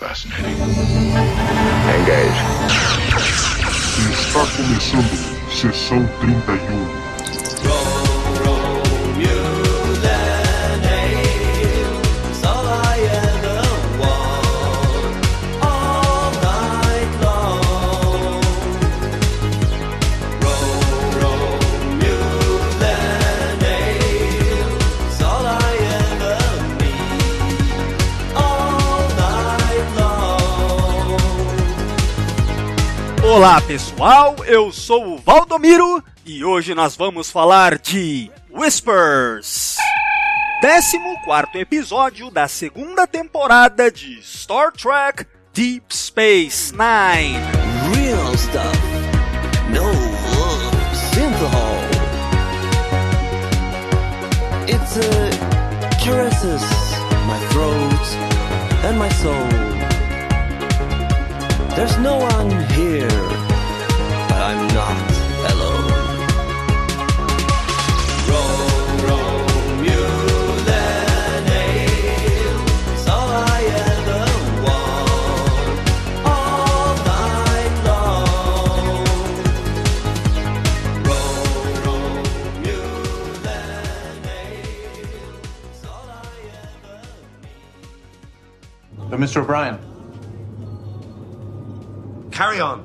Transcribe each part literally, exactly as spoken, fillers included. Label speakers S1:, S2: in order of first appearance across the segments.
S1: fascinating. Engage.
S2: Está começando Sessão trinta e um.
S3: Olá pessoal, eu sou o Valdomiro e hoje nós vamos falar de Whispers, décimo quarto episódio da segunda temporada de Star Trek Deep Space Nine.
S4: Real stuff, no synthahol. It's a caresses my throat and my soul. There's no one here, but I'm not alone. Roll, roll, mule and ale, it's all I ever want, all night long. Roll, roll, mule and ale, it's all I ever need.
S5: So, Mister O'Brien.
S6: Carry on.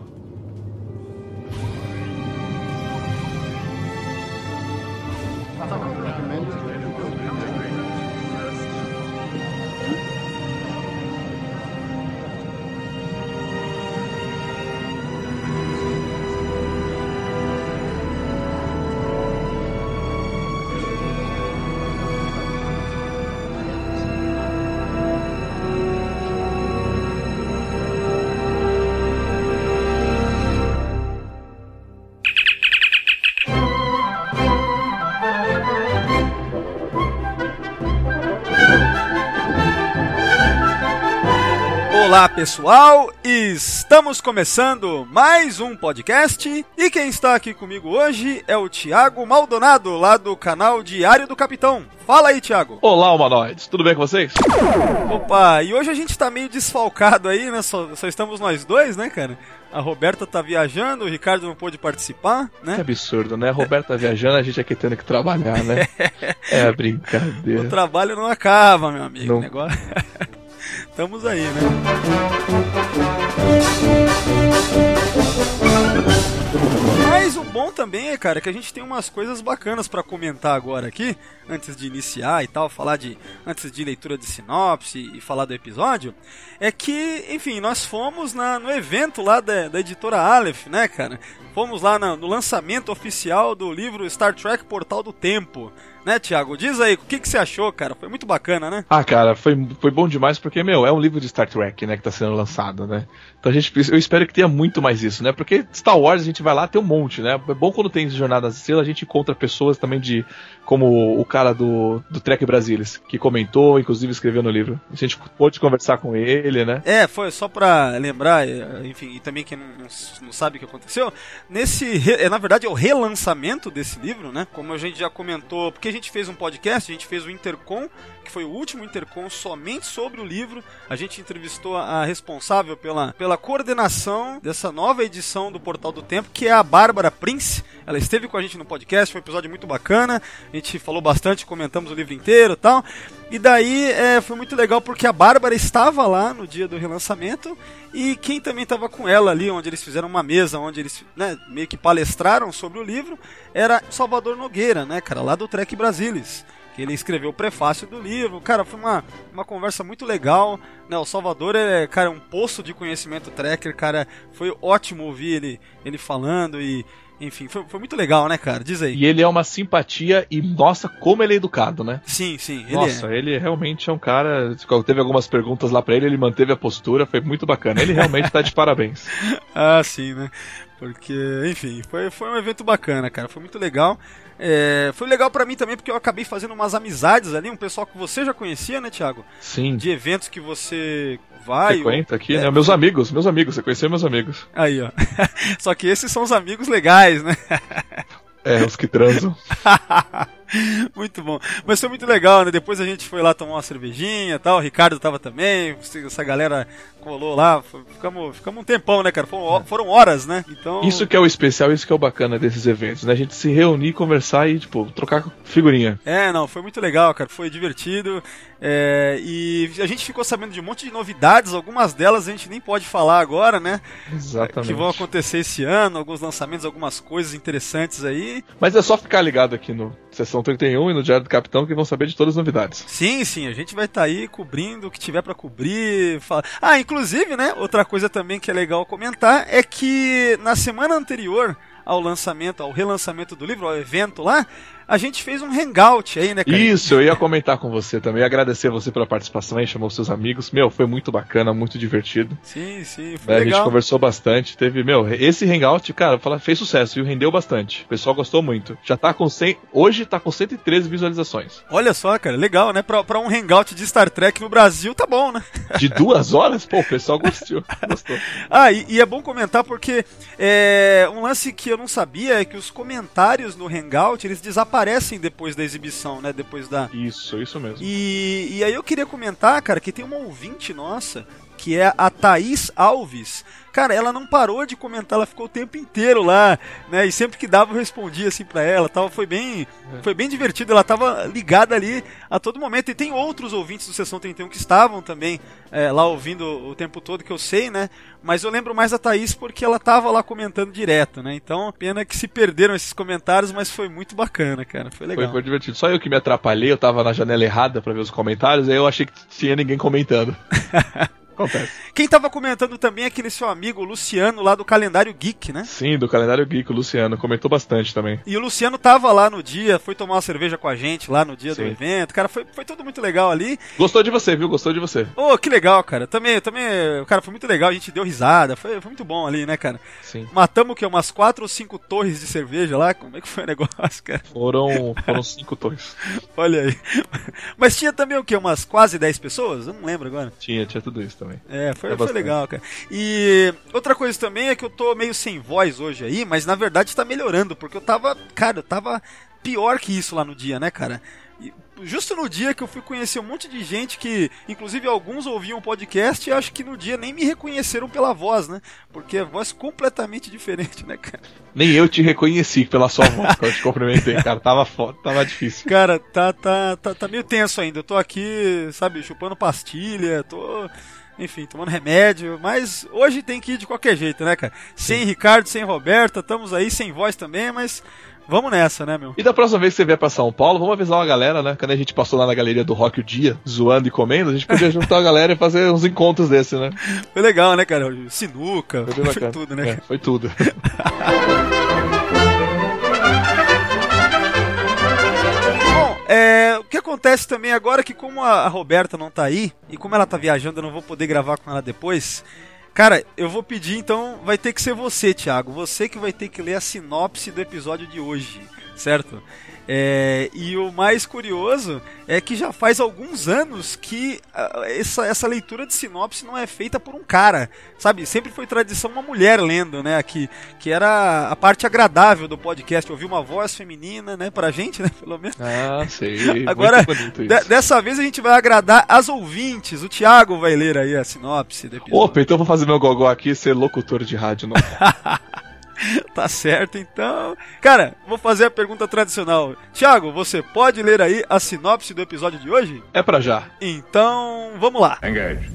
S3: Olá pessoal, estamos começando mais um podcast e quem está aqui comigo hoje é o Thiago Maldonado, lá do canal Diário do Capitão. Fala aí, Thiago.
S7: Olá, humanoides, tudo bem com vocês?
S3: Opa, e hoje a gente tá meio desfalcado aí, né, só, só estamos nós dois, né, cara? A Roberta tá viajando, o Ricardo não pôde participar, né?
S7: Que absurdo, né? A Roberta tá viajando, a gente aqui tendo que trabalhar, né? É brincadeira.
S3: O trabalho não acaba, meu amigo,
S7: não...
S3: o negócio... Estamos aí, né? Mas o bom também é, cara, que a gente tem umas coisas bacanas pra comentar agora aqui, antes de iniciar e tal, falar de, antes de leitura de sinopse e falar do episódio, é que, enfim, nós fomos na, no evento lá da, da editora Aleph, né, cara? Fomos lá no, no lançamento oficial do livro Star Trek Portal do Tempo. Né, Thiago? Diz aí, o que, que você achou, cara? Foi muito bacana, né?
S7: Ah, cara, foi, foi bom demais porque, meu, é um livro de Star Trek, né, que tá sendo lançado, né? Então a gente, eu espero que tenha muito mais isso, né? Porque Star Wars a gente vai lá, tem um monte, né? É bom quando tem Jornada nas Estrelas, a gente encontra pessoas também de... Como o cara do, do Trek Brasilis, que comentou, inclusive escreveu no livro. A gente pôde conversar com ele, né?
S3: É, foi só pra lembrar, enfim, e também quem não, não sabe o que aconteceu, nesse, na verdade é o relançamento desse livro, né? Como a gente já comentou, porque a gente fez um podcast, a gente fez o Intercom, que foi o último Intercom somente sobre o livro. A gente entrevistou a responsável pela, pela coordenação dessa nova edição do Portal do Tempo, que é a Bárbara Prince. Ela esteve com a gente no podcast, foi um episódio muito bacana. A gente falou bastante, comentamos o livro inteiro e tal. E daí é, foi muito legal porque a Bárbara estava lá no dia do relançamento e quem também estava com ela ali, onde eles fizeram uma mesa, onde eles, né, meio que palestraram sobre o livro, era Salvador Nogueira, né, cara, lá do Trek Brasilis. Que ele escreveu o prefácio do livro. Cara, foi uma, uma conversa muito legal, né? O Salvador é, cara, um poço de conhecimento tracker, cara, foi ótimo ouvir ele, ele falando e, enfim, foi, foi muito legal, né, cara? Diz aí.
S7: E ele é uma simpatia e, nossa, como ele é educado, né?
S3: Sim, sim, ele
S7: Nossa,
S3: é.
S7: ele realmente é um cara, teve algumas perguntas lá pra ele, ele manteve a postura, foi muito bacana. Ele realmente tá de parabéns.
S3: Ah, sim, né? Porque, enfim, foi, foi um evento bacana, cara, foi muito legal. É, foi legal pra mim também porque eu acabei fazendo umas amizades ali, um pessoal que você já conhecia, né, Thiago?
S7: Sim.
S3: De eventos que você vai...
S7: Frequenta aqui,
S3: é,
S7: né? Meus amigos, meus amigos, você conheceu meus amigos.
S3: Aí, ó. Só que esses são os amigos legais, né?
S7: É, os que transam.
S3: Muito bom. Mas foi muito legal, né? Depois a gente foi lá tomar uma cervejinha e tal. O Ricardo tava também. Essa galera colou lá. Ficamos, ficamos um tempão, né, cara? Foram, foram horas, né? Então...
S7: Isso que é o especial, isso que é o bacana desses eventos, né? A gente se reunir, conversar e, tipo, trocar figurinha.
S3: É, não, foi muito legal, cara. Foi divertido. É, e a gente ficou sabendo de um monte de novidades. Algumas delas a gente nem pode falar agora, né?
S7: Exatamente.
S3: Que vão acontecer esse ano. Alguns lançamentos, algumas coisas interessantes aí.
S7: Mas é só ficar ligado aqui no Sessão trinta e um e no Diário do Capitão que vão saber de todas as novidades.
S3: Sim, sim, a gente vai estar tá aí cobrindo o que tiver pra cobrir. Fala... Ah, inclusive, né, outra coisa também que é legal comentar é que na semana anterior ao lançamento, ao relançamento do livro, ao evento lá, a gente fez um hangout aí, né, cara?
S7: Isso, eu ia comentar com você também, agradecer você pela participação aí, chamou seus amigos. Meu, foi muito bacana, muito divertido.
S3: Sim, sim, foi
S7: é,
S3: legal.
S7: A gente conversou bastante, teve, meu, esse hangout, cara, fez sucesso, viu? Rendeu bastante. O pessoal gostou muito. Já tá com cem, hoje tá com cento e treze visualizações.
S3: Olha só, cara, legal, né? Pra, pra um hangout de Star Trek no Brasil, tá bom, né?
S7: De duas horas? Pô, o pessoal gostou. gostou.
S3: Ah, e, e é bom comentar porque é, um lance que eu não sabia é que os comentários no hangout, eles desaparecem aparecem depois da exibição, né? Depois da...
S7: Isso, isso mesmo.
S3: E, e aí eu queria comentar, cara, que tem uma ouvinte nossa, que é a Thaís Alves. Cara, ela não parou de comentar, ela ficou o tempo inteiro lá, né? E sempre que dava eu respondia assim pra ela, tal. Foi bem, é. foi bem divertido, ela tava ligada ali a todo momento. E tem outros ouvintes do Sessão trinta e um que estavam também é, lá ouvindo o tempo todo, que eu sei, né? Mas eu lembro mais da Thaís porque ela tava lá comentando direto, né? Então, pena que se perderam esses comentários, mas foi muito bacana, cara. Foi legal.
S7: Foi, foi divertido. Só eu que me atrapalhei, eu tava na janela errada pra ver os comentários, aí eu achei que tinha ninguém comentando. Acontece.
S3: Quem tava comentando também é aquele seu amigo Luciano lá do Calendário Geek, né?
S7: Sim, do Calendário Geek, o Luciano comentou bastante também.
S3: E o Luciano tava lá no dia, foi tomar uma cerveja com a gente lá no dia Sim. do evento. Cara, foi, foi tudo muito legal ali.
S7: Gostou de você, viu? Gostou de você.
S3: Ô, oh, que legal, cara. Também, também, cara, foi muito legal, a gente deu risada, foi, foi muito bom ali, né, cara?
S7: Sim.
S3: Matamos o quê? Umas quatro ou cinco torres de cerveja lá? Como é que foi o negócio, cara?
S7: Foram, foram cinco torres.
S3: Olha aí. Mas tinha também o quê? Umas quase dez pessoas? Eu não lembro agora.
S7: Tinha, tinha tudo isso também.
S3: É, foi, foi legal, cara. E outra coisa também é que eu tô meio sem voz hoje aí, mas na verdade tá melhorando, porque eu tava, cara, eu tava pior que isso lá no dia, né, cara? E justo no dia que eu fui conhecer um monte de gente que, inclusive alguns ouviam o podcast e acho que no dia nem me reconheceram pela voz, né? Porque a voz completamente diferente, né, cara?
S7: Nem eu te reconheci pela sua voz quando eu te cumprimentei, cara. Tava foda, tava difícil.
S3: Cara, tá, tá, tá, tá meio tenso ainda. Eu tô aqui, sabe, chupando pastilha, tô... Enfim, tomando remédio, mas hoje tem que ir de qualquer jeito, né, cara? Sem Sim. Ricardo, sem Roberta, estamos aí sem voz também, mas vamos nessa, né, meu?
S7: E da próxima vez que você vier pra São Paulo, vamos avisar uma galera, né? Quando a gente passou lá na galeria do Rock o dia, zoando e comendo, a gente podia juntar a galera e fazer uns encontros desses, né?
S3: Foi legal, né, cara? Sinuca,
S7: foi,
S3: foi tudo, né?
S7: É, foi tudo.
S3: É, o que acontece também agora é que como a Roberta não tá aí, e como ela tá viajando, eu não vou poder gravar com ela depois, cara, eu vou pedir, então vai ter que ser você, Thiago, você que vai ter que ler a sinopse do episódio de hoje, certo? É, e o mais curioso é que já faz alguns anos que uh, essa, essa leitura de sinopse não é feita por um cara, sabe? Sempre foi tradição uma mulher lendo, né? Que, que era a parte agradável do podcast, ouvir uma voz feminina, né? Pra gente, né? Pelo menos.
S7: Ah, sei.
S3: Agora, de, dessa vez a gente vai agradar as ouvintes. O Thiago vai ler aí a sinopse do episódio.
S7: Opa, então eu vou fazer meu gogó aqui e ser locutor de rádio, não.
S3: Tá certo, então. Cara, vou fazer a pergunta tradicional. Thiago, você pode ler aí a sinopse do episódio de hoje?
S7: É pra já.
S3: Então, vamos lá.
S1: Engage.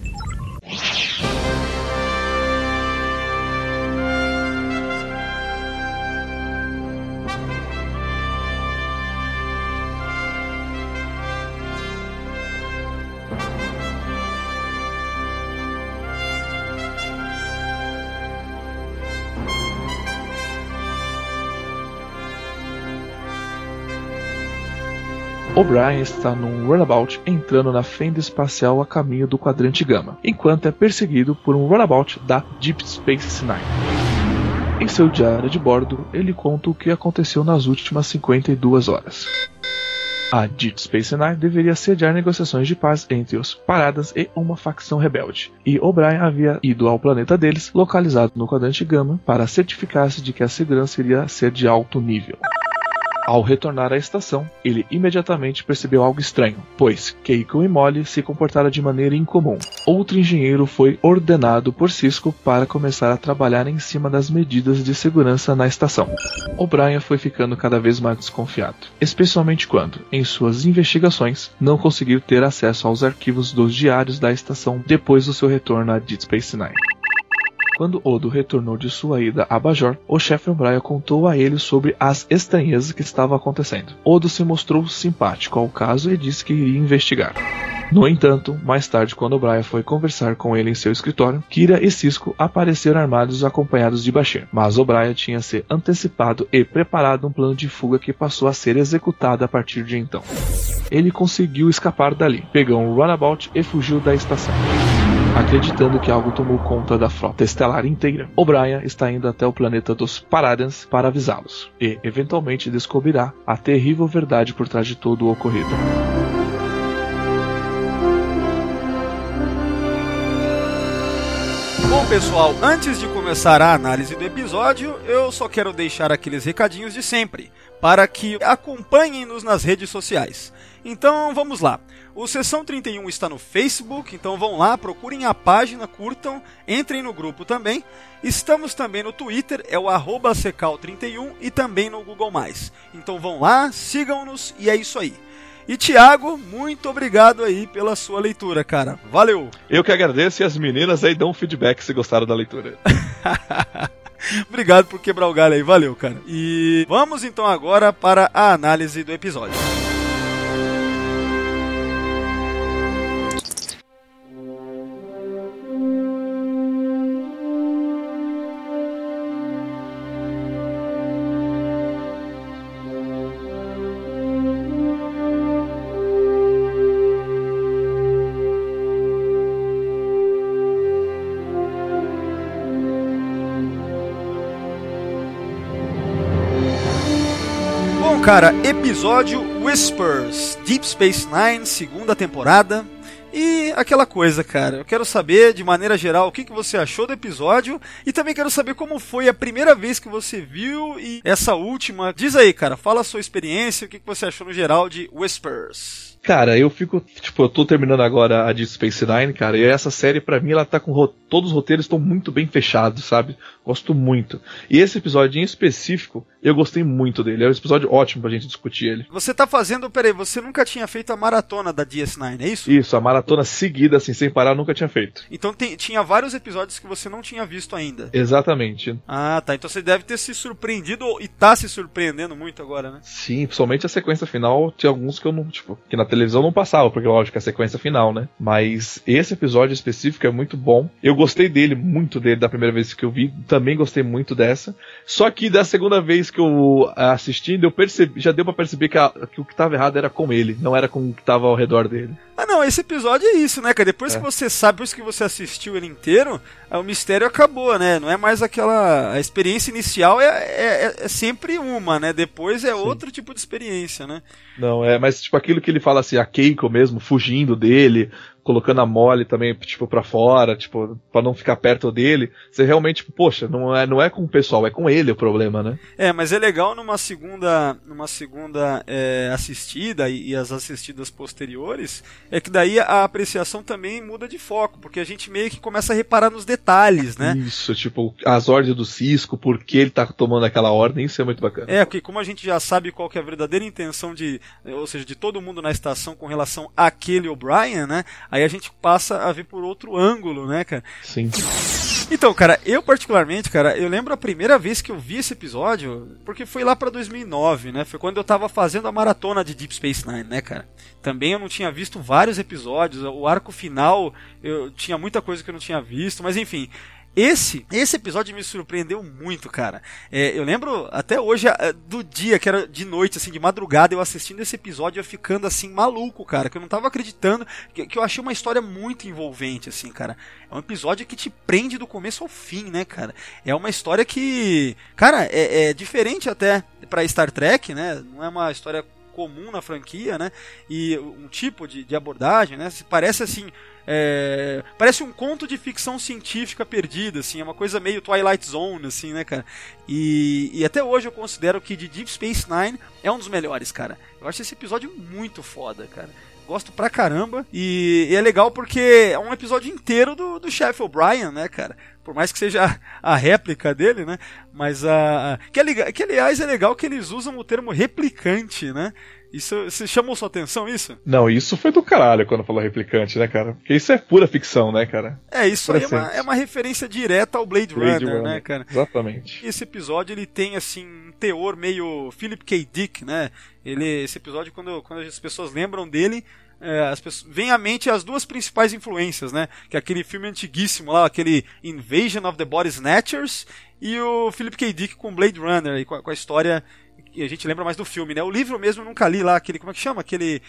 S7: O'Brien está num runabout entrando na fenda espacial a caminho do quadrante Gama, enquanto é perseguido por um runabout da Deep Space Nine. Em seu diário de bordo, ele conta o que aconteceu nas últimas cinquenta e duas horas. A Deep Space Nine deveria sediar negociações de paz entre os Paradas e uma facção rebelde, e O'Brien havia ido ao planeta deles, localizado no quadrante Gama, para certificar-se de que a segurança iria ser de alto nível. Ao retornar à estação, ele imediatamente percebeu algo estranho, pois Keiko e Molly se comportaram de maneira incomum. Outro engenheiro foi ordenado por Cisco para começar a trabalhar em cima das medidas de segurança na estação. O'Brien foi ficando cada vez mais desconfiado, especialmente quando, em suas investigações, não conseguiu ter acesso aos arquivos dos diários da estação depois do seu retorno a Deep Space Nine. Quando Odo retornou de sua ida a Bajor, o chefe O'Brien contou a ele sobre as estranhezas que estavam acontecendo. Odo se mostrou simpático ao caso e disse que iria investigar. No entanto, mais tarde, quando O'Brien foi conversar com ele em seu escritório, Kira e Cisco apareceram armados acompanhados de Bashir. Mas O'Brien tinha se antecipado e preparado um plano de fuga que passou a ser executado a partir de então. Ele conseguiu escapar dali, pegou um runabout e fugiu da estação. Acreditando que algo tomou conta da frota estelar inteira, O'Brien está indo até o planeta dos Paradans para avisá-los, e eventualmente descobrirá a terrível verdade por trás de todo o ocorrido.
S3: Bom, pessoal, antes de começar a análise do episódio, eu só quero deixar aqueles recadinhos de sempre, para que acompanhem-nos nas redes sociais. Então, vamos lá. O Sessão trinta e um está no Facebook, então vão lá, procurem a página, curtam, entrem no grupo também. Estamos também no Twitter, é o arroba secal trinta e um, e também no Google mais. Então vão lá, sigam-nos e é isso aí. E Thiago, muito obrigado aí pela sua leitura, cara. Valeu!
S7: Eu que agradeço e as meninas aí dão um feedback se gostaram da leitura.
S3: Obrigado por quebrar o galho aí, valeu, cara. E vamos então agora para a análise do episódio. Cara, episódio Whispers, Deep Space Nine, segunda temporada. E aquela coisa, cara, eu quero saber, de maneira geral, o que, que você achou do episódio. E também quero saber como foi a primeira vez que você viu e essa última. Diz aí, cara, fala a sua experiência, o que, que você achou no geral de Whispers.
S7: Cara, eu fico, tipo, eu tô terminando agora a Deep Space Nine, cara, e essa série, pra mim, ela tá com, ro- todos os roteiros estão muito bem fechados, sabe? Gosto muito. E esse episódio em específico, eu gostei muito dele, é um episódio ótimo pra gente discutir ele.
S3: Você tá fazendo, peraí, você nunca tinha feito a maratona da D S nove, é isso?
S7: Isso, a maratona seguida, assim, sem parar, eu nunca tinha feito.
S3: Então tem, tinha vários episódios que você não tinha visto ainda.
S7: Exatamente.
S3: Ah, tá, então você deve ter se surpreendido e tá se surpreendendo muito agora, né?
S7: Sim, principalmente a sequência final, tinha alguns que eu não, tipo, que na televisão não passava, porque lógico, é a sequência final, né? Mas esse episódio específico é muito bom. Eu gostei dele, muito dele, da primeira vez que eu vi. Também gostei muito dessa. Só que da segunda vez que eu assisti, eu percebi, já deu pra perceber que, a, que o que tava errado era com ele, não era com o que tava ao redor dele.
S3: Ah, não, esse episódio é isso, né, cara? Depois é. que você sabe, depois que você assistiu ele inteiro, o mistério acabou, né? Não é mais aquela... A experiência inicial é, é, é sempre uma, né? Depois é Sim. outro tipo de experiência, né?
S7: Não, é, mas tipo aquilo que ele fala assim, a Keiko mesmo, fugindo dele, colocando a Molly também, tipo, pra fora, tipo, pra não ficar perto dele, você realmente, tipo, poxa, não é, não é com o pessoal, é com ele o problema, né?
S3: É, mas é legal numa segunda, numa segunda é, assistida e, e as assistidas posteriores, é que daí a apreciação também muda de foco, porque a gente meio que começa a reparar nos detalhes, né?
S7: Isso, tipo, as ordens do Cisco, por que ele tá tomando aquela ordem, isso é muito bacana.
S3: É, porque como a gente já sabe qual que é a verdadeira intenção de, ou seja, de todo mundo na estação com relação àquele O'Brien, né? Aí a gente passa a ver por outro ângulo, né, cara?
S7: Sim.
S3: Então, cara, eu particularmente, cara, eu lembro a primeira vez que eu vi esse episódio, porque foi lá pra dois mil e nove, né? Foi quando eu tava fazendo a maratona de Deep Space Nine, né, cara? Também eu não tinha visto vários episódios, o arco final, eu tinha muita coisa que eu não tinha visto, mas enfim... Esse, esse episódio me surpreendeu muito, cara. É, eu lembro até hoje do dia, que era de noite, assim, de madrugada, eu assistindo esse episódio, eu ficando assim, maluco, cara, que eu não tava acreditando, que, que eu achei uma história muito envolvente, assim, cara. É um episódio que te prende do começo ao fim, né, cara? É uma história que, cara, é, é diferente até pra Star Trek, né? Não é uma história comum na franquia, né? E um tipo de, de abordagem, né? Parece assim... é, parece um conto de ficção científica perdida, assim, é uma coisa meio Twilight Zone, assim, né, cara? E, e até hoje eu considero que de Deep Space Nine é um dos melhores, cara. Eu acho esse episódio muito foda, cara. Gosto pra caramba. E, e é legal porque é um episódio inteiro do, do Chef O'Brien, né, cara? Por mais que seja a, a réplica dele, né? Mas a. a que, que aliás é legal que eles usam o termo replicante, né? Isso, isso chamou sua atenção, isso?
S7: Não, isso foi do caralho quando falou replicante, né, cara? Porque isso é pura ficção, né, cara?
S3: É, isso aí é uma, é uma referência direta ao Blade, Blade Runner, Runner, né, cara?
S7: Exatamente.
S3: Esse episódio, ele tem, assim, um teor meio Philip K. Dick, né? Ele, esse episódio, quando, quando as pessoas lembram dele, é, as pessoas, vem à mente as duas principais influências, né? Que é aquele filme antiguíssimo lá, aquele Invasion of the Body Snatchers, e o Philip K. Dick com Blade Runner, aí, com, a, com a história... E a gente lembra mais do filme, né? O livro mesmo eu nunca li lá, aquele, como é que chama? Aquele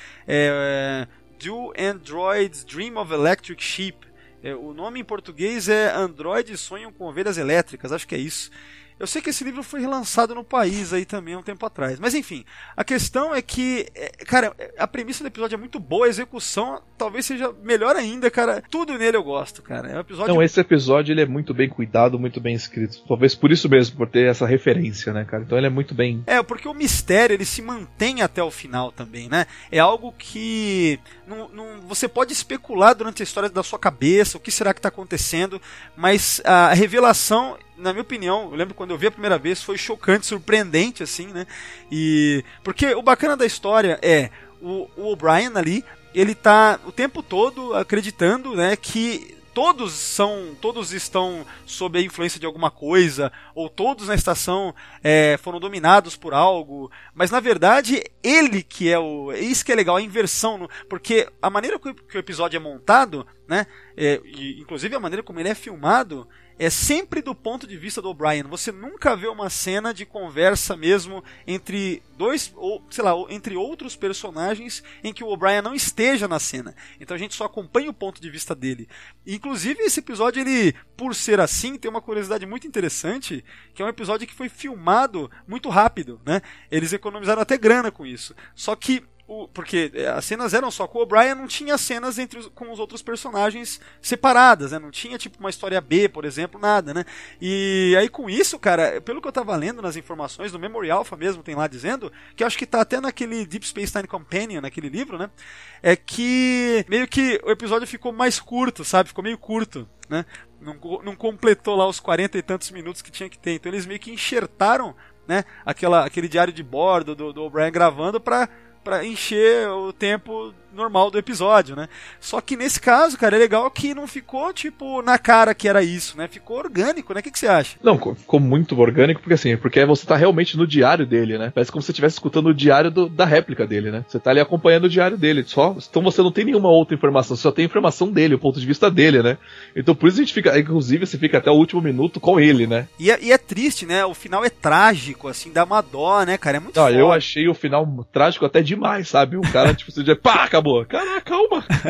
S3: é, Do Androids Dream of Electric Sheep. É, o nome em português é Androides Sonham com Ovelhas Elétricas, acho que é isso. Eu sei que esse livro foi relançado no país aí também há um tempo atrás. Mas enfim, a questão é que, cara, a premissa do episódio é muito boa, a execução talvez seja melhor ainda, cara. Tudo nele eu gosto, cara. É um episódio...
S7: Não, esse episódio ele é muito bem cuidado, muito bem escrito. Talvez por isso mesmo, por ter essa referência, né, cara? Então ele é muito bem...
S3: É, porque o mistério, ele se mantém até o final também, né? É algo que não, não, você pode especular durante a história da sua cabeça, o que será que está acontecendo, mas a revelação... Na minha opinião, eu lembro quando eu vi a primeira vez, foi chocante, surpreendente, assim, né? E... Porque o bacana da história é, o, o O'Brien ali, ele tá o tempo todo acreditando, né, que todos são, todos estão sob a influência de alguma coisa, ou todos na estação é, foram dominados por algo, mas na verdade, ele que é o... Isso que é legal, a inversão, no, porque a maneira que o, que o episódio é montado, né, é, e, inclusive a maneira como ele é filmado, é sempre do ponto de vista do O'Brien. Você nunca vê uma cena de conversa mesmo entre dois, ou sei lá, entre outros personagens em que o O'Brien não esteja na cena. Então a gente só acompanha o ponto de vista dele. Inclusive esse episódio, ele, por ser assim, tem uma curiosidade muito interessante, que é um episódio que foi filmado muito rápido, né? Eles economizaram até grana com isso. Só que porque as cenas eram só com o O'Brien, não tinha cenas entre os, com os outros personagens separadas, né? Não tinha tipo uma história B, por exemplo, nada, né? E aí com isso, cara, pelo que eu tava lendo nas informações, no Memory Alpha mesmo tem lá dizendo, que eu acho que tá até naquele Deep Space Nine Companion, naquele livro, né? É que meio que o episódio ficou mais curto, sabe? Ficou meio curto, né? Não, não completou lá os quarenta e tantos minutos que tinha que ter. Então eles meio que enxertaram, né? Aquela, aquele diário de bordo do, do O'Brien gravando pra para encher o tempo normal do episódio, né? Só que nesse caso, cara, é legal que não ficou, tipo, na cara que era isso, né? Ficou orgânico, né? O que, que você acha?
S7: Não, ficou muito orgânico, porque assim, porque você tá realmente no diário dele, né? Parece como se você estivesse escutando o diário do, da réplica dele, né? Você tá ali acompanhando o diário dele, só, então você não tem nenhuma outra informação, você só tem a informação dele, o ponto de vista dele, né? Então por isso a gente fica, inclusive você fica até o último minuto com ele, né?
S3: E é, e é triste, né? O final é trágico, assim, dá uma dó, né, cara? É muito
S7: Não,
S3: foda.
S7: Eu achei o final trágico até demais, sabe? O cara, tipo, você diz, pá, acabou. Caraca, calma.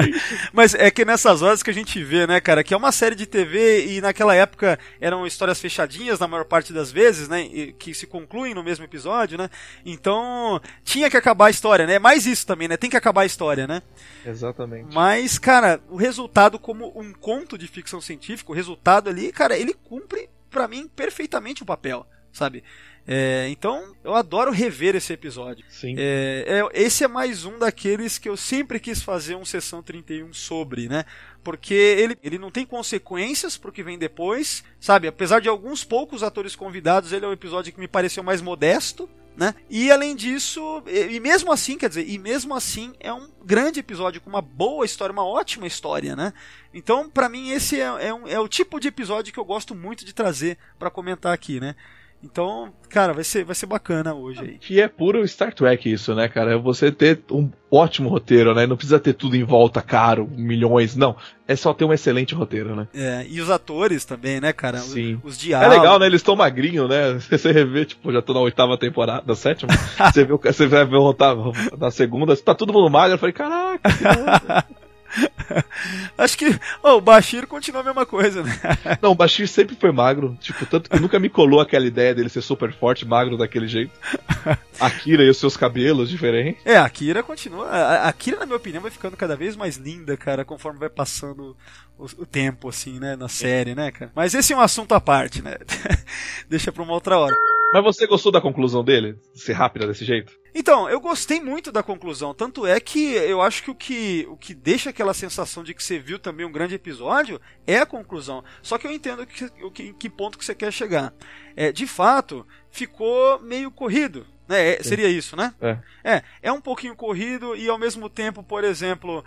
S3: Mas é que nessas horas que a gente vê, né, cara, que é uma série de T V e naquela época eram histórias fechadinhas na maior parte das vezes, né, e que se concluem no mesmo episódio, né, então tinha que acabar a história, né, mais isso também, né, tem que acabar a história, né.
S7: Exatamente.
S3: Mas, cara, o resultado como um conto de ficção científica, o resultado ali, cara, ele cumpre, pra mim, perfeitamente o papel, sabe. É, então, eu adoro rever esse episódio.
S7: Sim.
S3: É, é, esse é mais um daqueles que eu sempre quis fazer um Sessão trinta e um sobre, né? Porque ele, ele não tem consequências pro que vem depois, sabe? Apesar de alguns poucos atores convidados, ele é um episódio que me pareceu mais modesto, né? E além disso, e, e mesmo assim, quer dizer, e mesmo assim é um grande episódio com uma boa história, uma ótima história, né? Então, pra mim, esse é, é, um, é o tipo de episódio que eu gosto muito de trazer pra comentar aqui, né? Então, cara, vai ser, vai ser bacana hoje aí.
S7: Que é puro Star Trek isso, né, cara? Você ter um ótimo roteiro, né? Não precisa ter tudo em volta caro, milhões, não. É só ter um excelente roteiro, né?
S3: É, e os atores também, né, cara?
S7: Sim.
S3: Os, os diálogos.
S7: É legal, né? Eles estão magrinhos, né? Você revê, tipo, já tô na oitava temporada, na sétima. Você vê, você vai ver o na segunda, tá todo mundo magro. Eu falei, caraca,
S3: Acho que oh, o Bashir continua a mesma coisa, né?
S7: Não, o Bashir sempre foi magro, tipo, tanto que nunca me colou aquela ideia dele ser super forte, magro daquele jeito. A Kira e os seus cabelos diferentes.
S3: É, a Kira continua. A, a Kira, na minha opinião, vai ficando cada vez mais linda, cara, conforme vai passando o, o tempo, assim, né, na série, né, cara? Mas esse é um assunto à parte, né? Deixa pra uma outra hora.
S7: Mas você gostou da conclusão dele? Ser rápida desse jeito?
S3: Então, eu gostei muito da conclusão, tanto é que eu acho que o que, o que deixa aquela sensação de que você viu também um grande episódio é a conclusão. Só que eu entendo que, o que, em que ponto que você quer chegar. É, de fato, ficou meio corrido. É, é, seria isso, né?
S7: É.
S3: é. É um pouquinho corrido e ao mesmo tempo, por exemplo,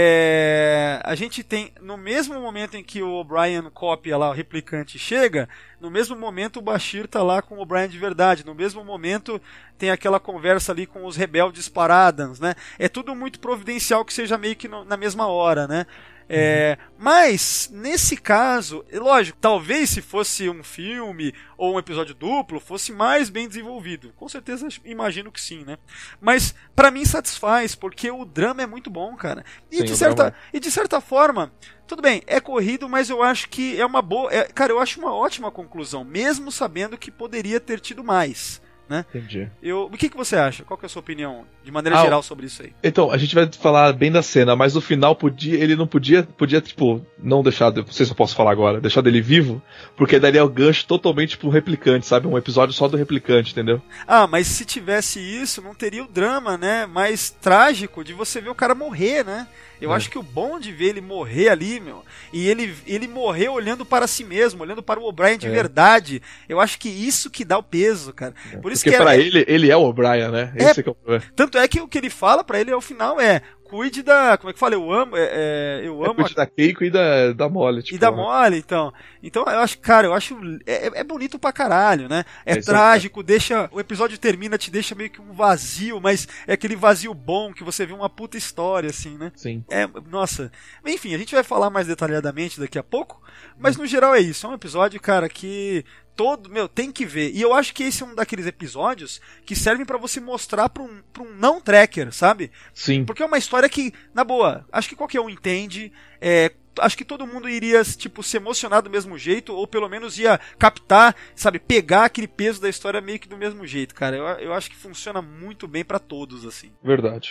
S3: é, a gente tem, no mesmo momento em que o O'Brien copia lá, o replicante chega, no mesmo momento o Bashir tá lá com o O'Brien de verdade, no mesmo momento tem aquela conversa ali com os rebeldes Paradans, né? É tudo muito providencial que seja meio que no, na mesma hora, né? É, mas, nesse caso, lógico, talvez se fosse um filme ou um episódio duplo, fosse mais bem desenvolvido. Com certeza, imagino que sim, né? Mas, pra mim, satisfaz, porque o drama é muito bom, cara. E,
S7: Sim,
S3: de,
S7: o
S3: certa,
S7: drama
S3: e de certa forma, tudo bem, é corrido, mas eu acho que é uma boa... É, cara, eu acho uma ótima conclusão, mesmo sabendo que poderia ter tido mais. Né?
S7: Entendi.
S3: Eu, o que, que você acha? Qual que é a sua opinião, de maneira
S7: Ah,
S3: geral, sobre isso aí?
S7: Então, a gente vai falar bem da cena, mas no final podia, ele não podia, podia, tipo, não deixar, não sei se eu posso falar agora, deixar dele vivo, porque daria o gancho totalmente pro replicante, sabe? Um episódio só do replicante, entendeu?
S3: Ah, mas se tivesse isso, não teria o drama, né? Mais trágico de você ver o cara morrer, né? Eu
S7: É.
S3: acho que o bom de ver ele morrer ali, meu, e ele, ele morrer olhando para si mesmo, olhando para o O'Brien de
S7: É.
S3: verdade, eu acho que isso que dá o peso, cara. Por isso
S7: Porque
S3: que
S7: pra
S3: é,
S7: ele, ele é o O'Brien, né?
S3: É.
S7: Esse que é o problema.
S3: tanto é que o que ele fala pra ele ao final é: cuide da, como é que fala? Eu amo, é, é, eu
S7: É
S3: amo
S7: cuide da Keiko e da, da Molly, tipo.
S3: e da mole, então. Então eu acho, cara, eu acho. É, é bonito pra caralho, né? É,
S7: É, isso
S3: trágico, deixa. O episódio termina, te deixa meio que um vazio, mas é aquele vazio bom que você vê uma puta história, assim, né?
S7: Sim.
S3: É, nossa. Enfim, a gente vai falar mais detalhadamente daqui a pouco, mas no geral é isso. É um episódio, cara, que todo, meu, tem que ver. E eu acho que esse é um daqueles episódios que servem pra você mostrar pra um, pra um não tracker, sabe?
S7: Sim.
S3: Porque é uma história que, na boa, acho que qualquer um entende. É, acho que todo mundo iria, tipo, se emocionar do mesmo jeito, ou pelo menos ia captar, sabe, pegar aquele peso da história meio que do mesmo jeito, cara. Eu, eu acho que funciona muito bem pra todos, assim.
S7: Verdade.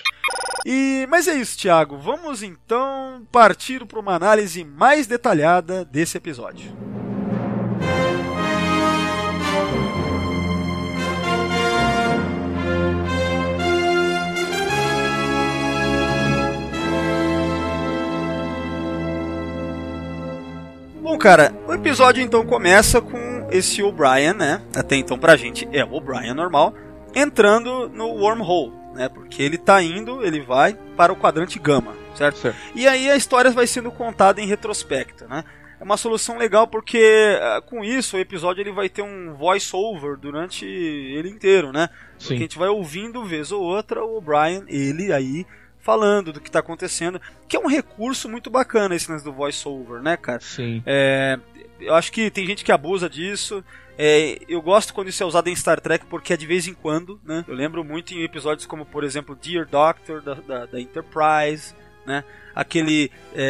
S3: E, mas é isso, Thiago. Vamos então partir para uma análise mais detalhada desse episódio. Bom, cara, o episódio então começa com esse O'Brien, né? Até então pra gente é o O'Brien normal, entrando no wormhole, né? Porque ele tá indo, ele vai para o quadrante gama, certo?
S7: Certo.
S3: E aí a história vai sendo contada em retrospecto, né? É uma solução legal porque uh, com isso o episódio ele vai ter um voice-over durante ele inteiro, né? Porque
S7: Sim.
S3: a gente vai ouvindo vez ou outra o O'Brien, ele aí falando do que tá acontecendo, que é um recurso muito bacana esse lance do voice-over, né, cara?
S7: Sim.
S3: É, eu acho que tem gente que abusa disso. É, eu gosto quando isso é usado em Star Trek porque é de vez em quando, né? Eu lembro muito em episódios como, por exemplo, Dear Doctor da, da, da Enterprise, né? Aquele,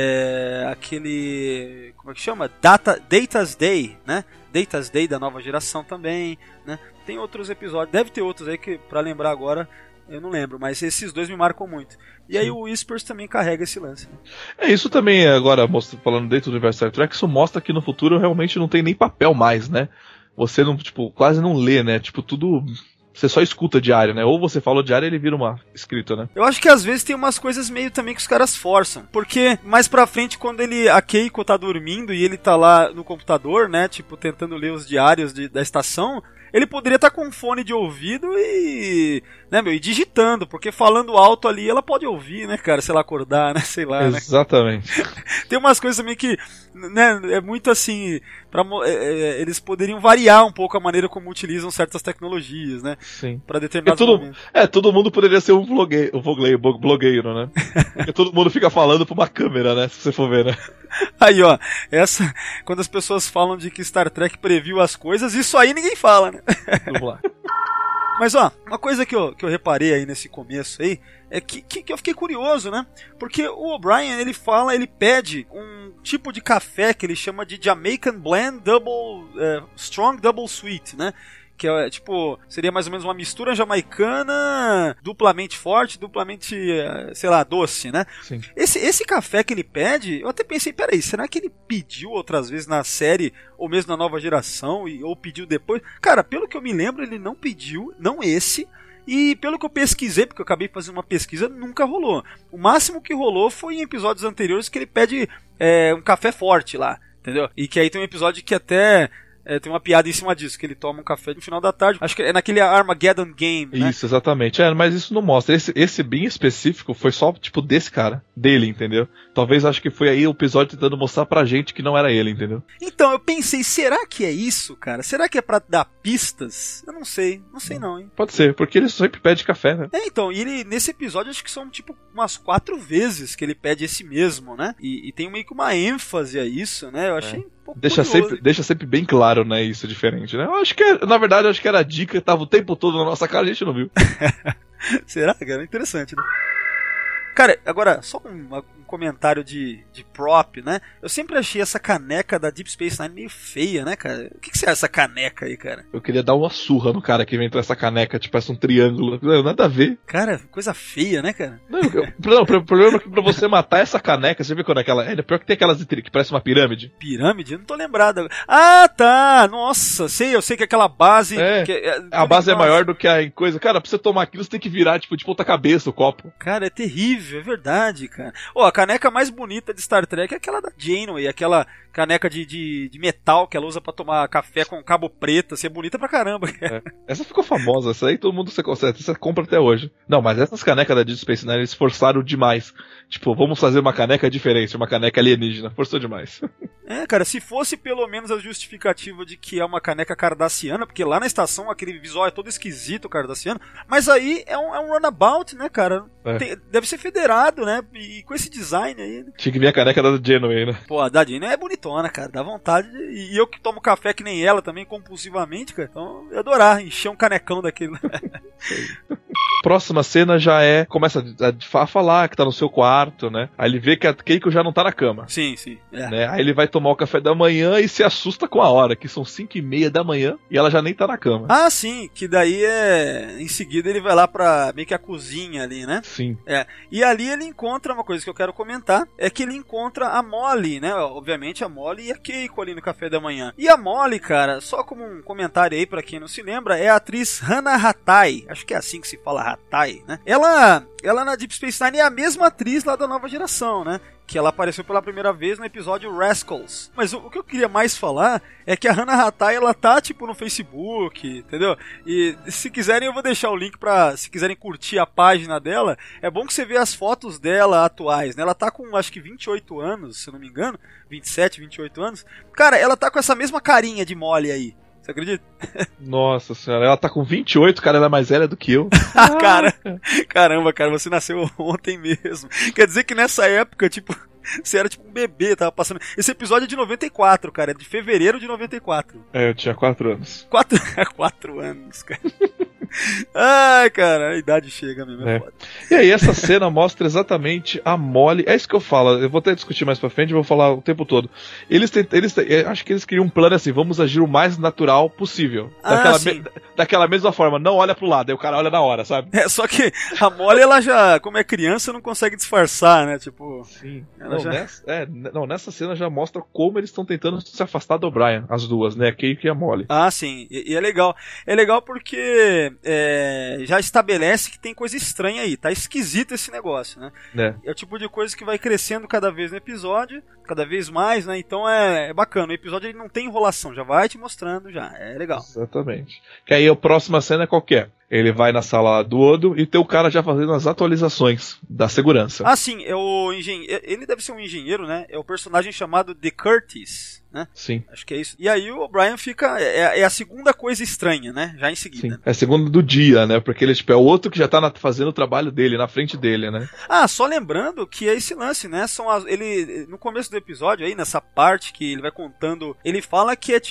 S3: é, aquele, como é que chama? Data, Data's Day, né? Data's Day da nova geração também, né? Tem outros episódios, deve ter outros aí que pra lembrar agora eu não lembro, mas esses dois me marcam muito. E aí o Whispers também carrega esse lance. Né?
S7: É, isso também, agora, mostra- falando dentro do universo Star Trek, isso mostra que no futuro realmente não tem nem papel mais, né? Você não, tipo, quase não lê, né? Tipo, tudo... Você só escuta diário, né? Ou você fala o diário e ele vira uma escrita, né?
S3: Eu acho que às vezes tem umas coisas meio também que os caras forçam. Porque mais pra frente, quando ele a Keiko tá dormindo e ele tá lá no computador, né? Tipo, tentando ler os diários de, da estação... Ele poderia estar com um fone de ouvido e, né, meu, e digitando, porque falando alto ali ela pode ouvir, né, cara, se ela acordar, né, sei lá, né.
S7: Exatamente.
S3: Tem umas coisas também que, né, é muito assim, pra, é, é, eles poderiam variar um pouco a maneira como utilizam certas tecnologias, né,
S7: Sim.
S3: pra
S7: É,
S3: determinados
S7: todo,
S3: momentos.
S7: é, todo mundo poderia ser um vlogueiro, um vlogueiro, blogueiro, né? Porque todo mundo fica falando pra uma câmera, né? Se você for ver, né?
S3: Aí, ó, essa, quando as pessoas falam de que Star Trek previu as coisas, isso aí ninguém fala, né.
S7: Vamos lá.
S3: Mas ó, uma coisa que eu, que eu reparei aí nesse começo aí é que, que, que eu fiquei curioso, né? Porque o O'Brien, ele fala, ele pede um tipo de café que ele chama de Jamaican Blend Double é, Strong Double Sweet, né? Que é tipo, seria mais ou menos uma mistura jamaicana duplamente forte, duplamente, sei lá, doce, né?
S7: Sim.
S3: Esse, esse café que ele pede, eu até pensei, peraí, será que ele pediu outras vezes na série, ou mesmo na nova geração, e, ou pediu depois? Cara, pelo que eu me lembro, ele não pediu, não esse, e pelo que eu pesquisei, porque eu acabei fazendo uma pesquisa, nunca rolou. O máximo que rolou foi em episódios anteriores que ele pede é, um café forte lá, entendeu? E que aí tem um episódio que até... É, tem uma piada em cima disso, que ele toma um café no final da tarde. Acho que é naquele Armageddon Game, né?
S7: Isso, exatamente. É, mas isso não mostra. Esse, esse bem específico foi só, tipo, desse cara. Dele, entendeu? Talvez acho que foi aí o episódio tentando mostrar pra gente que não era ele, entendeu?
S3: Então, eu pensei, será que é isso, cara? Será que é pra dar pistas? Eu não sei. Não sei não, hein?
S7: Pode ser, porque ele sempre pede café, né?
S3: É, então, e ele, nesse episódio, acho que são, tipo, umas quatro vezes que ele pede esse mesmo, né? E, e tem meio que uma ênfase a isso, né? Eu achei... É.
S7: Deixa sempre, deixa sempre bem claro, né, isso diferente, né? Eu acho que, na verdade, eu acho que era a dica, tava o tempo todo na nossa cara, a gente não viu.
S3: Será, cara? Interessante, né? Cara, agora, só um, um comentário de, de prop, né? Eu sempre achei essa caneca da Deep Space Nine meio feia, né, cara? O que, que você acha essa caneca aí, cara?
S7: Eu queria dar uma surra no cara que inventou essa caneca, tipo, parece um triângulo. Não, nada a ver.
S3: Cara, coisa feia, né, cara?
S7: Não, eu, não o problema é que pra você matar essa caneca, você vê quando é aquela... É pior que tem aquelas que parece uma pirâmide.
S3: Pirâmide? Eu não tô lembrado. Ah, tá! Nossa, sei, eu sei que aquela base...
S7: É,
S3: que, é,
S7: a base é maior do que a coisa. Cara, pra você tomar aquilo, você tem que virar, tipo, de ponta cabeça o copo.
S3: Cara, é terrível. É verdade, cara. Oh, a caneca mais bonita de Star Trek é aquela da Janeway, aquela caneca de, de, de metal que ela usa pra tomar café com cabo preto, assim, é bonita pra caramba.
S7: É. Essa ficou famosa, essa aí todo mundo você consegue, você compra até hoje. Não, mas essas canecas da Deep Space Nine, eles forçaram demais. Tipo, vamos fazer uma caneca diferente, uma caneca alienígena, forçou demais.
S3: É, cara, se fosse pelo menos a justificativa de que é uma caneca cardassiana, porque lá na estação aquele visual é todo esquisito, cardassiano, mas aí é um, é um runabout, né, cara?
S7: É.
S3: Tem, deve ser federado, né? E com esse design aí...
S7: Tinha que vir a caneca da Janeway, né?
S3: Pô, a da Janeway é bonitona, cara, dá vontade de... E eu que tomo café que nem ela também, compulsivamente, cara, então eu ia adorar encher um canecão daquele.
S7: Próxima cena já é... Começa a, a falar que tá no seu quarto, né? Aí ele vê que a Keiko já não tá na cama.
S3: Sim, sim. É.
S7: Né? Aí ele vai tomar o café da manhã e se assusta com a hora, que são cinco e meia da manhã e ela já nem tá na cama.
S3: Ah, sim, que daí é... Em seguida ele vai lá pra meio que a cozinha ali, né?
S7: Sim.
S3: É. E ali ele encontra uma coisa que eu quero comentar, é que ele encontra a Molly, né? Obviamente a Molly e a Keiko ali no café da manhã. E a Molly, cara, só como um comentário aí pra quem não se lembra, é a atriz Hannah Hatai. Acho que é assim que se fala, Hatai, né? Ela, ela na Deep Space Nine é a mesma atriz lá da nova geração, né? Que ela apareceu pela primeira vez no episódio Rascals. Mas o, o que eu queria mais falar é que a Hannah Hatai, ela tá tipo no Facebook, entendeu? E se quiserem eu vou deixar o link pra, se quiserem curtir a página dela, é bom que você vê as fotos dela atuais, né? Ela tá com acho que vinte e oito anos, se eu não me engano, vinte e sete, vinte e oito anos. Cara, ela tá com essa mesma carinha de Molly aí. Você acredita?
S7: Nossa senhora, ela tá com vinte e oito, cara, ela é mais velha do que eu.
S3: Ah, cara, caramba, cara, você nasceu ontem mesmo. Quer dizer que nessa época, tipo, você era tipo um bebê, tava passando... Esse episódio é de noventa e quatro, cara, é de fevereiro de noventa e quatro.
S7: É, eu tinha quatro anos.
S3: Quatro, quatro anos, cara. Ai, cara, a idade chega mesmo, é, é. Foda.
S7: E aí essa cena mostra exatamente a Molly. É isso que eu falo, eu vou até discutir mais pra frente, eu vou falar o tempo todo. Eles, tent, eles acho que eles queriam um plano assim, vamos agir o mais natural possível. Daquela,
S3: ah, sim.
S7: me, daquela mesma forma, não olha pro lado, aí o cara olha na hora, sabe?
S3: É, só que a Molly, ela já, como é criança, não consegue disfarçar, né, tipo...
S7: Sim,
S3: ela
S7: não,
S3: já...
S7: nessa, é, não, nessa cena já mostra como eles estão tentando se afastar do O'Brien, as duas, né, a Keiko e a Molly.
S3: Ah, sim, e, e é legal. É legal porque... É, já estabelece que tem coisa estranha aí, tá esquisito esse negócio, né?
S7: É.
S3: É o tipo de coisa que vai crescendo cada vez no episódio, cada vez mais, né? Então é, é bacana, o episódio ele não tem enrolação, já vai te mostrando já, é legal.
S7: Exatamente. Que aí a próxima cena é qualquer. Ele vai na sala do Odo e tem o cara já fazendo as atualizações da segurança.
S3: Ah, sim, é o engenheiro, ele deve ser um engenheiro, né? É o personagem chamado The Curtis, né?
S7: Sim.
S3: Acho que é isso. E aí o O'Brien fica, é, é a segunda coisa estranha, né? Já em seguida.
S7: Sim. É a segunda do dia, né? Porque ele tipo, é o outro que já tá na, fazendo o trabalho dele, na frente dele, né?
S3: Ah, só lembrando que é esse lance, né? São as, ele, no começo do episódio aí, nessa parte que ele vai contando, ele fala que é tipo o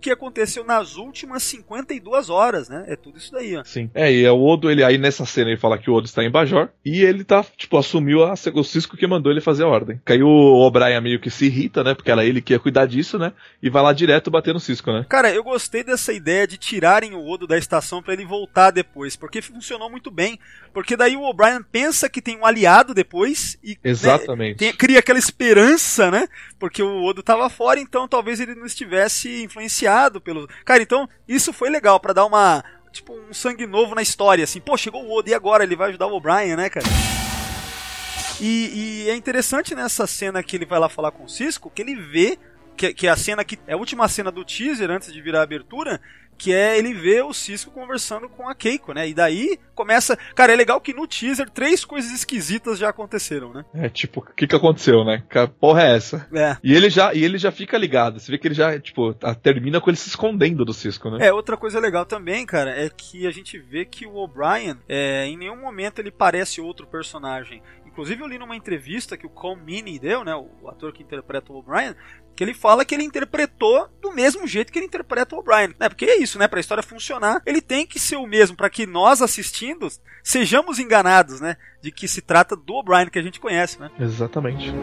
S3: que aconteceu nas últimas cinquenta e duas horas, né? É tudo isso daí, ó.
S7: Sim. É, e é o Odo, ele aí nessa cena ele fala que o Odo está em Bajor e ele tá, tipo, assumiu a, o Cisco que mandou ele fazer a ordem. Que aí o O'Brien meio que se irrita, né? Porque era ele que ia cuidar disso, né? E vai lá direto bater no Cisco, né?
S3: Cara, eu gostei dessa ideia de tirarem o Odo da estação pra ele voltar depois, porque funcionou muito bem. Porque daí o O'Brien pensa que tem um aliado depois e
S7: Exatamente.
S3: Né, tem, cria aquela esperança, né? Porque o Odo tava fora, então talvez ele não estivesse influenciado pelo... Cara, então isso foi legal pra dar uma... Tipo, um sangue novo na história, assim. Pô, chegou o Odo, e agora? Ele vai ajudar o O'Brien, né, cara? E, e é interessante nessa cena que ele vai lá falar com o Cisco, que ele vê... Que, que é a cena que... É a última cena do teaser, antes de virar a abertura... Que é ele ver o Cisco conversando com a Keiko, né? E daí começa... Cara, é legal que no teaser três coisas esquisitas já aconteceram, né?
S7: É, tipo, o que que aconteceu, né? Que porra é essa?
S3: É.
S7: E ele já, e ele já fica ligado. Você vê que ele já, tipo, tá, termina com ele se escondendo do Cisco, né?
S3: É, outra coisa legal também, cara, é que a gente vê que o O'Brien, é, em nenhum momento ele parece outro personagem. Inclusive eu li numa entrevista que o Colm Meaney deu, né? O ator que interpreta o O'Brien, que ele fala que ele interpretou do mesmo jeito que ele interpreta o O'Brien. É, porque é isso, né? Pra história funcionar, ele tem que ser o mesmo, pra que nós assistindo sejamos enganados, né? De que se trata do O'Brien que a gente conhece, né?
S7: Exatamente.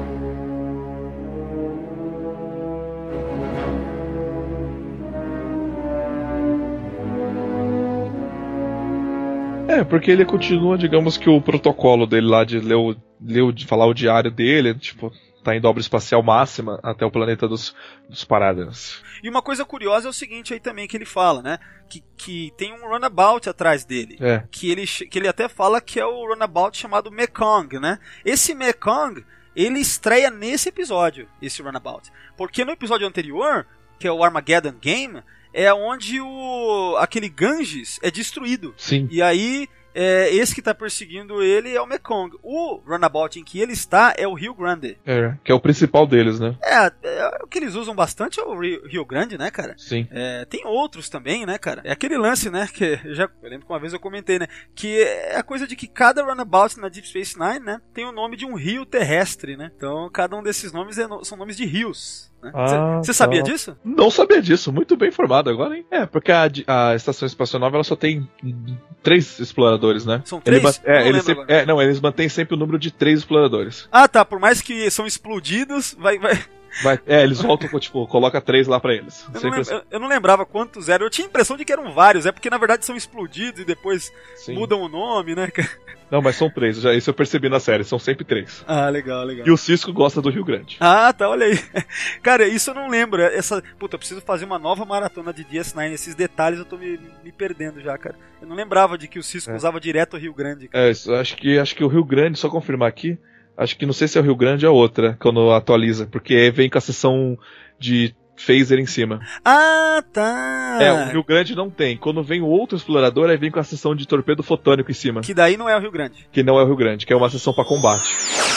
S7: É, porque ele continua, digamos que o protocolo dele lá de ler, o, ler o, de falar o diário dele, tipo, tá indo obra espacial máxima até o planeta dos, dos Parademons.
S3: E uma coisa curiosa é o seguinte aí também que ele fala, né? Que, que tem um runabout atrás dele.
S7: É.
S3: Que ele, que ele até fala que é o runabout chamado Mekong, né? Esse Mekong, ele estreia nesse episódio, esse runabout. Porque no episódio anterior, que é o Armageddon Game, é onde o aquele Ganges é destruído.
S7: Sim.
S3: E aí, é, esse que está perseguindo ele é o Mekong. O runabout em que ele está é o Rio Grande.
S7: É, que é o principal deles, né?
S3: É, é, o que eles usam bastante é o Rio, Rio Grande, né, cara?
S7: Sim.
S3: É, tem outros também, né, cara? É aquele lance, né, que eu já eu lembro que uma vez eu comentei, né, que é a coisa de que cada runabout na Deep Space Nine, né, tem o nome de um rio terrestre, né? Então, cada um desses nomes é no, são nomes de rios. Você
S7: Ah,
S3: sabia
S7: tá.
S3: disso?
S7: Não sabia disso, muito bem informado agora, hein? É, porque a, a Estação Espacial Nova ela só tem três exploradores, né?
S3: São
S7: Ele
S3: três?
S7: ba- é,
S3: Não
S7: eles
S3: lembro
S7: sempre,
S3: agora.
S7: é, não, eles mantêm sempre o número de três exploradores.
S3: Ah, tá, por mais que são explodidos, vai... vai...
S7: Vai, é, eles voltam, com, tipo, coloca três lá pra eles.
S3: Eu, não
S7: Sempre
S3: lem-
S7: assim.
S3: eu- eu não lembrava quantos eram. Eu tinha a impressão de que eram vários. É porque na verdade são explodidos e depois
S7: Sim.
S3: mudam o nome, né?
S7: Não, mas são três, já, isso eu percebi na série, são sempre três.
S3: Ah, legal, legal.
S7: E o Cisco gosta do Rio Grande.
S3: Ah, tá, olha aí. Cara, isso eu não lembro. Essa... Puta, eu preciso fazer uma nova maratona de D S nove. Esses detalhes eu tô me, me perdendo já, cara. Eu não lembrava de que o Cisco
S7: É.
S3: usava direto o Rio Grande. Cara.
S7: É, isso, acho que, acho que o Rio Grande, só confirmar aqui, acho que não sei se é o Rio Grande ou a outra, quando atualiza, porque vem com a seção de phaser em cima.
S3: Ah, tá.
S7: É, o Rio Grande não tem. Quando vem o outro explorador, aí vem com a seção de torpedo fotônico em cima.
S3: Que daí não é o Rio Grande.
S7: Que não é o Rio Grande, que é uma seção pra combate.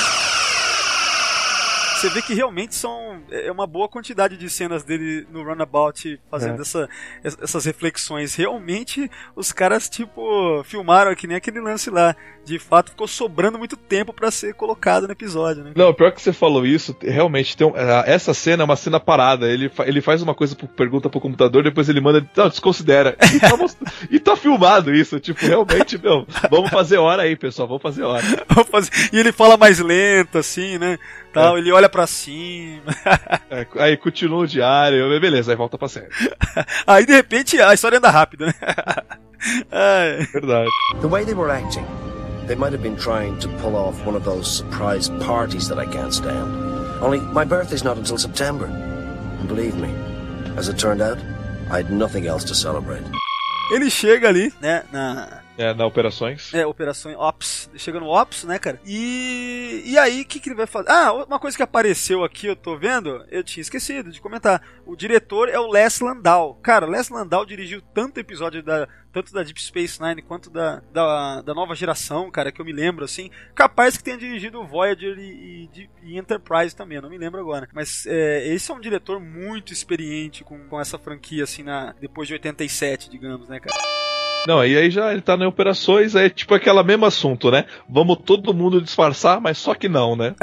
S3: Você vê que realmente são é uma boa quantidade de cenas dele no Runabout fazendo
S7: É.
S3: essa, essas reflexões. Realmente os caras, tipo, filmaram que nem aquele lance lá. De fato, ficou sobrando muito tempo pra ser colocado no episódio, né?
S7: Não, pior que você falou isso, realmente, tem um, é, essa cena é uma cena parada. Ele, fa- ele faz uma coisa, pro- pergunta pro computador, depois ele manda, não, desconsidera. E tá, most- e tá filmado isso, tipo, realmente, meu, vamos fazer hora aí, pessoal, vamos fazer hora.
S3: Vou fazer- E ele fala mais lento, assim, né? Tal,
S7: É.
S3: Ele olha pra cima.
S7: É, aí continua o diário, beleza, aí volta pra série.
S3: Aí, de repente, a história anda rápido, né? Ai.
S7: Verdade.
S5: The way they were acting, they might have been trying to pull off one of those surprise parties that I can't stand. Only my birthday's not until September. And believe me, as it turned out, I had nothing else to celebrate.
S3: Ele chega ali, né? Na...
S7: É, na Operações.
S3: É, operações Ops. Chega no Ops, né, cara? E, e aí, o que, que ele vai fazer? Ah, uma coisa que apareceu aqui, eu tô vendo, eu tinha esquecido de comentar. O diretor é o Les Landau. Cara, o Les Landau dirigiu tanto episódio da, tanto da Deep Space Nine quanto da, da, da nova geração, cara, que eu me lembro, assim. Capaz que tenha dirigido o Voyager e, e, e Enterprise também, eu não me lembro agora. Mas é, esse é um diretor muito experiente com, com essa franquia, assim, na, depois de oitenta e sete, digamos, né, cara?
S7: Não, e aí já ele tá em operações, é tipo aquele mesmo assunto, né? Vamos todo mundo disfarçar, mas só que não, né?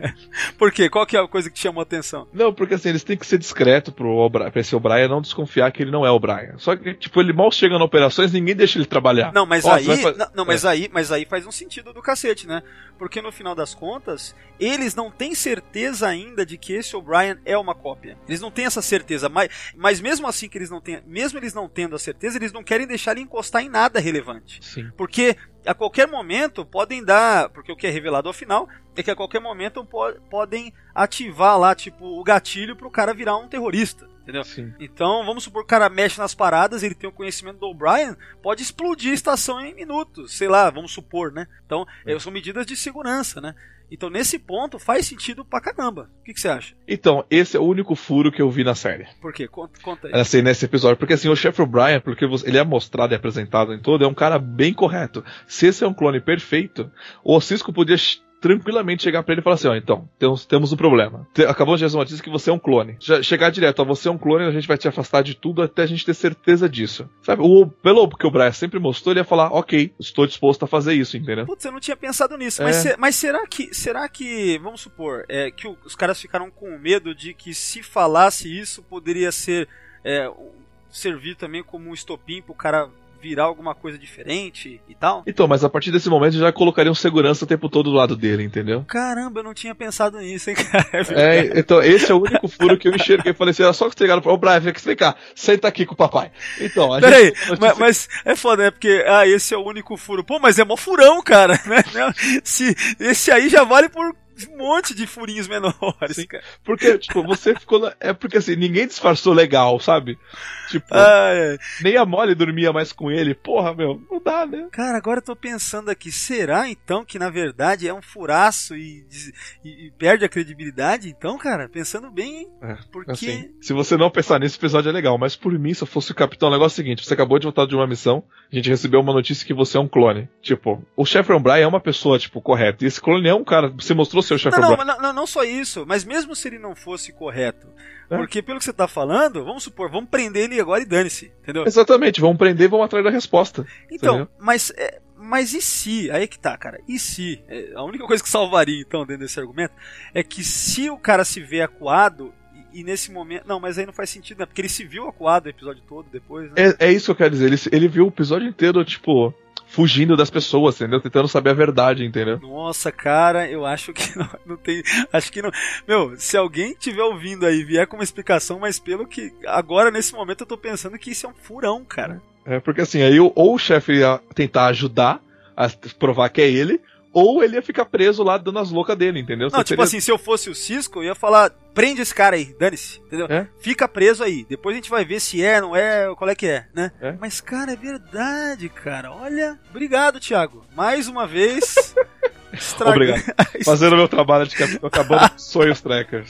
S3: Por quê? Qual que é a coisa que te chamou a atenção?
S7: Não, porque assim, eles têm que ser discretos pro O'Brien, pra esse O'Brien não desconfiar que ele não é o O'Brien. Só que, tipo, ele mal chega na operações, ninguém deixa ele trabalhar.
S3: Não, mas
S7: Ó,
S3: aí,
S7: você vai fa-
S3: não, não, mas
S7: É.
S3: aí, mas aí faz um sentido do cacete, né? Porque no final das contas, eles não têm certeza ainda de que esse O'Brien é uma cópia. Eles não têm essa certeza, mas, mas mesmo assim que eles não tenham, mesmo eles não tendo a certeza, eles não querem deixar ele encostar em nada relevante.
S7: Sim.
S3: Porque a qualquer momento podem dar, porque o que é revelado ao final é que a qualquer momento po- podem ativar lá, tipo, o gatilho pro cara virar um terrorista, entendeu?
S7: Sim.
S3: Então, vamos supor que o cara mexe nas paradas, ele tem o conhecimento do O'Brien, pode explodir a estação em minutos, sei lá, vamos supor, né? Então, é. são medidas de segurança, né? Então, nesse ponto, faz sentido pra caramba. O que, que você acha?
S7: Então, esse é o único furo que eu vi na série.
S3: Por quê? Conta, conta aí.
S7: Assim, nesse episódio. Porque assim, o chefe O'Brien, porque você- ele é mostrado e apresentado em todo, é um cara bem correto. Se esse é um clone perfeito, o Cisco podia ch- tranquilamente chegar pra ele e falar assim, ó, então, temos, temos um problema. Te- Acabamos de receber uma notícia que você é um clone. Já, chegar direto, ó, você é um clone, a gente vai te afastar de tudo até a gente ter certeza disso. Sabe, o, pelo que o O'Brien sempre mostrou, ele ia falar, ok, estou disposto a fazer isso, entendeu?
S3: Putz, eu não tinha pensado nisso.
S7: É.
S3: Mas, se- mas será que, será que, vamos supor, é, que o- os caras ficaram com medo de que se falasse isso, poderia ser, é, um- servir também como um estopim pro cara virar alguma coisa diferente e tal?
S7: Então, mas a partir desse momento já colocaria um segurança o tempo todo do lado dele, entendeu?
S3: Caramba, eu não tinha pensado nisso, hein, cara?
S7: É, então, esse é o único furo que eu enxerguei. Eu falei assim, era só que chegaram para o Brian, vem cá, senta aqui com o papai. Então, a
S3: Peraí,
S7: gente...
S3: mas, mas é foda, né? Porque, ah, esse é o único furo. Pô, mas é mó furão, cara, né? Se, esse aí já vale por um monte de furinhos menores,
S7: Sim.
S3: cara.
S7: Porque, tipo, você ficou... Na... É porque, assim, ninguém disfarçou legal, sabe? Tipo,
S3: Ah, é.
S7: nem a Molly dormia mais com ele. Porra, meu, não dá, né?
S3: Cara, agora eu tô pensando aqui, será então que na verdade é um furaço e, des- e- e perde a credibilidade? Então, cara, pensando bem, hein?
S7: É,
S3: Porque...
S7: assim, se você não pensar nisso, o episódio é legal. Mas por mim, se eu fosse o capitão, o negócio é o seguinte, você acabou de voltar de uma missão, a gente recebeu uma notícia que você é um clone. Tipo, o chefe O'Brien é uma pessoa, tipo, correta. E esse clone é um cara, você mostrou seu chefe
S3: Não, não,
S7: O'Brien.
S3: mas não, não, não só isso, mas mesmo se ele não fosse correto,
S7: É.
S3: porque pelo que você tá falando, vamos supor, vamos prender ele agora e dane-se, entendeu?
S7: Exatamente, vamos prender e vamos atrás da resposta.
S3: Então,
S7: entendeu?
S3: mas, é, mas e se? Aí que tá, cara. E se? É, a única coisa que salvaria, então, dentro desse argumento, é que se o cara se vê acuado, e, e nesse momento... Não, mas aí não faz sentido, né? Porque ele se viu acuado o episódio todo depois, né?
S7: É, é isso que eu quero dizer. Ele, ele viu o episódio inteiro, tipo, fugindo das pessoas, entendeu? Tentando saber a verdade, entendeu?
S3: Nossa, cara, eu acho que não, não tem... Acho que não... Meu, se alguém estiver ouvindo aí e vier com uma explicação, mas pelo que... Agora, nesse momento, eu tô pensando que isso é um furão, cara.
S7: É, porque assim, aí ou o chefe ia tentar ajudar a provar que é ele, ou ele ia ficar preso lá dando as loucas dele, entendeu?
S3: Não,
S7: Você
S3: tipo
S7: teria-
S3: assim, se eu fosse o Cisco, eu ia falar, prende esse cara aí, dane-se, entendeu?
S7: É?
S3: Fica preso aí, depois a gente vai ver se é, não é, qual é que é, né?
S7: É.
S3: Mas, cara, é verdade, cara, olha, obrigado, Thiago, mais uma vez, estraga-
S7: Obrigado. Fazendo o meu trabalho de capitão, acabando com sonhos trackers.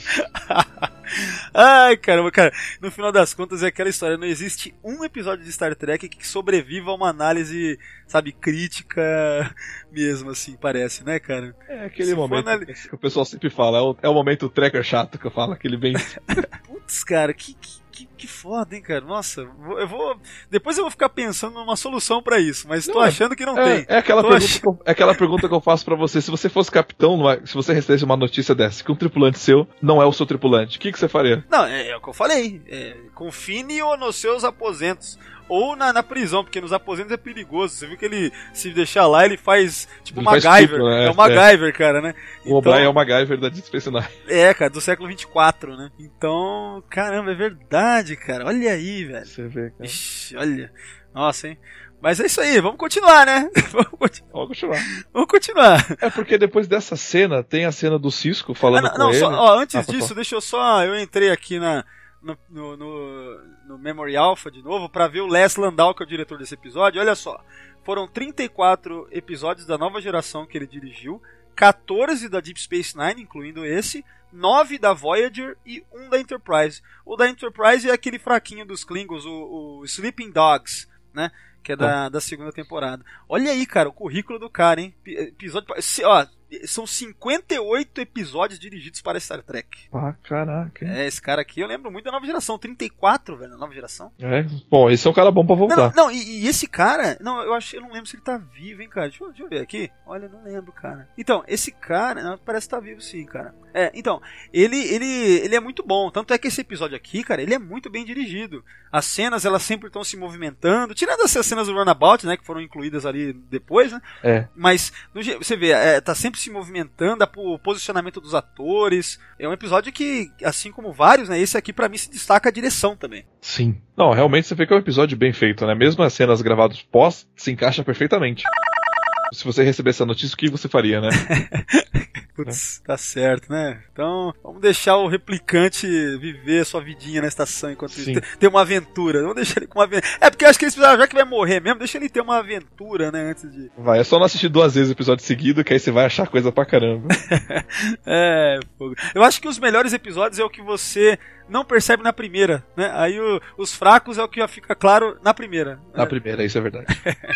S3: Ai, caramba, cara, no final das contas é aquela história, não existe um episódio de Star Trek que sobreviva a uma análise, sabe, crítica mesmo, assim, parece, né, cara?
S7: É aquele
S3: Se for
S7: momento
S3: anali-
S7: que o pessoal sempre fala, é o, é o momento tracker chato que eu falo, aquele bem...
S3: Putz, cara, que, que, que, que foda, hein, cara? Nossa, vou- eu vou. Depois eu vou ficar pensando numa solução pra isso, mas tô
S7: Não, é-
S3: achando que não
S7: É,
S3: tem.
S7: é aquela
S3: Tô
S7: pergunta
S3: ach-
S7: que eu, é aquela pergunta que eu faço pra você. Se você fosse capitão, numa- se você recebesse uma notícia dessa, que um tripulante seu não é o seu tripulante, o que, que você faria?
S3: Não, é, é o que eu falei. É, confine-o nos seus aposentos. Ou na, na prisão, porque nos aposentos é perigoso. Você viu que ele, se deixar lá, ele faz tipo
S7: Ele faz
S3: MacGyver.
S7: tudo, né?
S3: É o MacGyver, cara, né?
S7: O O'Brien é o MacGyver da Deep Space Nine.
S3: É, cara, do século vinte e quatro, né? Então, caramba, é verdade, cara. Olha aí, velho.
S7: Você vê, cara.
S3: Ixi, olha. Nossa, hein? Mas é isso aí, vamos continuar, né? Vamos continuar.
S7: Vamos continuar.
S3: Vamos continuar.
S7: É porque depois dessa cena, tem a cena do Cisco falando
S3: Ah, não,
S7: com
S3: não,
S7: ele.
S3: só, ó, antes
S7: Ah, pode
S3: disso,
S7: falar.
S3: deixa eu só. Eu entrei aqui na, no, no, no, no Memory Alpha de novo pra ver o Les Landau, que é o diretor desse episódio. Olha só, foram trinta e quatro episódios da nova geração que ele dirigiu, quatorze da Deep Space Nine, incluindo esse, nove da Voyager e um da Enterprise. O da Enterprise é aquele fraquinho dos Klingons, o, o Sleeping Dogs, né? Que é da, da segunda temporada. Olha aí, cara, o currículo do cara, hein? P- Episódio. Se, ó, são cinquenta e oito episódios dirigidos para Star Trek.
S7: Ah, caraca. hein?
S3: É, esse cara aqui eu lembro muito da nova geração, trinta e quatro, velho, da nova geração.
S7: É, bom, esse é um cara bom pra
S3: Não,
S7: voltar.
S3: não, não, e, e esse cara, não, eu acho, eu não lembro se ele tá vivo, hein, cara. Deixa eu, deixa eu ver aqui. Olha, eu não lembro, cara. Então, esse cara, não, parece que tá vivo sim, cara. É, então, ele, ele, ele é muito bom. Tanto é que esse episódio aqui, cara, ele é muito bem dirigido. As cenas, elas sempre estão se movimentando. Tirando essas cenas do Runabout, né, que foram incluídas ali depois, né.
S7: É.
S3: Mas, no, você vê, é, tá sempre se movimentando, o posicionamento dos atores. É um episódio que, assim como vários, né, esse aqui pra mim se destaca a direção também.
S7: Sim. Não, realmente você vê que é um episódio bem feito, né? Mesmo as cenas gravadas pós, se encaixa perfeitamente. Se você recebesse essa notícia, o que você faria, né?
S3: Putz, tá certo, né? Então, vamos deixar o replicante viver sua vidinha na estação enquanto
S7: Sim.
S3: ele ter uma aventura. Vamos deixar ele com uma aventura. É porque eu acho que eles precisaram, já que vai morrer mesmo, deixa ele ter uma aventura, né? Antes de.
S7: Vai, é só não assistir duas vezes o episódio seguido, que aí você vai achar coisa pra caramba.
S3: É, fogo. Eu acho que os melhores episódios é o que você não percebe na primeira, né? Aí o- os fracos é o que já fica claro na primeira.
S7: Na
S3: É.
S7: primeira, isso é verdade.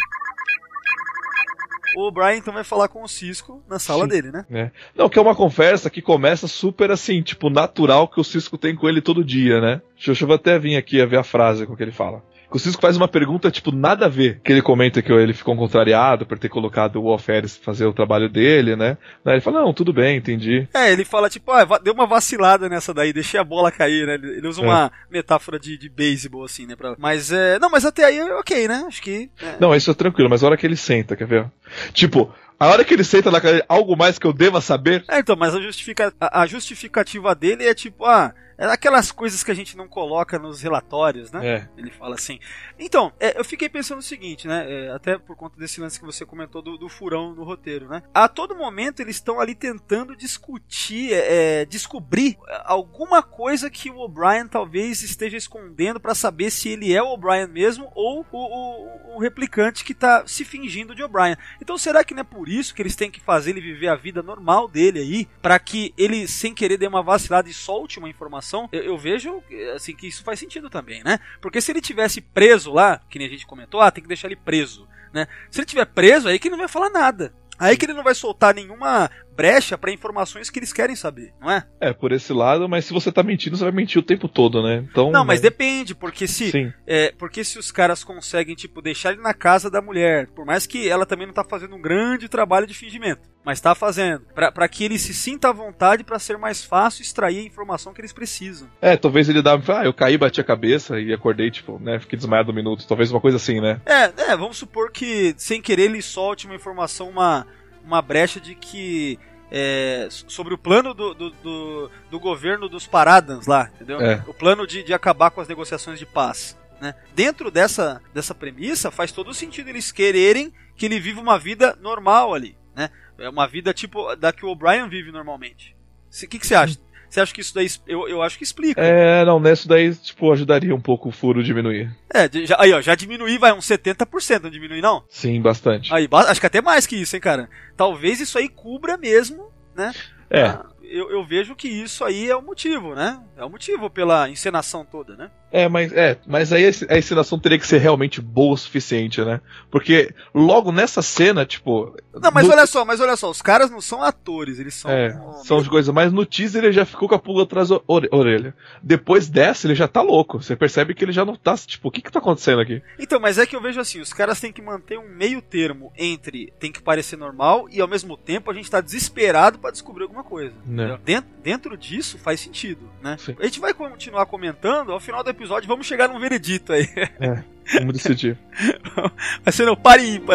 S3: O Brian então vai falar com o Cisco na sala
S7: Sim.
S3: dele, né?
S7: né? Não, que é uma conversa que começa super assim, tipo, natural que o Cisco tem com ele todo dia, né? Deixa eu vou até vir aqui a ver a frase com que ele fala. O Cisco faz uma pergunta, tipo, nada a ver. Que ele comenta que ele ficou contrariado por ter colocado o Alferes fazer o trabalho dele, né? Aí ele fala, não, tudo bem, entendi.
S3: É, ele fala tipo, ah, va- deu uma vacilada nessa daí, deixei a bola cair, né? Ele ele usa
S7: É.
S3: uma metáfora de, de beisebol, assim, né? Pra... Mas, é... Não, mas até aí, ok, né? Acho que... é.
S7: Não, isso é tranquilo, mas a hora que ele senta, quer ver? Tipo, a hora que ele senta na cadeira, algo mais que eu deva saber?
S3: É, então, mas a, justifica... a a justificativa dele é tipo, ah... É aquelas coisas que a gente não coloca nos relatórios, né?
S7: É.
S3: Ele fala assim. Então, é, eu fiquei pensando o seguinte, né? É, até por conta desse lance que você comentou do, do furão no roteiro, né? A todo momento eles estão ali tentando discutir, é, descobrir alguma coisa que o O'Brien talvez esteja escondendo pra saber se ele é o O'Brien mesmo ou o, o, o replicante que tá se fingindo de O'Brien. Então, será que não é por isso que eles têm que fazer ele viver a vida normal dele aí, pra que ele, sem querer, dê uma vacilada e solte uma informação? Eu, eu vejo assim que isso faz sentido também, né? Porque se ele tivesse preso lá, que nem a gente comentou, ah, tem que deixar ele preso, né? Se ele tiver preso, aí que ele não vai falar nada. Aí que ele não vai soltar nenhuma brecha pra informações que eles querem saber, não é?
S7: É, por esse lado, mas se você tá mentindo, você vai mentir o tempo todo, né? Então,
S3: Não, mas
S7: né?
S3: depende, porque se
S7: Sim.
S3: é, porque se os caras conseguem, tipo, deixar ele na casa da mulher, por mais que ela também não tá fazendo um grande trabalho de fingimento, mas tá fazendo, pra, pra que ele se sinta à vontade pra ser mais fácil extrair a informação que eles precisam.
S7: É, talvez ele dá, ah, eu caí, bati a cabeça e acordei, tipo, né, fiquei desmaiado um minuto, talvez uma coisa assim, né?
S3: É, é, vamos supor que sem querer ele solte uma informação, uma, uma brecha de que é, sobre o plano do, do, do, do governo dos Paradans lá, entendeu?
S7: É.
S3: O plano de, de acabar com as negociações de paz, né? Dentro dessa, dessa premissa faz todo sentido eles quererem que ele viva uma vida normal ali, né? É uma vida tipo da que o O'Brien vive normalmente. O que, que você acha? Você acha que isso daí, eu, eu acho que explica.
S7: É, não, nessa daí, tipo, ajudaria um pouco o furo diminuir.
S3: É, de- já, aí ó, já diminui, vai uns setenta por cento, não diminui não?
S7: Sim, bastante.
S3: Aí, ba- acho que até mais que isso, hein, cara. Talvez isso aí cubra mesmo, né?
S7: É.
S3: Ah, Eu, eu vejo que isso aí é o motivo, né? É o motivo pela encenação toda, né?
S7: É, mas é, mas aí a encenação teria que ser realmente boa o suficiente, né? Porque logo nessa cena, tipo.
S3: Não, mas
S7: no-
S3: olha só, mas olha só, os caras não são atores, eles são.
S7: É, são as coisas, mas no teaser ele já ficou com a pulga atrás da ore- orelha. Depois dessa, ele já tá louco. Você percebe que ele já não tá. Tipo, o que que tá acontecendo aqui?
S3: Então, mas é que eu vejo assim, os caras têm que manter um meio termo entre tem que parecer normal e ao mesmo tempo a gente tá desesperado pra descobrir alguma coisa.
S7: Né.
S3: Entendeu? Dentro, dentro disso faz sentido, né?
S7: Sim.
S3: A gente vai continuar comentando, ao final do episódio vamos chegar num veredito aí.
S7: É, vamos decidir.
S3: Vai ser no par e ímpar.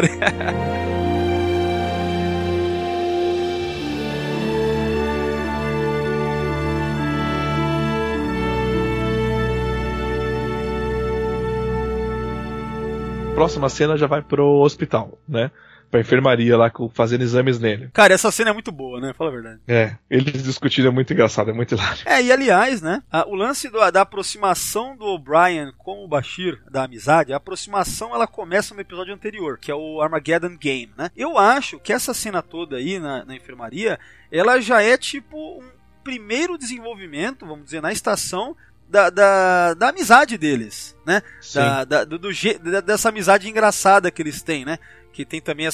S7: Próxima cena já vai pro hospital, né? Pra enfermaria lá com- fazendo exames nele.
S3: Cara, essa cena é muito boa, né? Fala a verdade.
S7: É, eles discutindo é muito engraçado, é muito hilário.
S3: É, e aliás, né? a- o lance do- da aproximação do O'Brien com o Bashir, da amizade, a aproximação ela começa no episódio anterior, que é o Armageddon Game, né? Eu acho que essa cena toda aí na, na enfermaria, ela já é tipo um primeiro desenvolvimento, vamos dizer, na estação da, da, da amizade deles, né?
S7: Sim.
S3: Da, da- do, do je- da- dessa amizade engraçada que eles têm, né? Que tem também essas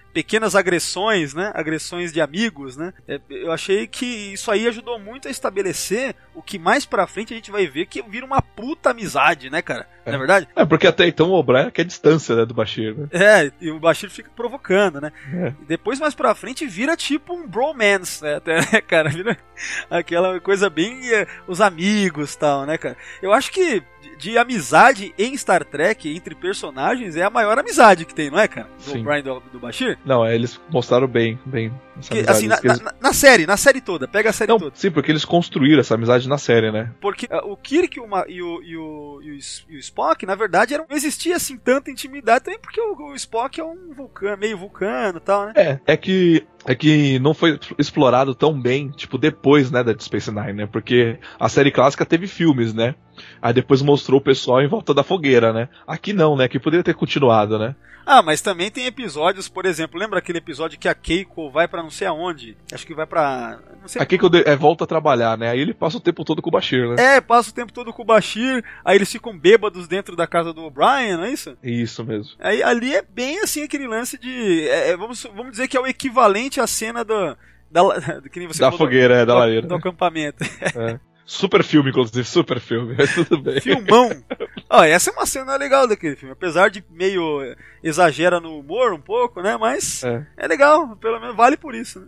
S3: pequenas agressões, né? Agressões de amigos, né? É, eu achei que isso aí ajudou muito a estabelecer o que mais pra frente a gente vai ver que vira uma puta amizade, né, cara?
S7: É.
S3: Não é verdade?
S7: É, porque até então o O'Brien quer distância, né, do Bashir, né?
S3: É, e o Bashir fica provocando, né?
S7: É.
S3: E depois, mais pra frente, vira tipo um bromance, né? Até, né, cara? Vira aquela coisa bem... é, os amigos e tal, né, cara? Eu acho que de, de amizade em Star Trek, entre personagens, é a maior amizade que tem, não é, cara? Do
S7: Sim.
S3: O'Brien e do, do Bashir.
S7: Não, é, eles mostraram bem, bem essa
S3: Que,
S7: amizade.
S3: assim, na,
S7: que eles...
S3: na, na série, na série toda. Pega a série
S7: Não,
S3: toda.
S7: sim, porque eles construíram essa amizade na série, né?
S3: Porque uh, o Kirk e o, Ma- e, o, e, o, e, o, e o Spock, na verdade, eram, não existia assim tanta intimidade também, porque o, o Spock é um vulcano, meio vulcano e tal, né?
S7: É, é que é que não foi explorado tão bem, tipo, depois, né, da Deep Space Nine, né? Porque a série clássica teve filmes, né? Aí depois mostrou o pessoal em volta da fogueira, né? Aqui não, né? Aqui poderia ter continuado, né?
S3: Ah, mas também tem episódios, por exemplo, lembra aquele episódio que a Keiko vai pra não sei aonde? Acho que vai pra... não sei.
S7: Aqui quando é, volta a trabalhar, né? Aí ele passa o tempo todo com o Bashir, né?
S3: É, passa o tempo todo com o Bashir, aí eles ficam bêbados dentro da casa do O'Brien, não é isso?
S7: Isso mesmo.
S3: Aí ali é bem assim aquele lance de... é, é, vamos, vamos dizer que é o equivalente à cena do... Da, que nem você
S7: Da
S3: falou,
S7: fogueira,
S3: do,
S7: é, da
S3: do,
S7: lareira.
S3: do
S7: né?
S3: acampamento.
S7: É. Super filme, inclusive, super filme, mas tudo bem.
S3: Filmão. Ó, essa é uma cena legal daquele filme. Apesar de meio eh, exagera no humor um pouco, né? Mas é,
S7: É.
S3: legal. Pelo menos vale por isso, né?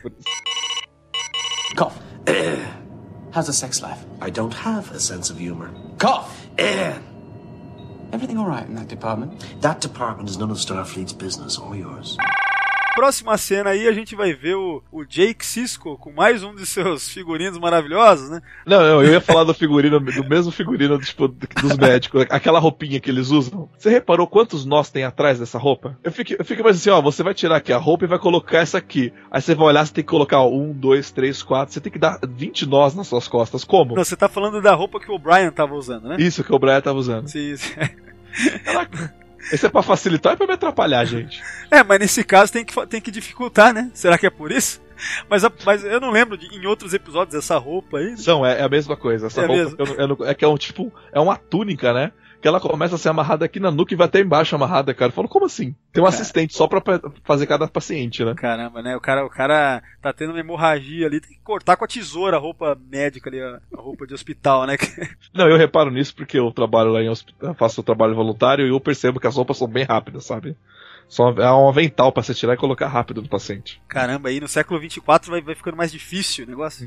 S6: Cough. How's the sex life?
S5: I don't have a sense of humor.
S6: Cough. Everything all right in that department?
S5: That department is none of Starfleet's business or yours.
S3: Próxima cena aí a gente vai ver o, o Jake Sisko com mais um de seus figurinos maravilhosos, né?
S7: Não, não, eu ia falar do figurino, do mesmo figurino tipo, dos médicos, aquela roupinha que eles usam. Você reparou quantos nós tem atrás dessa roupa? Eu fico, eu fico mais assim, ó, você vai tirar aqui a roupa e vai colocar essa aqui. Aí você vai olhar, você tem que colocar ó, um, dois, três, quatro, você tem que dar vinte nós nas suas costas. Como?
S3: Não, você tá falando da roupa que o O'Brien tava usando, né?
S7: Isso que o Brian tava usando.
S3: Sim, sim.
S7: Caraca. Esse é pra facilitar ou é pra me atrapalhar, gente?
S3: É, mas nesse caso tem que, fa- tem que dificultar, né? Será que é por isso? Mas, a- mas eu não lembro de, em outros episódios dessa roupa aí. Né?
S7: São, é, é a mesma coisa. Essa
S3: É
S7: roupa
S3: mesmo?
S7: eu não- eu não- é que é um tipo, é uma túnica, né? Que ela começa a ser amarrada aqui na nuca e vai até embaixo amarrada, cara. Eu falo, como assim? Tem um assistente só pra pa- fazer cada paciente, né?
S3: Caramba, né? O cara, o cara tá tendo uma hemorragia ali, tem que cortar com a tesoura a roupa médica ali, a a roupa de hospital, né?
S7: Não, eu reparo nisso porque eu trabalho lá em hospital, faço o trabalho voluntário e eu percebo que as roupas são bem rápidas, sabe? Só é um avental pra você tirar e colocar rápido no paciente.
S3: Caramba, aí no século vinte e quatro vai, vai ficando mais difícil o negócio.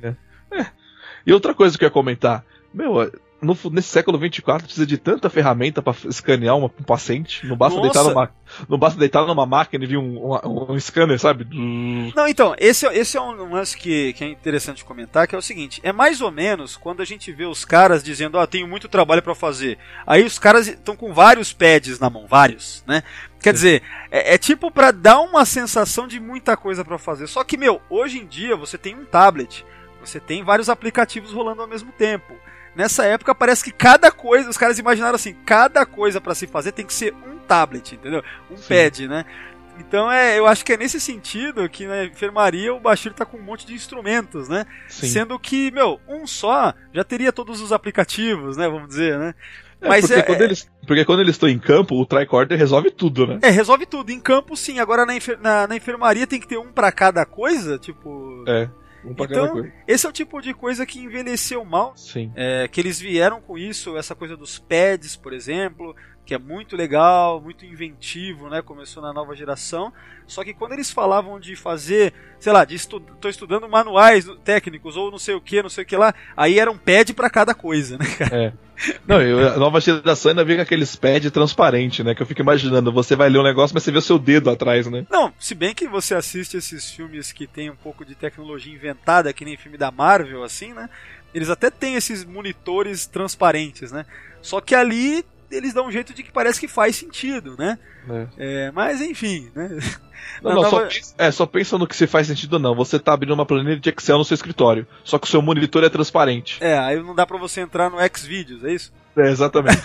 S7: E outra coisa que eu ia comentar, meu, no, nesse século vinte e quatro precisa de tanta ferramenta pra escanear uma, um paciente. Não basta,
S3: Nossa!
S7: deitar numa, não basta deitar numa máquina e vir um, um, um scanner, sabe?
S3: Não, então, esse, é- esse é um lance que, que é interessante comentar, que é o seguinte, é mais ou menos quando a gente vê os caras dizendo, ó, tenho muito trabalho pra fazer. Aí os caras estão com vários pads na mão, vários, né? Quer dizer, é, é tipo pra dar uma sensação de muita coisa pra fazer. Só que, meu, hoje em dia você tem um tablet, você tem vários aplicativos rolando ao mesmo tempo. Nessa época parece que cada coisa, os caras imaginaram assim, cada coisa pra se fazer tem que ser um tablet, entendeu? Um
S7: Sim.
S3: pad, né? Então é, eu acho que é nesse sentido que na enfermaria o Bashir tá com um monte de instrumentos, né?
S7: Sim.
S3: Sendo que, meu, um só já teria todos os aplicativos, né? Vamos dizer, né?
S7: É,
S3: Mas
S7: porque,
S3: é,
S7: quando eles, porque quando eles estão em campo, o tricorder resolve tudo, né?
S3: é, resolve tudo. Em campo, sim. Agora na, enfer- na, na enfermaria tem que ter um pra cada coisa, tipo...
S7: É, um pra cada
S3: Então,
S7: coisa.
S3: esse é o tipo de coisa que envelheceu mal.
S7: Sim.
S3: É, que eles vieram com isso, essa coisa dos pads, por exemplo, que é muito legal, muito inventivo, né? Começou na nova geração. Só que quando eles falavam de fazer, sei lá, de estu tô estudando manuais técnicos ou não sei o que, não sei o que lá, aí era um pad pra cada coisa, né, cara?
S7: É. Não, eu, a nova geração ainda vem com aqueles pads transparentes, né? Que eu fico imaginando, você vai ler um negócio, mas você vê o seu dedo atrás, né?
S3: Não, se bem que você assiste esses filmes que tem um pouco de tecnologia inventada, que nem filme da Marvel, assim, né? Eles até têm esses monitores transparentes, né? Só que ali eles dão um jeito de que parece que faz sentido, né?
S7: É.
S3: É, mas enfim, né?
S7: Não,
S3: Na
S7: não,
S3: nova-
S7: só, pensa, é, só pensa no que se faz sentido não. Você tá abrindo uma planilha de Excel no seu escritório, só que o seu monitor é transparente.
S3: É, aí não dá pra você entrar no Xvideos, é isso?
S7: É, exatamente.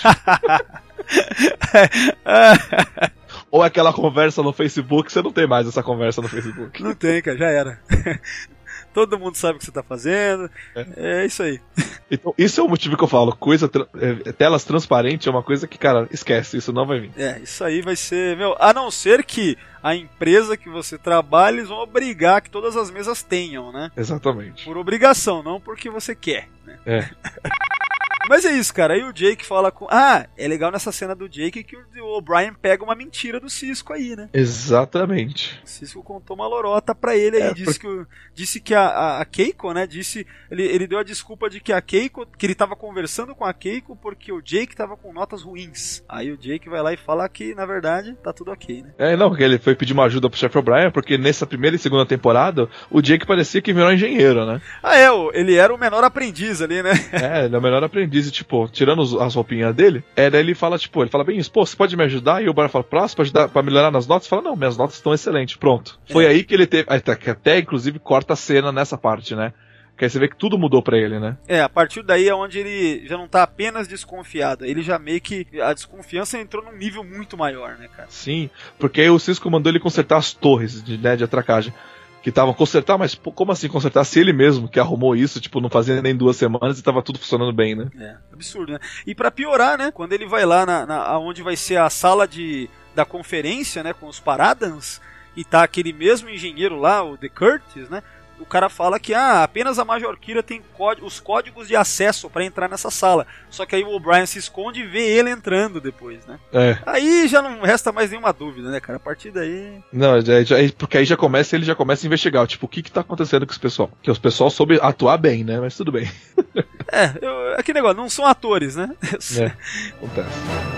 S7: Ou aquela conversa no Facebook, você não tem mais essa conversa no Facebook.
S3: Não tem, cara, já era. todo mundo sabe o que você tá fazendo. É, é isso aí.
S7: Então, isso é o motivo que eu falo, coisa tra- é, telas transparentes é uma coisa que, cara, esquece, isso não vai vir.
S3: É, isso aí vai ser, meu, a não ser que a empresa que você trabalha, eles vão obrigar que todas as mesas tenham, né?
S7: Exatamente.
S3: Por obrigação, não porque você quer, né?
S7: É.
S3: Mas é isso, cara. Aí o Jake fala com... Ah, é legal nessa cena do Jake que o O'Brien pega uma mentira do Cisco aí, né?
S7: Exatamente.
S3: O Cisco contou uma lorota pra ele aí.
S7: É,
S3: Disse
S7: porque...
S3: que, o, disse que a, a, a Keiko, né? Disse... Ele, ele deu a desculpa de que a Keiko... Que ele tava conversando com a Keiko porque o Jake tava com notas ruins. Aí o Jake vai lá e fala que, na verdade, tá tudo ok, né?
S7: É, não, porque ele foi pedir uma ajuda pro chefe O'Brien, porque nessa primeira e segunda temporada, o Jake parecia que virou engenheiro, né?
S3: Ah, é, ele era o menor aprendiz ali, né?
S7: É, ele é o melhor aprendiz, e, tipo, tirando os, as roupinhas dele, é, daí ele fala, tipo, ele fala bem isso, pô, você pode me ajudar? E o O'Brien fala, próximo, pra ajudar, pra melhorar nas notas? Fala, não, minhas notas estão excelentes, pronto. É. Foi aí que ele teve, até, que até, inclusive, corta a cena nessa parte, né? Que aí você vê que tudo mudou pra ele, né?
S3: É, a partir daí é onde ele já não tá apenas desconfiado, ele já meio que, a desconfiança entrou num nível muito maior, né, cara?
S7: Sim, porque aí o Cisco mandou ele consertar as torres de, né, de atracagem. Que estavam consertar, mas pô, como assim consertar se ele mesmo que arrumou isso, tipo, não fazia nem duas semanas e tava tudo funcionando bem, né?
S3: É, absurdo, né? E pra piorar, né, quando ele vai lá na, na onde vai ser a sala de, da conferência, né, com os Paradans, e tá aquele mesmo engenheiro lá, o The Curtis, né, o cara fala que ah, apenas a Major Kira tem cód- os códigos de acesso pra entrar nessa sala. Só que aí o O'Brien se esconde e vê ele entrando depois, né?
S7: É.
S3: Aí já não resta mais nenhuma dúvida, né, cara? A partir daí...
S7: Não, já, já, porque aí já começa, ele já começa a investigar, tipo, o que que tá acontecendo com esse pessoal? Que os pessoal soube atuar bem, né? Mas tudo bem.
S3: É, eu, aquele negócio, não são atores, né?
S7: É, acontece.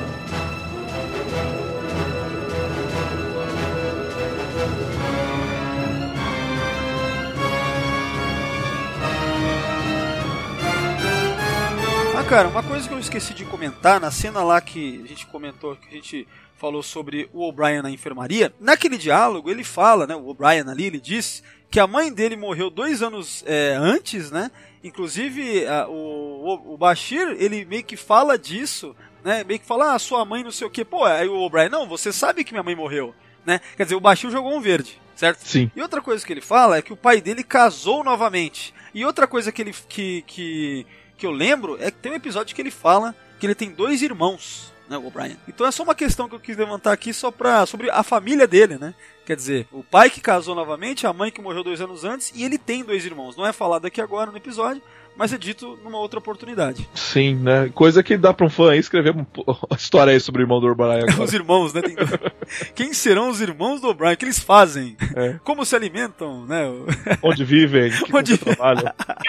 S3: Ah, cara, uma coisa que eu esqueci de comentar, na cena lá que a gente comentou, que a gente falou sobre o O'Brien na enfermaria, naquele diálogo ele fala, né, o O'Brien ali, ele diz que a mãe dele morreu dois anos é, antes, né, inclusive a, o, o Bashir, ele meio que fala disso, né, meio que fala, ah, sua mãe não sei o que, pô, aí o O'Brien, não, você sabe que minha mãe morreu, né, quer dizer, o Bashir jogou um verde, certo?
S7: Sim.
S3: E outra coisa que ele fala é que o pai dele casou novamente, e outra coisa que ele, que, que que eu lembro é que tem um episódio que ele fala que ele tem dois irmãos, né, o O'Brien. Então é só uma questão que eu quis levantar aqui só pra, sobre a família dele, né? Quer dizer, o pai que casou novamente, a mãe que morreu dois anos antes, e ele tem dois irmãos. Não é falado aqui agora no episódio, mas é dito numa outra oportunidade.
S7: Sim, né? Coisa que dá pra um fã aí escrever uma história aí sobre o irmão do O'Brien agora.
S3: Os irmãos, né? Tem... Quem serão os irmãos do O'Brien? O que eles fazem?
S7: É.
S3: Como se alimentam, né?
S7: Onde vivem? Que
S3: Onde
S7: trabalham?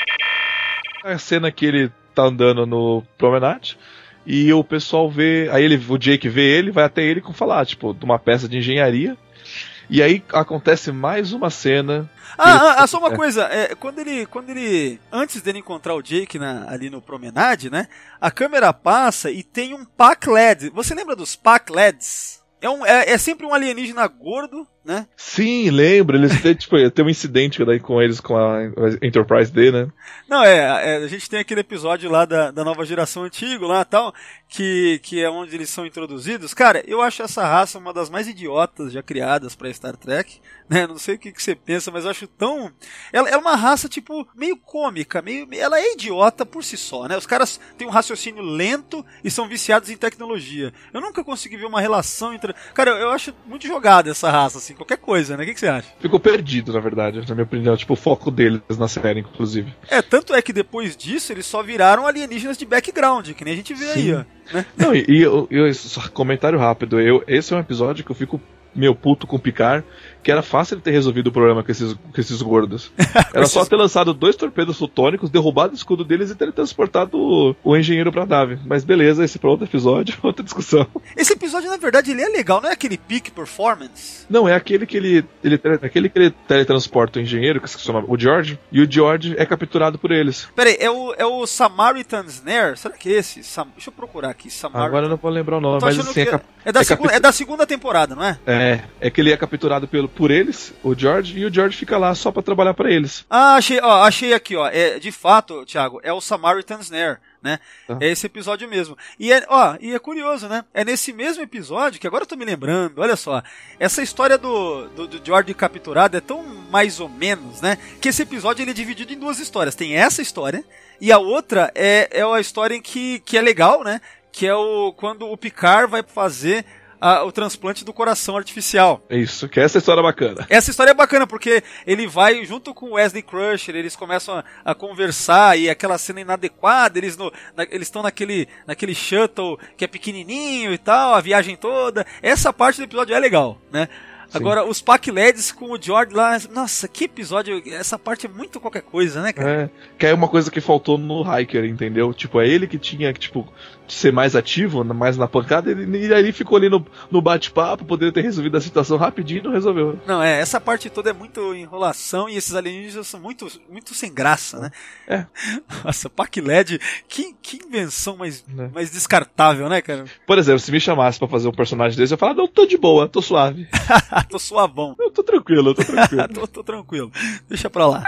S7: A cena que ele tá andando no promenade e o pessoal vê, aí ele, o Jake vê ele, vai até ele com falar, tipo, de uma peça de engenharia, e aí acontece mais uma cena.
S3: Ah,
S7: ele...
S3: ah, ah, só uma coisa, é, quando ele, quando ele, antes dele encontrar o Jake na, ali no promenade, né, a câmera passa e tem um Pac L E D. Você lembra dos Pac L E Ds? É, um, é, é sempre um alienígena gordo, né?
S7: Sim, lembro. Eles têm, tipo, tem um incidente daí com eles, com a Enterprise D, né?
S3: Não, é, é, a gente tem aquele episódio lá da, da nova geração antigo lá tal, que, que é onde eles são introduzidos. Cara, eu acho essa raça uma das mais idiotas já criadas pra Star Trek, né? Não sei o que, que você pensa, mas eu acho tão... Ela, ela é uma raça, tipo, meio cômica, meio... ela é idiota por si só, né? Os caras têm um raciocínio lento e são viciados em tecnologia. Eu nunca consegui ver uma relação entre... Cara, eu, eu acho muito jogada essa raça, assim, qualquer coisa, né? O que, que você acha?
S7: Ficou perdido, na verdade, na minha opinião. Tipo, o foco deles na série, inclusive.
S3: É, tanto é que depois disso eles só viraram alienígenas de background, que nem a gente vê. Sim. Aí, ó. Né? Não,
S7: e, e eu, eu, só comentário rápido, eu, esse é um episódio que eu fico meio puto com o Picard, que era fácil ele ter resolvido o problema com esses, com esses gordos. Era só ter lançado dois torpedos fotônicos, derrubado o escudo deles e ter transportado o, o engenheiro pra nave. Mas beleza, esse é pra outro episódio, outra discussão.
S3: Esse episódio, na verdade, ele é legal, não é aquele Peak Performance?
S7: Não, é aquele que ele, ele, aquele que ele teletransporta o engenheiro, que se chama o George, e o George é capturado por eles.
S3: Peraí, é o, é o Samaritan Snare? Será que é esse? Sam... Deixa eu procurar aqui. Samaritan...
S7: Agora eu não vou lembrar o nome, mas assim... É, cap...
S3: é, da
S7: é,
S3: segunda,
S7: capitu...
S3: é da segunda temporada, não é?
S7: É, é que ele é capturado pelo, por eles, o George, e o George fica lá só pra trabalhar pra eles.
S3: Ah, achei, ó, achei aqui, ó. É, de fato, Thiago, é o Samaritan Snare. né?
S7: Uhum.
S3: É esse episódio mesmo. E é, ó, e é curioso, né? É nesse mesmo episódio, que agora eu tô me lembrando, olha só, essa história do, do, do George capturado é tão mais ou menos, né? Que esse episódio ele é dividido em duas histórias. Tem essa história, e a outra é, é a história em que, que é legal, né? Que é o quando o Picard vai fazer a, o transplante do coração artificial.
S7: Isso, que essa história é bacana.
S3: Essa história é bacana, porque ele vai junto com o Wesley Crusher, eles começam a, a conversar, e aquela cena inadequada, eles no, na, eles estão naquele, naquele shuttle que é pequenininho e tal, a viagem toda. Essa parte do episódio é legal, né? Sim. Agora, os Pac-Leds com o George lá, nossa, que episódio, essa parte é muito qualquer coisa, né, cara?
S7: É, que é uma coisa que faltou no Hiker, entendeu? Tipo, é ele que tinha que, tipo, ser mais ativo, mais na pancada, e, e aí ele ficou ali no, no bate-papo, poderia ter resolvido a situação rapidinho e não resolveu.
S3: Não, é, essa parte toda é muito enrolação, e esses alienígenas são muito, muito sem graça, né?
S7: É.
S3: Nossa, Pac-Led, que, que invenção mais,
S7: é.
S3: mais descartável, né, cara?
S7: Por exemplo, se me chamasse pra fazer um personagem desse, eu ia falar, não, tô de boa, tô suave.
S3: Tô suavão.
S7: Eu tô tranquilo, eu tô tranquilo.
S3: tô, tô tranquilo. Deixa pra lá.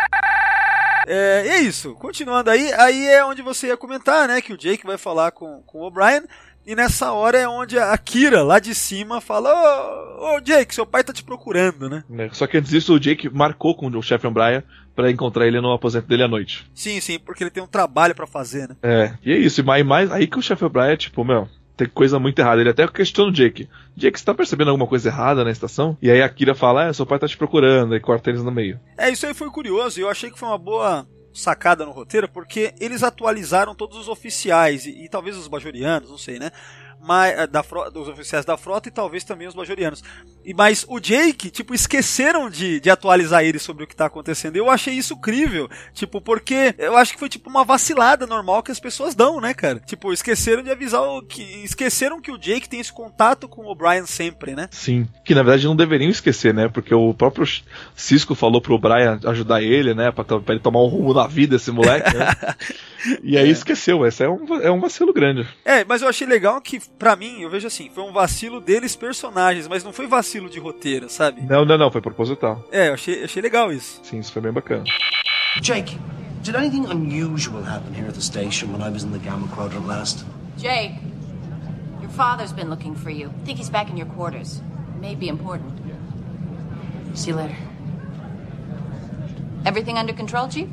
S3: É, e é isso. Continuando aí, aí é onde você ia comentar, né? Que o Jake vai falar com, com o O'Brien. E nessa hora é onde a Kira, lá de cima, fala: Ô, ô Jake, seu pai tá te procurando, né?
S7: É, só que antes disso, o Jake marcou com o chefe O'Brien pra encontrar ele no aposento dele à noite.
S3: Sim, sim, porque ele tem um trabalho pra fazer, né?
S7: É, e é isso. E mais, mais aí que o chefe O'Brien, tipo, meu, tem coisa muito errada. Ele até questiona o Jake. Jake, você tá percebendo alguma coisa errada na estação? E aí a Kira fala, é, seu pai tá te procurando, e corta eles no meio.
S3: É, isso aí foi curioso, e eu achei que foi uma boa sacada no roteiro, porque eles atualizaram todos os oficiais, e, e talvez os bajorianos, não sei, né? Mas, da frota, dos oficiais da frota e talvez também os bajorianos. E, mas o Jake, tipo, esqueceram de, de atualizar ele sobre o que tá acontecendo. Eu achei isso crível, tipo, porque eu acho que foi tipo uma vacilada normal que as pessoas dão, né, cara? Tipo, esqueceram de avisar o que... Esqueceram que o Jake tem esse contato com o O'Brien sempre, né?
S7: Sim, que na verdade não deveriam esquecer, né? Porque o próprio Cisco falou pro O'Brien ajudar ele, né? Pra, pra ele tomar um rumo na vida, esse moleque, né? E aí é. esqueceu, esse é um, é um vacilo grande.
S3: É, mas eu achei legal que, pra mim, eu vejo assim, foi um vacilo deles personagens, mas não foi vacilo de roteiro, sabe?
S7: Não, não, não, foi proposital.
S3: É, eu achei, achei legal isso.
S7: Sim, isso foi bem bacana.
S5: Jake, did anything unusual happen here at the station when I was in the Gamma Quadrant last?
S8: Jake, your father's been looking for you. I think he's back in your quarters. It may be important. See you later. Everything under control, Chief?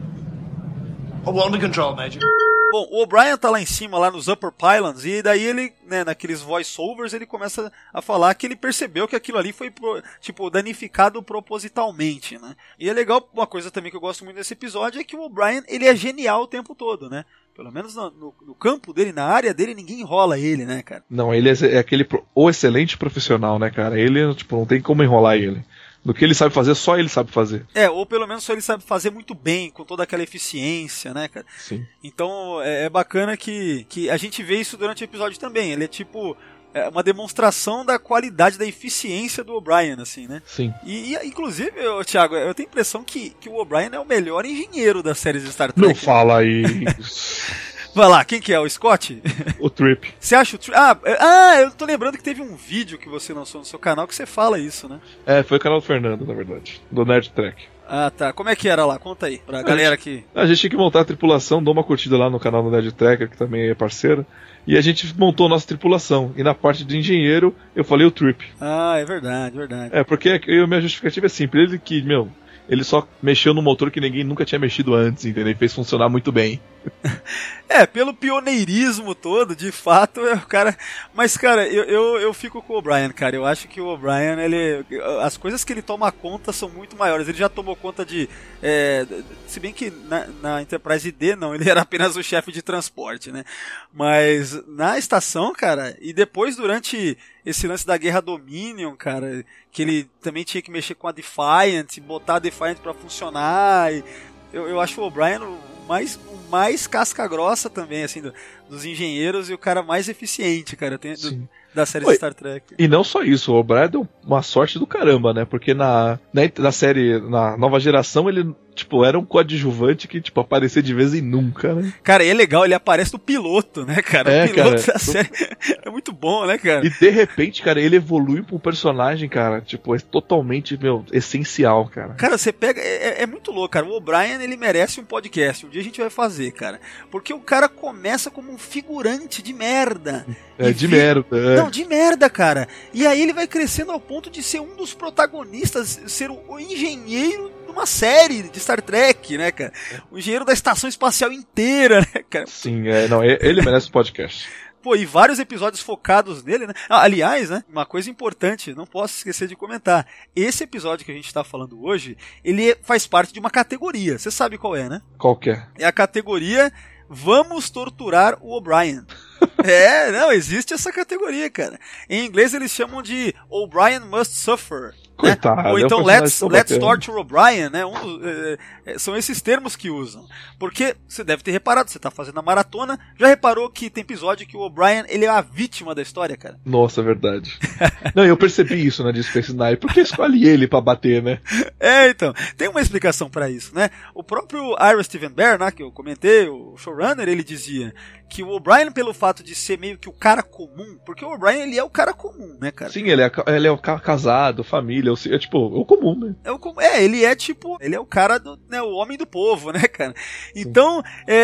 S5: Oh, under control, Major.
S3: Bom, o O'Brien tá lá em cima, lá nos Upper Pylons, e daí ele, né, naqueles voice-overs, ele começa a falar que ele percebeu que aquilo ali foi, tipo, danificado propositalmente, né? E é legal, uma coisa também que eu gosto muito desse episódio é que o O'Brien, ele é genial o tempo todo, né? Pelo menos no, no, no campo dele, na área dele, ninguém enrola ele, né, cara?
S7: Não, ele é, é aquele, o excelente profissional, né, cara? Ele, tipo, não tem como enrolar ele. Do que ele sabe fazer, só ele sabe fazer.
S3: É, ou pelo menos só ele sabe fazer muito bem, com toda aquela eficiência, né, cara?
S7: Sim.
S3: Então é, é bacana que, que a gente vê isso durante o episódio também. Ele é tipo é uma demonstração da qualidade, da eficiência do O'Brien, assim, né?
S7: Sim.
S3: E, e inclusive, eu, Thiago, eu tenho a impressão que, que o O'Brien é o melhor engenheiro das séries de Star Trek.
S7: Não fala aí.
S3: Vai lá, quem que é? O Scott?
S7: O Trip.
S3: Você acha o Trip? Ah, ah, eu tô lembrando que teve um vídeo que você lançou no seu canal que você fala isso, né?
S7: É, foi o canal do Fernando, na verdade. Do Nerd Trek.
S3: Ah, tá. Como é que era lá? Conta aí, pra a galera que...
S7: A gente tinha que montar a tripulação, dá uma curtida lá no canal do Nerd Tracker, que também é parceiro. E a gente montou a nossa tripulação. E na parte de engenheiro, eu falei o Trip.
S3: Ah, é verdade, verdade.
S7: É, porque eu, minha justificativa é simples. Ele que, meu... Ele só mexeu no motor que ninguém nunca tinha mexido antes, entendeu? E fez funcionar muito bem.
S3: É, pelo pioneirismo todo, de fato, é o cara... Mas, cara, eu, eu, eu fico com o O'Brien, cara. Eu acho que o O'Brien, ele... As coisas que ele toma conta são muito maiores. Ele já tomou conta de... É, se bem que na, na Enterprise D, não. Ele era apenas o chefe de transporte, né? Mas na estação, cara... E depois, durante esse lance da Guerra Dominion, cara... Que ele também tinha que mexer com a Defiant, botar a Defiant pra funcionar. E eu, eu acho o O'Brien o mais, o mais casca-grossa também, assim, do, dos engenheiros e o cara mais eficiente, cara, tem, do, da série Oi, de Star Trek.
S7: E não só isso, o O'Brien deu uma sorte do caramba, né? Porque na, na, na série, na nova geração, ele... Tipo, era um coadjuvante que, tipo, aparecia de vez em nunca, né?
S3: Cara, e é legal, ele aparece no piloto, né, cara?
S7: É,
S3: o piloto
S7: cara,
S3: da série é muito bom, né, cara?
S7: E de repente, cara, ele evolui pra um personagem, cara, tipo, é totalmente, meu, essencial, cara.
S3: Cara, você pega, é, é muito louco, cara. O O'Brien, ele merece um podcast. Um dia a gente vai fazer, cara. Porque o cara começa como um figurante de merda.
S7: É, de vi... merda. É.
S3: Não, de merda, cara. E aí ele vai crescendo ao ponto de ser um dos protagonistas, ser o engenheiro de uma série de Star Trek, né, cara? O engenheiro da estação espacial inteira, né, cara?
S7: Sim, é, não, ele merece um podcast.
S3: Pô, e vários episódios focados nele, né? Ah, aliás, né? Uma coisa importante, não posso esquecer de comentar. Esse episódio que a gente tá falando hoje, ele faz parte de uma categoria. Você sabe qual é, né?
S7: Qual que é?
S3: É a categoria Vamos Torturar o O'Brien. É, não, existe essa categoria, cara. Em inglês eles chamam de O'Brien Must Suffer.
S7: Coitado,
S3: né? Ou então
S7: é um
S3: Let's, let's
S7: bacana.
S3: Torture O'Brien, né? Um, é, é, são esses termos que usam. Porque você deve ter reparado, você tá fazendo a maratona, já reparou que tem episódio que o O'Brien, ele é a vítima da história, cara?
S7: Nossa, é verdade. Não, eu percebi isso na Deep Space Nine, porque escolhe ele pra bater, né?
S3: É, então, tem uma explicação pra isso, né? O próprio Ira Steven Behr, né, que eu comentei, o showrunner, ele dizia que o O'Brien, pelo fato de ser meio que o cara comum, porque o O'Brien, ele é o cara comum, né, cara?
S7: Sim, ele é, ele é o casado, família, é tipo, o comum, né?
S3: É, o, é, ele é tipo, ele é o cara, do, né, o homem do povo, né, cara? Então,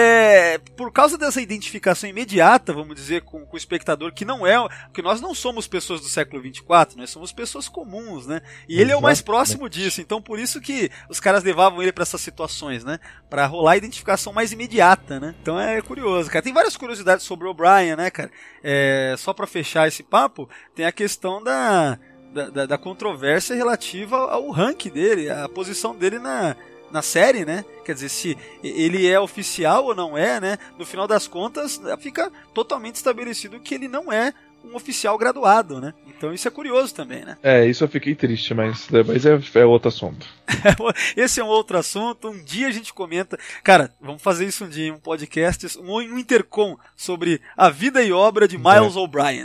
S3: é, por causa dessa identificação imediata, vamos dizer, com, com o espectador, que não é, porque nós não somos pessoas do século vinte e quatro, nós somos pessoas comuns, né? E ele Exato, é o mais próximo né? disso, então por isso que os caras levavam ele pra essas situações, né? Pra rolar a identificação mais imediata, né? Então é curioso, cara. Tem várias curiosidades sobre o O'Brien, né, cara? É, só pra fechar esse papo, tem a questão da, da, da controvérsia relativa ao rank dele, a posição dele na, na série, né? Quer dizer, se ele é oficial ou não é, né? No final das contas, fica totalmente estabelecido que ele não é um oficial graduado, né? Então isso é curioso também, né?
S7: É, isso eu fiquei triste, mas, mas é, é outro assunto.
S3: Esse é um outro assunto, um dia a gente comenta. Cara, vamos fazer isso um dia, um podcast, um, um intercom sobre a vida e obra de Miles é. O'Brien.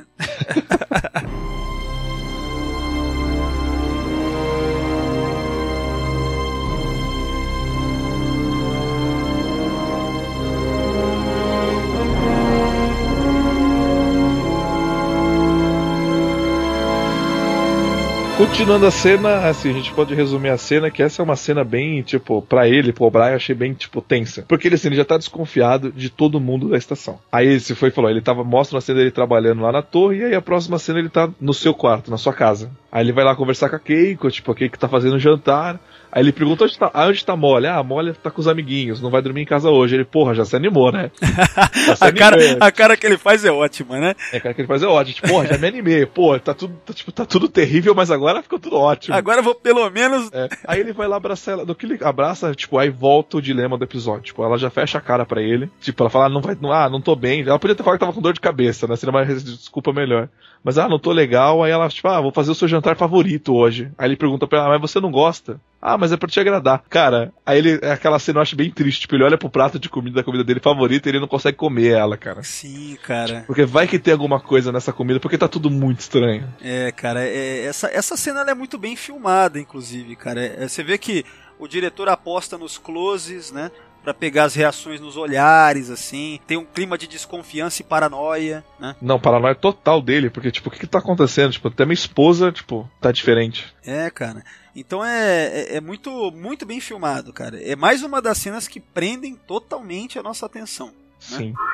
S7: Continuando a cena, assim, a gente pode resumir a cena, que essa é uma cena bem, tipo, pra ele, pro O'Brien, eu achei bem, tipo, tensa. Porque ele, assim, ele já tá desconfiado de todo mundo da estação. Aí ele se foi e falou, ele tava, mostra uma cena dele trabalhando lá na torre, e aí a próxima cena ele tá no seu quarto, na sua casa. Aí ele vai lá conversar com a Keiko, tipo, a Keiko tá fazendo jantar. Aí ele pergunta onde tá, ah, onde tá a Molly? Ah, a Molly tá com os amiguinhos, não vai dormir em casa hoje. Ele, porra, já se animou, né? Já se
S3: a, cara, a cara que ele faz é ótima, né?
S7: É, a cara que ele faz é ótima. Tipo, porra, já me animei. Pô, tá tudo, tá, tipo, tá tudo terrível, mas agora ficou tudo ótimo.
S3: Agora eu vou pelo menos...
S7: É. Aí ele vai lá abraçar ela. Do que ele abraça, tipo, aí volta o dilema do episódio. Tipo, ela já fecha a cara pra ele. Tipo, ela fala, ah, não, vai, não, ah, não tô bem. Ela podia ter falado que tava com dor de cabeça, né? Seria uma desculpa melhor. Mas, ah, não tô legal. Aí ela, tipo, ah, vou fazer o seu jantar favorito hoje. Aí ele pergunta pra ela, mas você não gosta? Ah, mas é pra te agradar. Cara, aí ele, aquela cena eu acho bem triste. Tipo, ele olha pro prato de comida da comida dele favorita e ele não consegue comer ela, cara.
S3: Sim, cara.
S7: Porque vai que tem alguma coisa nessa comida, porque tá tudo muito estranho.
S3: É, cara, é, essa, essa cena ela é muito bem filmada, inclusive, cara. É, você vê que o diretor aposta nos closes, né? Pra pegar as reações nos olhares, assim. Tem um clima de desconfiança e paranoia, né?
S7: Não, paranoia total dele, porque, tipo, o que que tá acontecendo? Tipo, até minha esposa, tipo, tá diferente.
S3: É, cara. Então é, é, é muito, muito bem filmado, cara. É mais uma das cenas que prendem totalmente a nossa atenção.
S7: Sim.
S3: Né?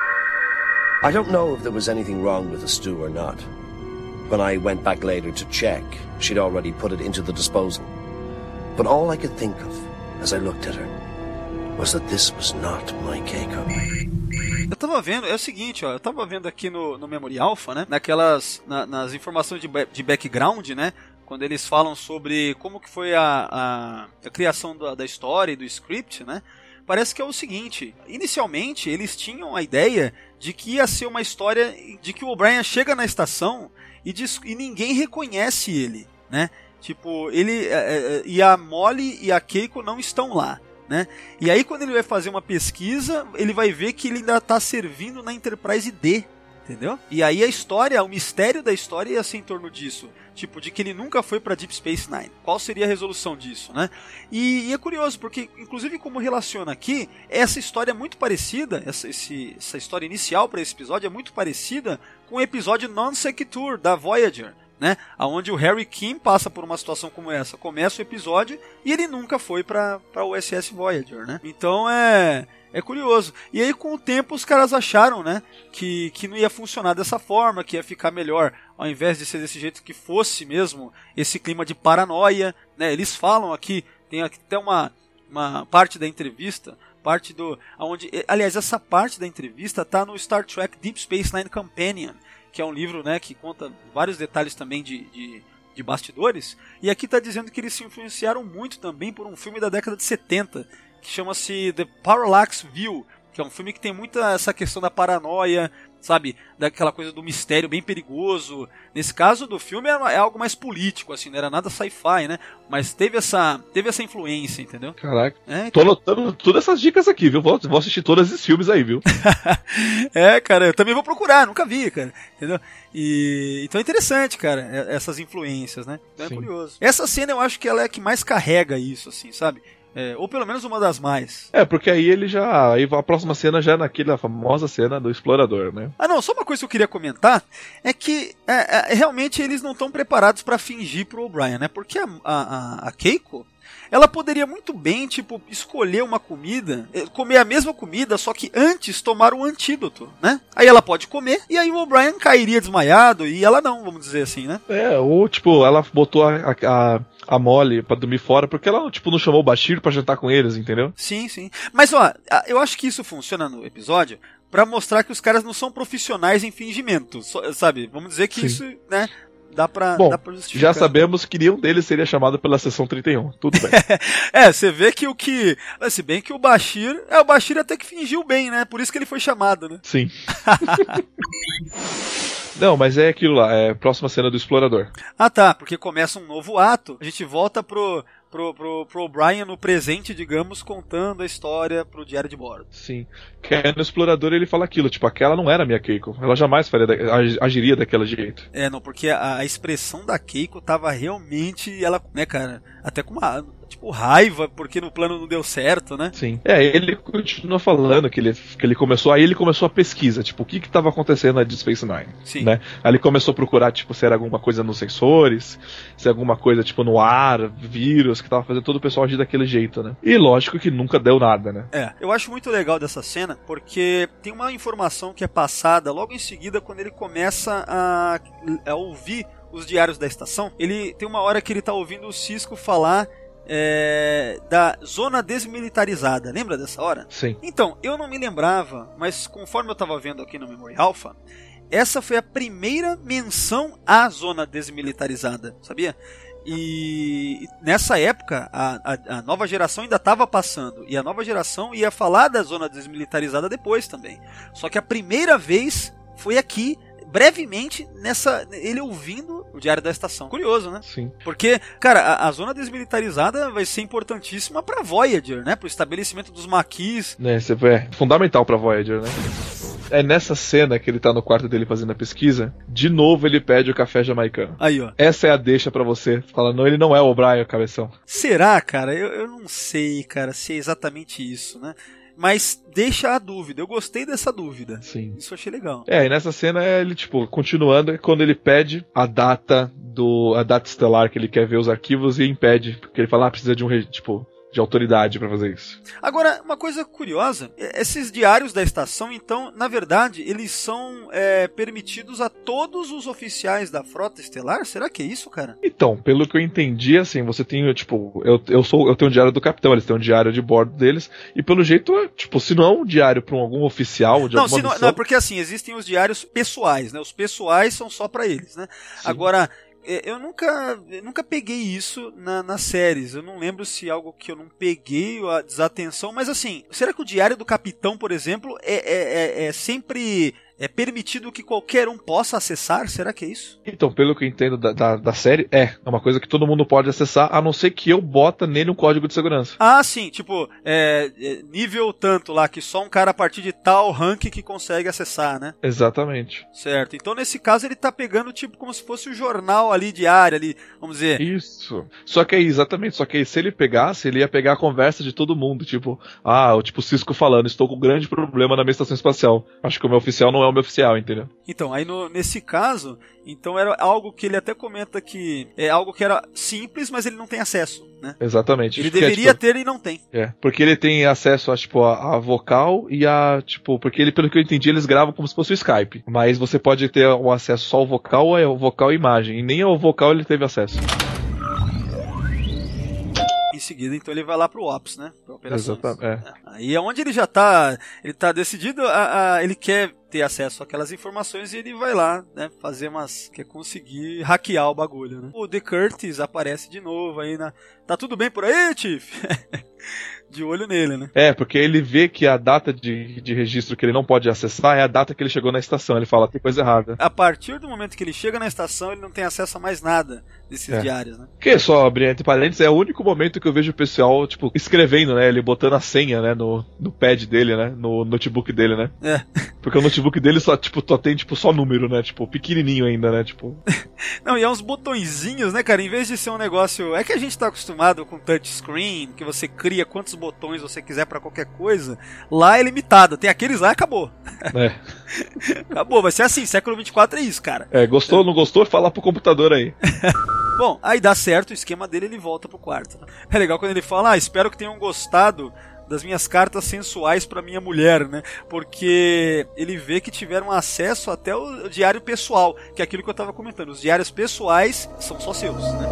S5: I don't know if there was anything wrong with the stew or not. When I went back later to check, she'd already put it into the disposal. But all I could think of, as I looked at her, was that this was not my Keiko.
S3: Eu tava vendo, é o seguinte, ó, eu tava vendo aqui no, no Memory Alpha, né, naquelas, na, nas informações de, de background, né, quando eles falam sobre como que foi a, a, a criação da, da história e do script, né, parece que é o seguinte, inicialmente eles tinham a ideia de que ia ser uma história de que o O'Brien chega na estação e, diz, e ninguém reconhece ele, né, tipo, ele, é, e a Molly e a Keiko não estão lá. Né? E aí quando ele vai fazer uma pesquisa, ele vai ver que ele ainda está servindo na Enterprise D, entendeu? E aí a história, o mistério da história ia ser em torno disso, tipo, de que ele nunca foi para Deep Space Nine. Qual seria a resolução disso, né? E, e é curioso, porque inclusive como relaciona aqui, essa história é muito parecida, essa, esse, essa história inicial para esse episódio é muito parecida com com o episódio Non Sequitur da Voyager, né? Onde o Harry Kim passa por uma situação como essa. Começa o episódio e ele nunca foi para a U S S Voyager, né? Então é... É curioso. E aí, com o tempo, os caras acharam, né, que, que não ia funcionar dessa forma, que ia ficar melhor, ao invés de ser desse jeito, que fosse mesmo esse clima de paranoia, né? Eles falam aqui, tem até uma, uma parte da entrevista, parte do... Onde, aliás, essa parte da entrevista está no Star Trek Deep Space Nine Companion, que é um livro, né, que conta vários detalhes também de... de de bastidores, e aqui está dizendo que eles se influenciaram muito também por um filme da década de setenta, que chama-se The Parallax View, que é um filme que tem muita essa questão da paranoia, sabe, daquela coisa do mistério bem perigoso. Nesse caso do filme é, é algo mais político, assim, não era nada sci-fi, né, mas teve essa, teve essa influência, entendeu?
S7: Caraca,
S3: é, então...
S7: tô anotando todas essas dicas aqui, viu, vou, vou assistir todos esses filmes aí, viu?
S3: É, cara, eu também vou procurar, nunca vi, cara, entendeu? E, então é interessante, cara, essas influências, né, então é
S7: Sim.
S3: curioso. Essa cena eu acho que ela é a que mais carrega isso, assim, sabe? É, ou pelo menos uma das mais.
S7: É, porque aí ele já... Aí a próxima cena já é naquela famosa cena do explorador, né?
S3: Ah, não, só uma coisa que eu queria comentar é que é, é, realmente eles não estão preparados pra fingir pro O'Brien, né? Porque a, a, a Keiko, ela poderia muito bem, tipo, escolher uma comida, comer a mesma comida, só que antes tomar o antídoto, né? Aí ela pode comer, e aí o O'Brien cairia desmaiado, e ela não, vamos dizer assim, né?
S7: É, ou tipo, ela botou a, a, a Molly pra dormir fora, porque ela, tipo, não chamou o Bashir pra jantar com eles, entendeu?
S3: Sim, sim. Mas, ó, eu acho que isso funciona no episódio pra mostrar que os caras não são profissionais em fingimento, sabe? Vamos dizer que sim. Isso, né... Dá pra,
S7: Bom,
S3: dá pra justificar.
S7: Já sabemos que nenhum deles seria chamado pela Seção trinta e um. Tudo bem.
S3: É, você vê que o que... Se bem que o Bashir... É, o Bashir até que fingiu bem, né? Por isso que ele foi chamado, né?
S7: Sim. Não, mas é aquilo lá. É a próxima cena do Explorador.
S3: Ah, tá. Porque começa um novo ato. A gente volta pro... Pro, pro, pro O'Brien no presente, digamos, contando a história pro diário de bordo.
S7: Sim. Que é no Explorador ele fala aquilo, tipo, aquela não era a minha Keiko. Ela jamais faria da, agiria daquele jeito.
S3: É, não, porque a, a expressão da Keiko tava realmente, ela, né, cara, até com uma, tipo, raiva, porque no plano não deu certo, né?
S7: Sim. É, ele continua falando que ele, que ele começou, aí ele começou a pesquisa, tipo, o que que tava acontecendo na Deep Space Nine.
S3: Sim.
S7: Né? Aí ele começou a procurar, tipo, se era alguma coisa nos sensores, se era alguma coisa, tipo, no ar, vírus, que tava fazendo todo o pessoal agir daquele jeito, né? E lógico que nunca deu nada, né?
S3: É, eu acho muito legal dessa cena, porque tem uma informação que é passada logo em seguida quando ele começa a, a ouvir os diários da estação. Ele tem uma hora que ele tá ouvindo o Cisco falar é, da zona desmilitarizada. Lembra dessa hora?
S7: Sim.
S3: Então, eu não me lembrava, mas conforme eu tava vendo aqui no Memory Alpha, essa foi a primeira menção à zona desmilitarizada, sabia? E nessa época a, a, a nova geração ainda estava passando, e a nova geração ia falar da zona desmilitarizada depois também. Só que a primeira vez foi aqui, brevemente, nessa ele ouvindo o Diário da Estação. Curioso, né?
S7: Sim.
S3: Porque, cara, a, a zona desmilitarizada vai ser importantíssima para Voyager, né? Para o estabelecimento dos maquis.
S7: É, é fundamental para Voyager, né? É nessa cena que ele tá no quarto dele fazendo a pesquisa, de novo ele pede o café jamaicano.
S3: Aí, ó.
S7: Essa é a deixa pra você. Fala, não, ele não é o O'Brien, cabeção.
S3: Será, cara? Eu, eu não sei, cara, se é exatamente isso, né? Mas deixa a dúvida. Eu gostei dessa dúvida.
S7: Sim.
S3: Isso eu achei legal.
S7: É, e nessa cena é ele, tipo, continuando, é quando ele pede a data do... a data estelar, que ele quer ver os arquivos e impede. Porque ele fala, ah, precisa de um, tipo... de autoridade pra fazer isso.
S3: Agora, uma coisa curiosa, esses diários da estação, então, na verdade, eles são é, permitidos a todos os oficiais da Frota Estelar? Será que é isso, cara?
S7: Então, pelo que eu entendi, assim, você tem, tipo, eu, eu sou, eu tenho o diário do capitão, eles têm um diário de bordo deles, e pelo jeito, tipo, se não é um diário pra um, algum oficial de
S3: não,
S7: alguma
S3: se não,
S7: missão...
S3: não, é porque assim, existem os diários pessoais, né? Os pessoais são só pra eles, né? Sim. Agora... Eu nunca, eu nunca peguei isso na, nas séries. Eu não lembro se é algo que eu não peguei ou a desatenção. Mas assim, será que o diário do capitão, por exemplo, é, é, é, é sempre... é permitido que qualquer um possa acessar? Será que é isso?
S7: Então, pelo que eu entendo da, da, da série, é. É uma coisa que todo mundo pode acessar, a não ser que eu bota nele um código de segurança.
S3: Ah, sim. Tipo, é, é, nível tanto lá, que só um cara a partir de tal rank que consegue acessar, né?
S7: Exatamente.
S3: Certo. Então, nesse caso, ele tá pegando, tipo, como se fosse o jornal ali, diário ali, vamos dizer.
S7: Isso. Só que aí, exatamente. Só que aí, se ele pegasse, ele ia pegar a conversa de todo mundo. Tipo, ah, o tipo Cisco falando, estou com um grande problema na minha estação espacial. Acho que o meu oficial não é o nome oficial, entendeu?
S3: Então, aí no, nesse caso, então era algo que ele até comenta que é algo que era simples, mas ele não tem acesso, né?
S7: Exatamente.
S3: Ele
S7: Porque,
S3: deveria
S7: tipo,
S3: ter e não tem.
S7: É, porque ele tem acesso a, tipo, a, a vocal e a, tipo, porque ele, pelo que eu entendi, eles gravam como se fosse o Skype. Mas você pode ter um acesso só ao vocal ou ao vocal e imagem. E nem ao vocal ele teve acesso.
S3: Em seguida, então ele vai lá pro Ops, né? Pra operações.
S7: Exatamente, é.
S3: Aí é onde ele já tá, ele tá decidido, a, a, ele quer ter acesso àquelas informações e ele vai lá, né, fazer umas, quer conseguir hackear o bagulho, né? O The Curtis aparece de novo aí na, tá tudo bem por aí, Chief? De olho nele, né?
S7: É, porque ele vê que a data de, de registro que ele não pode acessar é a data que ele chegou na estação. Ele fala, tem coisa errada.
S3: A partir do momento que ele chega na estação, ele não tem acesso a mais nada desses
S7: É.
S3: diários, né?
S7: Que só, abrir entre parênteses, é o único momento que eu vejo o pessoal, tipo, escrevendo, né? Ele botando a senha, né? No, no pad dele, né? No notebook dele, né?
S3: É.
S7: Porque o notebook dele só, tipo, só tem, tipo, só número, né? Tipo, pequenininho ainda, né? Tipo...
S3: Não, e é uns botõezinhos, né, cara? Em vez de ser um negócio... É que a gente tá acostumado com touchscreen, que você cria quantos botões você quiser pra qualquer coisa. Lá é limitado. Tem aqueles lá e acabou.
S7: É.
S3: Acabou, vai ser assim. Século vinte e quatro é isso, cara.
S7: É, gostou ou não gostou? Fala pro computador aí.
S3: Bom, aí dá certo o esquema dele, ele volta pro quarto. É legal quando ele fala, ah, espero que tenham gostado das minhas cartas sensuais pra minha mulher, né? Porque ele vê que tiveram acesso até o diário pessoal, que é aquilo que eu tava comentando. Os diários pessoais são só seus, né?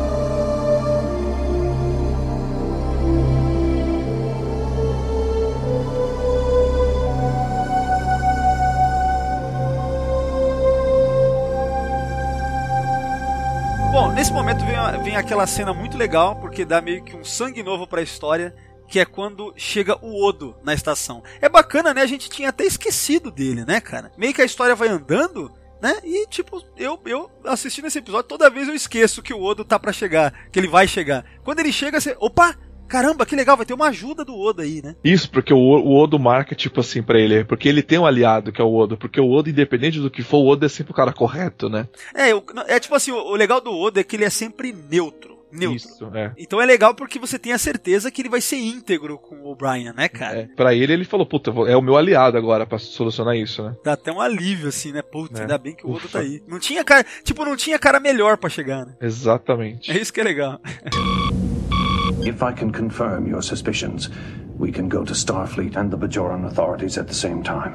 S3: Bom, nesse momento vem, vem aquela cena muito legal, porque dá meio que um sangue novo pra história, que é quando chega o Odo na estação. É bacana, né? A gente tinha até esquecido dele, né, cara? Meio que a história vai andando, né? E, tipo, eu, eu assistindo esse episódio, toda vez eu esqueço que o Odo tá pra chegar, que ele vai chegar. Quando ele chega, você... Opa! Caramba, que legal, vai ter uma ajuda do Odo aí, né?
S7: Isso, porque o, o Odo marca, tipo assim, pra ele, porque ele tem um aliado, que é o Odo, porque o Odo, independente do que for, o Odo é sempre o cara correto, né?
S3: É, eu, é tipo assim, o, o legal do Odo é que ele é sempre neutro. Neutro.
S7: Isso, é.
S3: Então é legal porque você tem a certeza que ele vai ser íntegro com o O'Brien, né, cara?
S7: É, pra ele, ele falou, puta, é o meu aliado agora pra solucionar isso, né?
S3: Dá até um alívio, assim, né? Putz,
S7: É.
S3: ainda bem que o Odo
S7: Ufa.
S3: tá aí. Não tinha cara, tipo, não tinha cara melhor pra chegar, né?
S7: Exatamente.
S3: É isso que é legal.
S9: If I can confirm your suspicions, we can go to Starfleet and the Bajoran authorities at the same time.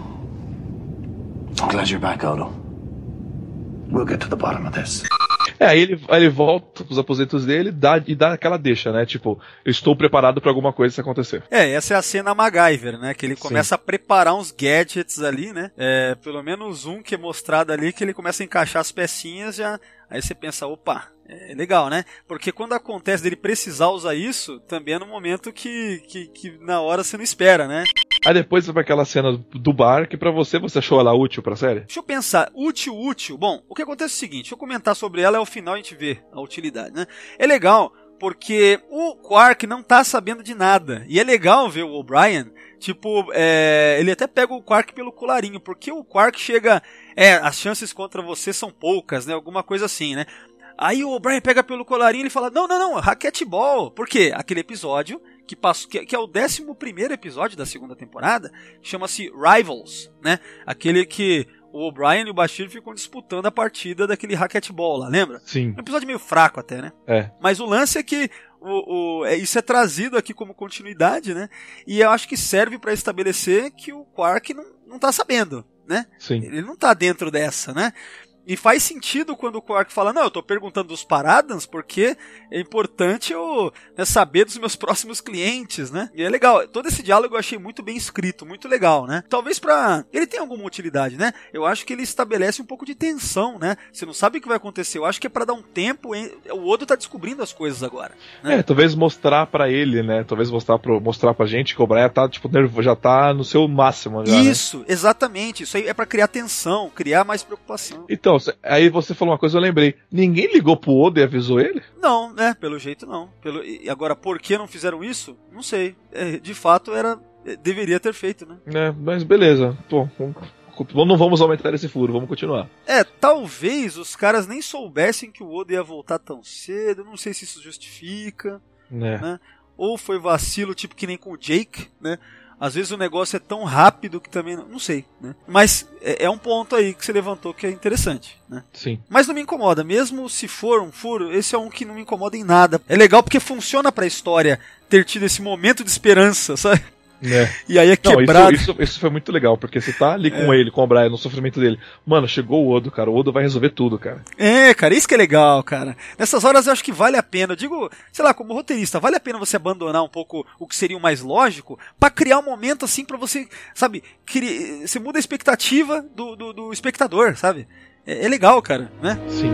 S6: I'm glad you're back, Odo.
S9: We'll get to the bottom of this.
S7: É, aí ele, aí ele volta pros aposentos dele dá, e dá aquela deixa, né? Tipo, eu estou preparado pra alguma coisa se acontecer.
S3: É, essa é a cena MacGyver, né? Que ele começa a preparar uns gadgets ali, né? É, pelo menos um que é mostrado ali, que ele começa a encaixar as pecinhas já. Aí você pensa, opa, é legal, né? Porque quando acontece dele precisar usar isso, também é no momento que, que, que na hora você não espera, né?
S7: Aí depois vai pra aquela cena do bar, que pra você, você achou ela útil pra série?
S3: Deixa eu pensar, útil, útil. Bom, o que acontece é o seguinte, deixa eu comentar sobre ela, ao final a gente vê a utilidade, né? É legal, porque o Quark não tá sabendo de nada. E é legal ver o O'Brien, tipo, é, ele até pega o Quark pelo colarinho, porque o Quark chega, é, as chances contra você são poucas, né? Alguma coisa assim, né? Aí o O'Brien pega pelo colarinho e ele fala, não, não, não, racquetball. Por quê? Aquele episódio que, passou, que, que é o décimo primeiro episódio da segunda temporada, chama-se Rivals, né? Aquele que o O'Brien e o Bashir ficam disputando a partida daquele racquetball lá, lembra?
S7: Sim.
S3: Um episódio meio fraco até, né?
S7: É.
S3: Mas o lance é que o, o, é, isso é trazido aqui como continuidade, né? E eu acho que serve para estabelecer que o Quark não, não tá sabendo, né?
S7: Sim.
S3: Ele não tá dentro dessa, né? E faz sentido quando o Quark fala, não, eu tô perguntando dos Paradans porque é importante eu, né, saber dos meus próximos clientes, né? E é legal, todo esse diálogo eu achei muito bem escrito, muito legal, né? Talvez pra... ele tem alguma utilidade, né? Eu acho que ele estabelece um pouco de tensão, né? Você não sabe o que vai acontecer, eu acho que é pra dar um tempo, hein? O Odo tá descobrindo as coisas agora, né?
S7: É, talvez mostrar pra ele, né? Talvez mostrar, pro, mostrar pra gente que o Brian tá, tipo, nervoso, já tá no seu máximo já,
S3: Isso, né? Exatamente, isso aí é pra criar tensão, criar mais preocupação.
S7: Então, aí você falou uma coisa, eu lembrei. Ninguém ligou pro Odo e avisou ele?
S3: Não, né? Pelo jeito não. Pelo... E agora, por que não fizeram isso? Não sei. É, de fato, era deveria ter feito, né?
S7: É, mas beleza. Bom, não vamos aumentar esse furo, vamos continuar.
S3: É, talvez os caras nem soubessem que o Odo ia voltar tão cedo. Não sei se isso justifica,
S7: É.
S3: né? Ou foi vacilo, tipo que nem com o Jake, né? às vezes o negócio é tão rápido que também, não sei, né? Mas é, é um ponto aí que você levantou que é interessante, né?
S7: Sim.
S3: Mas não me incomoda, mesmo se for um furo, esse é um que não me incomoda em nada. É legal porque funciona pra história ter tido esse momento de esperança, sabe?
S7: É.
S3: E aí é
S7: Não,
S3: quebrado.
S7: isso, isso, isso foi muito legal, porque você tá ali com é. ele, com o Brian, no sofrimento dele. Mano, chegou o Odo, cara. O Odo vai resolver tudo, cara.
S3: É, cara, isso que é legal, cara. Nessas horas eu acho que vale a pena. Eu digo, sei lá, como roteirista, vale a pena você abandonar um pouco o que seria o mais lógico pra criar um momento assim pra você, sabe, cri... você muda a expectativa do, do, do espectador, sabe? É, é legal, cara, né?
S7: Sim.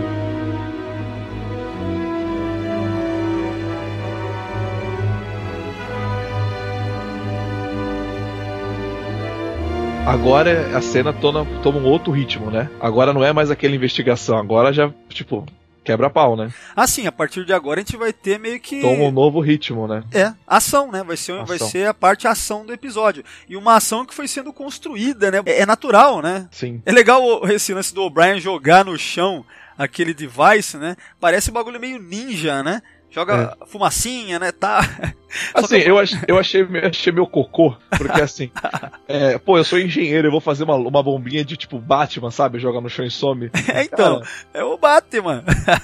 S7: Agora a cena toma, toma um outro ritmo, né? Agora não é mais aquela investigação, agora já, tipo, quebra pau, né?
S3: Ah, sim, a partir de agora a gente vai ter meio que...
S7: Toma um novo ritmo, né?
S3: É, ação, né? Vai ser,
S7: ação.
S3: vai ser a parte ação do episódio. E uma ação que foi sendo construída, né? É, é natural, né?
S7: Sim.
S3: É legal esse lance do O'Brien jogar no chão aquele device, né? Parece um bagulho meio ninja, né? Joga é. fumacinha, né, tá...
S7: Assim, eu, ach, eu achei, eu achei meu cocô, porque assim, é, pô, eu sou engenheiro, eu vou fazer uma, uma bombinha de tipo Batman, sabe? Joga no chão e some.
S3: É, então, cara, é o Batman.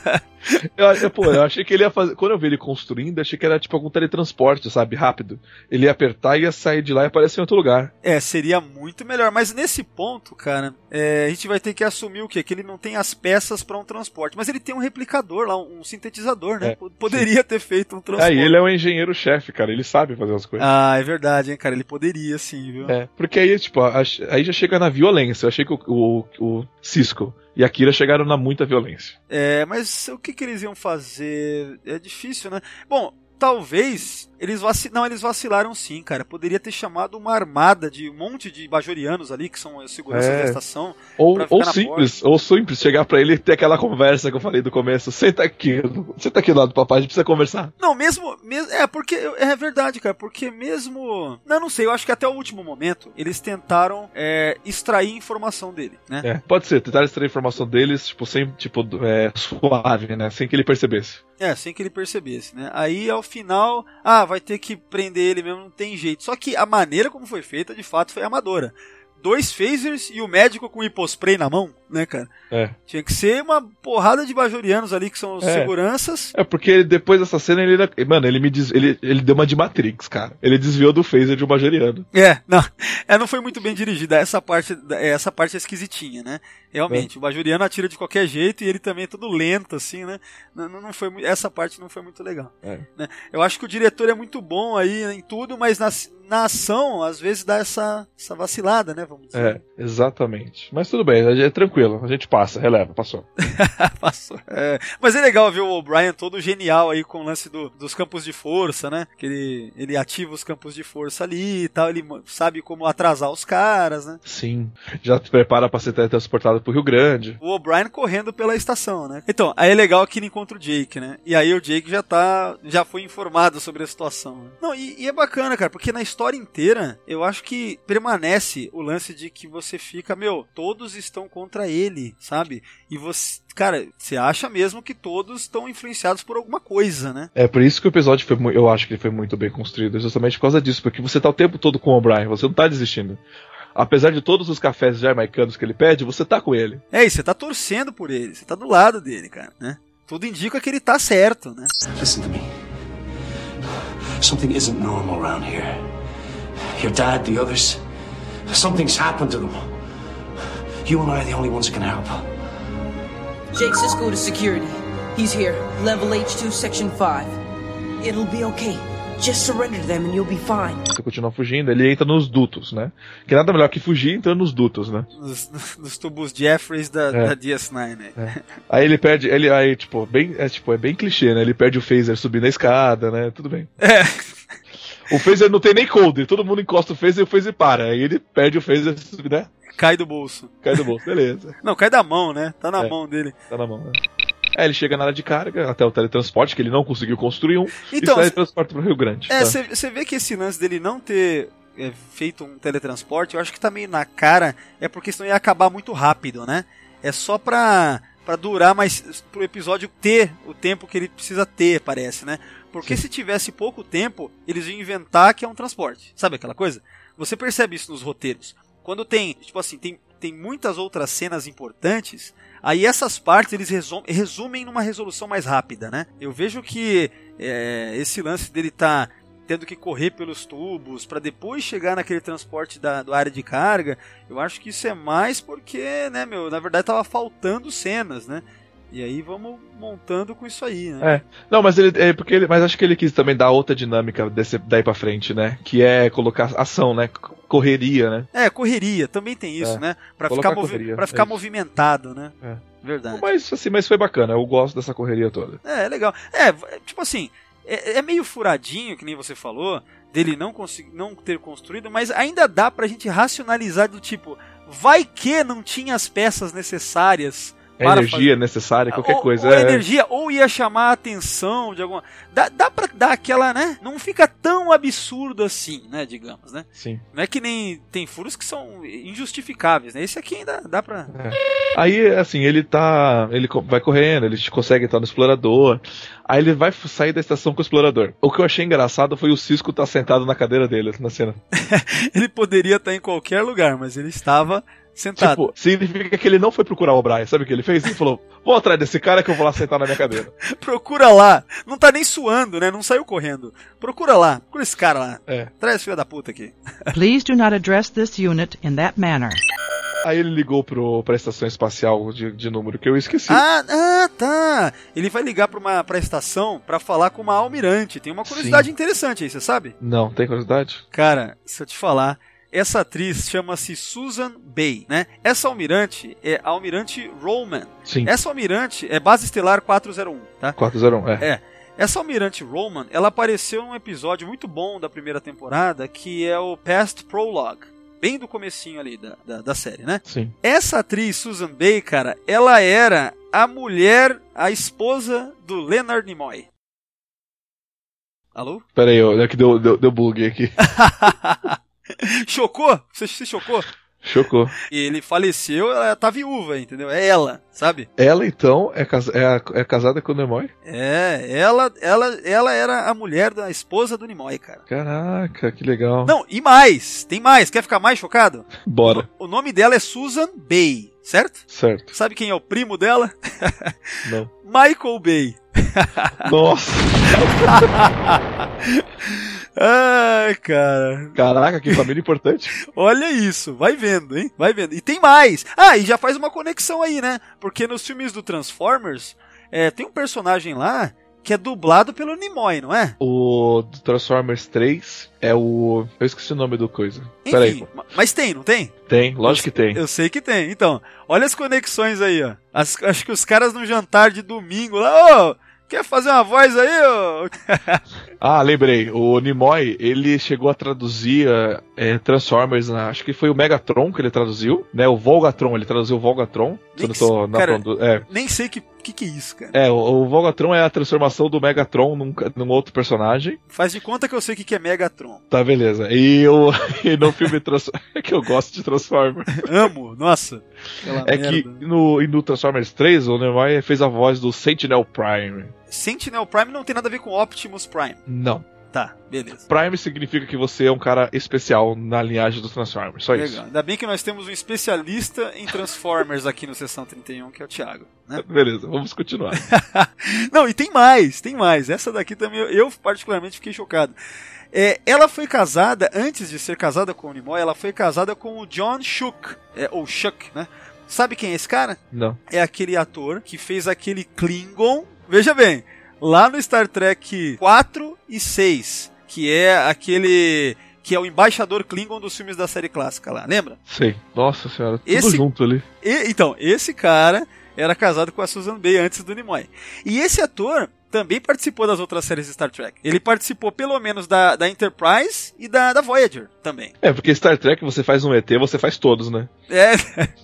S7: eu, eu, pô, eu achei que ele ia fazer, quando eu vi ele construindo, achei que era tipo algum teletransporte, sabe? Rápido. Ele ia apertar e ia sair de lá e aparecer em outro lugar.
S3: É, seria muito melhor, mas nesse ponto, cara, é, a gente vai ter que assumir o quê? Que ele não tem as peças pra um transporte, mas ele tem um replicador lá, um sintetizador, né? É, poderia sim. ter feito um transporte.
S7: É, e ele é um engenheiro-chefe, cara, ele sabe fazer as coisas.
S3: Ah, é verdade, hein, cara, ele poderia sim, viu?
S7: É, porque aí, tipo, aí já chega na violência. Eu achei que o, o, o Cisco e a Kira chegaram na muita violência.
S3: É, mas o que que eles iam fazer? É difícil, né? Bom, talvez eles vacilaram. Não, eles vacilaram sim, cara. Poderia ter chamado uma armada de um monte de bajorianos ali, que são as seguranças é. da estação.
S7: Ou, ou simples, porta. ou simples, chegar pra ele e ter aquela conversa que eu falei do começo. Senta aqui, senta aqui do lado do papai, a gente precisa conversar.
S3: Não, mesmo. mesmo é, porque. É verdade, cara, porque mesmo. Não, não sei, eu acho que até o último momento eles tentaram é, extrair informação dele, né?
S7: É, pode ser, tentaram extrair informação deles, tipo, sem, tipo, é, suave, né? Sem que ele percebesse.
S3: É, sem que ele percebesse, né? Aí, ao final, ah, vai ter que prender ele mesmo, não tem jeito. Só que a maneira como foi feita, de fato, foi amadora. Dois phasers e o médico com hipospray na mão, né, cara?
S7: É.
S3: Tinha que ser uma porrada de bajorianos ali, que são os
S7: é.
S3: seguranças.
S7: É, porque depois dessa cena, ele... Mano, ele me diz, ele, ele deu uma de Matrix, cara. Ele desviou do phaser de um bajoriano.
S3: É, não. É, não foi muito bem dirigida. Essa parte, essa parte é esquisitinha, né? Realmente, é. o bajoriano atira de qualquer jeito e ele também é todo lento, assim, né? Não, não foi, essa parte não foi muito legal.
S7: É.
S3: Né? Eu acho que o diretor é muito bom aí em tudo, mas na, na ação, às vezes dá essa, essa vacilada, né? Vamos dizer.
S7: É, exatamente. Mas tudo bem, é tranquilo. A gente passa, releva, passou.
S3: Passou. É, mas é legal ver o O'Brien todo genial aí com o lance do, dos campos de força, né? Que ele, ele ativa os campos de força ali e tal, ele sabe como atrasar os caras, né?
S7: Sim. Já se prepara pra ser transportado pro Rio Grande.
S3: O O'Brien correndo pela estação, né? Então, aí é legal que ele encontra o Jake, né? E aí o Jake já tá, já foi informado sobre a situação. Né? Não, e, e é bacana, cara, porque na história inteira, eu acho que permanece o lance de que você fica, meu, todos estão contra ele, sabe? E você, cara, você acha mesmo que todos estão influenciados por alguma coisa, né?
S7: É por isso que o episódio foi, eu acho que ele foi muito bem construído, justamente por causa disso, porque você tá o tempo todo com o O'Brien, você não tá desistindo. Apesar de todos os cafés jamaicanos que ele pede, você tá com ele.
S3: É, e você tá torcendo por ele, você tá do lado dele, cara, né? Tudo indica que ele tá certo, né?
S10: Listen to me. Something isn't normal around here. Your dad, the others, something's happened to them. You and I are the only ones that can help.
S11: Jake Sisko to security. He's here. Level H two, section five. It'll be okay. Just surrender them and you'll be fine.
S7: Você continua fugindo, ele entra nos dutos, né? Que nada melhor que fugir entrando nos dutos, né?
S3: Nos, nos tubos Jeffries da, é. da D S nove, né?
S7: É. Aí ele perde, ele aí, tipo, bem, é, tipo, é bem clichê, né? Ele perde o phaser subindo a escada, né? Tudo bem.
S3: É.
S7: O phaser não tem nem coldre, todo mundo encosta o phaser e o phaser para. Aí ele perde o phaser, né?
S3: Cai do bolso.
S7: Cai do bolso, beleza.
S3: Não, cai da mão, né? Tá na
S7: é,
S3: mão dele.
S7: Tá na mão, né? Aí ele chega na área de carga, até o teletransporte, que ele não conseguiu construir um,
S3: então,
S7: e sai transporte pro Rio Grande.
S3: É, você tá? Vê que esse lance dele não ter é, feito um teletransporte, eu acho que tá meio na cara, é porque senão ia acabar muito rápido, né? É só pra, pra durar, mas pro episódio ter o tempo que ele precisa ter, parece, né? Porque Sim. se tivesse pouco tempo, eles iam inventar que é um transporte. Sabe aquela coisa? você percebe isso nos roteiros. Quando tem, tipo assim, tem, tem muitas outras cenas importantes, aí essas partes eles resum, resumem numa resolução mais rápida, né? Eu vejo que é, esse lance dele tá tendo que correr pelos tubos para depois chegar naquele transporte da do área de carga, eu acho que isso é mais porque, né, meu, na verdade tava faltando cenas, né? E aí vamos montando com isso aí, né?
S7: É. Não, mas ele é porque ele, mas acho que ele quis também dar outra dinâmica desse, daí pra frente, né? Que é colocar ação, né? Correria, né?
S3: É, correria, também tem isso,
S7: É.
S3: né? Pra
S7: Colocar
S3: ficar, movi
S7: correria,
S3: pra ficar
S7: é isso.
S3: movimentado, né?
S7: É.
S3: Verdade.
S7: Mas assim, mas foi bacana, eu gosto dessa correria toda.
S3: É, é legal. É, tipo assim, é, é meio furadinho, que nem você falou, dele não, conseguir, não ter construído, mas ainda dá pra gente racionalizar do tipo, vai que não tinha as peças necessárias.
S7: A energia necessária, qualquer
S3: ou,
S7: coisa.
S3: Ou
S7: é.
S3: energia, ou ia chamar a atenção de alguma... Dá, dá pra dar aquela, né? Não fica tão absurdo assim, né, digamos, né?
S7: Sim.
S3: Não é que nem... Tem furos que são injustificáveis, né? Esse aqui ainda dá pra...
S7: É. Aí, assim, ele tá... Ele vai correndo, ele consegue estar no explorador. Aí ele vai sair da estação com o explorador. O que eu achei engraçado foi o Cisco estar sentado na cadeira dele, na cena.
S3: Ele poderia estar em qualquer lugar, mas ele estava... sentado.
S7: Tipo, significa que ele não foi procurar o Brian. Sabe o que ele fez? Ele falou, vou atrás desse cara que eu vou lá sentar na minha cadeira.
S3: Procura lá. Não tá nem suando, né? Não saiu correndo. Procura lá. Procura esse cara lá.
S7: É.
S3: Traz esse filho da puta aqui.
S12: Please do not address this unit in that manner.
S7: Aí ele ligou pro, pra estação espacial de, de número que eu esqueci.
S3: Ah, ah, tá. Ele vai ligar pra, uma, pra estação pra falar com uma almirante. Tem uma curiosidade
S7: Sim.
S3: interessante aí, você sabe?
S7: Não, tem curiosidade?
S3: Cara, se eu te falar... Essa atriz chama-se Susan Bay, né? Essa almirante é a Almirante Roman.
S7: Sim.
S3: Essa almirante é base estelar quatrocentos e um, tá?
S7: quatrocentos e um, é.
S3: É. Essa Almirante Roman, ela apareceu num episódio muito bom da primeira temporada, que é o Past Prologue. Bem do comecinho ali da, da, da série, né?
S7: Sim.
S3: Essa atriz, Susan Bay, cara, ela era a mulher, a esposa do Leonard Nimoy. Alô?
S7: Pera aí, é que deu, deu, deu bug aqui.
S3: Chocou? Você se chocou?
S7: Chocou.
S3: E ele faleceu, ela tá viúva, entendeu? É ela, sabe?
S7: Ela, então, é, cas é, a, é casada com o Nimoy?
S3: É, ela, ela, ela era a mulher da esposa do Nimoy, cara.
S7: Caraca, que legal.
S3: Não, e mais, tem mais. Quer ficar mais chocado?
S7: Bora.
S3: O, o nome dela é Susan Bay, certo?
S7: Certo.
S3: Sabe quem é o primo dela?
S7: Não.
S3: Michael Bay.
S7: Nossa.
S3: Ai, cara.
S7: Caraca, que família importante.
S3: Olha isso, vai vendo, hein? Vai vendo. E tem mais. Ah, e já faz uma conexão aí, né? Porque nos filmes do Transformers, é, tem um personagem lá que é dublado pelo Nimoy, não é?
S7: O Transformers três é o... Eu esqueci o nome do coisa. Pera aí.
S3: Mas tem, não tem?
S7: Tem, lógico
S3: eu,
S7: que tem.
S3: Eu sei que tem. Então, olha as conexões aí, ó. As, acho que os caras num jantar de domingo lá, ô... Quer fazer uma voz aí, ô?
S7: Ah, lembrei. O Nimoy, ele chegou a traduzir é, Transformers, na, acho que foi o Megatron que ele traduziu, né? O Volgatron, ele traduziu o Volgatron. Se eu não tô na
S3: cara,
S7: do, é.
S3: Nem sei o que, que, que é isso, cara.
S7: É, o, o Volgatron é a transformação do Megatron num, num outro personagem.
S3: Faz de conta que eu sei o que, que é Megatron.
S7: Tá, beleza. E, o, e no filme Transformers, é que eu gosto de Transformers.
S3: Amo, nossa.
S7: É merda. Que no, no Transformers três, o Nimoy fez a voz do Sentinel Prime.
S3: Sentinel Prime não tem nada a ver com Optimus Prime.
S7: Não.
S3: Tá, beleza.
S7: Prime significa que você é um cara especial na linhagem dos Transformers, só
S3: Legal.
S7: isso.
S3: Ainda bem que nós temos um especialista em Transformers aqui no Sessão trinta e um, que é o Thiago. Né?
S7: Beleza, vamos continuar.
S3: Não, e tem mais, tem mais. Essa daqui também, eu, eu particularmente fiquei chocado. É, ela foi casada, antes de ser casada com o Nimoy, ela foi casada com o John Shook, é, ou Shuck, né? Sabe quem é esse cara?
S7: Não.
S3: É aquele ator que fez aquele Klingon, veja bem, lá no Star Trek quatro e seis, que é aquele... que é o embaixador Klingon dos filmes da série clássica lá, lembra?
S7: Sei. Nossa senhora, tudo
S3: esse,
S7: junto ali.
S3: E, então, esse cara era casado com a Susan Bay antes do Nimoy. E esse ator também participou das outras séries de Star Trek. Ele participou pelo menos da, da Enterprise e da, da Voyager também.
S7: É, porque Star Trek você faz um E T, você faz todos, né?
S3: É...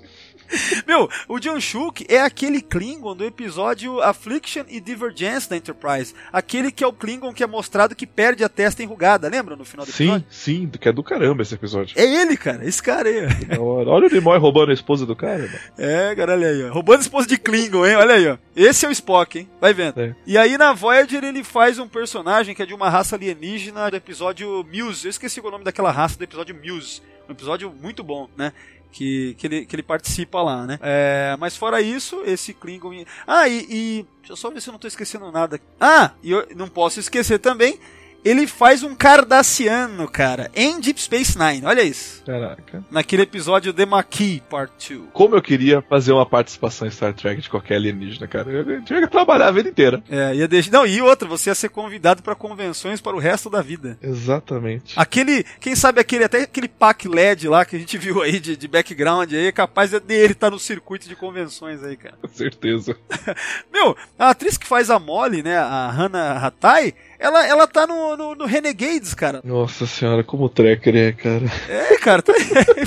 S3: Meu, o John Shook é aquele Klingon do episódio Affliction e Divergence da Enterprise. Aquele que é o Klingon que é mostrado que perde a testa enrugada, lembra no final do episódio?
S7: Sim, sim, que é do caramba esse episódio.
S3: É ele, cara, esse cara aí.
S7: Olha, olha o Nimoy roubando a esposa do cara, mano.
S3: É, cara, olha aí, ó. Roubando a esposa de Klingon, hein? Olha aí, ó. Esse é o Spock, hein? Vai vendo. É. E aí na Voyager ele faz um personagem que é de uma raça alienígena do episódio Muse. Eu esqueci o nome daquela raça do episódio Muse. Um episódio muito bom, né? Que, que, ele, que ele participa lá, né? É, mas fora isso, esse Klingon... Ah, e, e... Deixa eu só ver se eu não tô esquecendo nada. Ah, e eu não posso esquecer também... Ele faz um Cardassiano, cara, em Deep Space Nine, olha isso.
S7: Caraca.
S3: Naquele episódio The Maquis, Part dois.
S7: Como eu queria fazer uma participação em Star Trek de qualquer alienígena, cara. Eu tinha que trabalhar a vida inteira.
S3: É, ia deixar... Não, e outra, você ia ser convidado para convenções para o resto da vida.
S7: Exatamente.
S3: Aquele, quem sabe aquele, até aquele pack L E D lá que a gente viu aí de, de background aí, é capaz dele estar no circuito de convenções aí, cara.
S7: Com certeza.
S3: Meu, a atriz que faz a Molly, né, a Hannah Hattai, Ela, ela tá no, no, no Renegades, cara.
S7: Nossa senhora, como o Trekker é, cara.
S3: É, cara. Tá...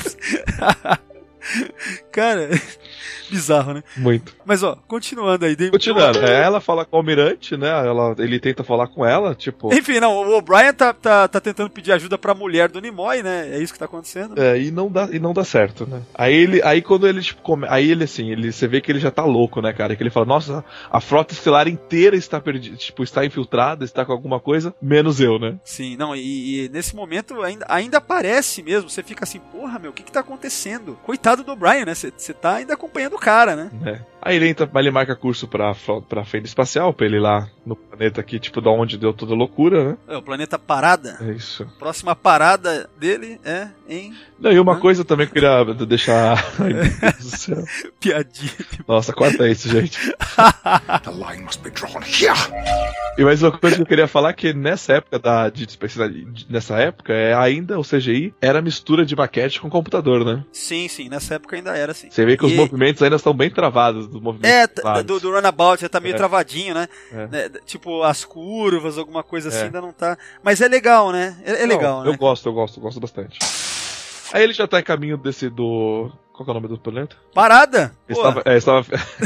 S3: cara, bizarro, né?
S7: Muito.
S3: Mas, ó, continuando aí.
S7: Continuando, é, ela fala com o Almirante, né? Ela, ele tenta falar com ela, tipo...
S3: Enfim, não, o O'Brien tá, tá, tá tentando pedir ajuda pra mulher do Nimoy, né? É isso que tá acontecendo.
S7: É, e não dá, e não dá certo, né? Aí ele, aí quando ele, tipo, come... aí ele, assim, ele, você vê que ele já tá louco, né, cara? Que ele fala, nossa, a frota estelar inteira está perdida, tipo, está infiltrada, está com alguma coisa, menos eu, né?
S3: Sim, não, e, e nesse momento ainda, ainda aparece mesmo, você fica assim, porra, meu, o que que tá acontecendo? Coitado do O'Brien, né? Você tá ainda acompanhando o cara, né?
S7: É. Aí ele entra, ele marca curso pra, pra feira espacial, pra ele ir lá no planeta aqui, tipo, da onde deu toda a loucura, né?
S3: É, o planeta Parada.
S7: É isso.
S3: Próxima parada dele é em...
S7: Não, e uma Hã? coisa também que eu queria deixar... Ai, meu Deus do céu.
S3: Piadinha.
S7: Nossa, corta isso, gente. The line must be drawn here. E mais uma coisa que eu queria falar, que nessa época da de, nessa época, é, ainda o C G I era mistura de maquete com computador, né?
S3: Sim, sim, nessa época ainda era, sim.
S7: Você vê que
S3: e...
S7: os movimentos ainda estão bem travados. Dos movimentos
S3: é, travados. do, do runabout já tá meio
S7: é.
S3: travadinho, né?
S7: É.
S3: né? Tipo, as curvas, alguma coisa assim,
S7: é.
S3: ainda não tá... Mas é legal, né? É, é
S7: não,
S3: legal,
S7: eu
S3: né?
S7: gosto, eu gosto, eu gosto bastante. Aí ele já tá em caminho desse do... Qual que é o nome do planeta?
S3: Parada!
S7: Estava, é, estava...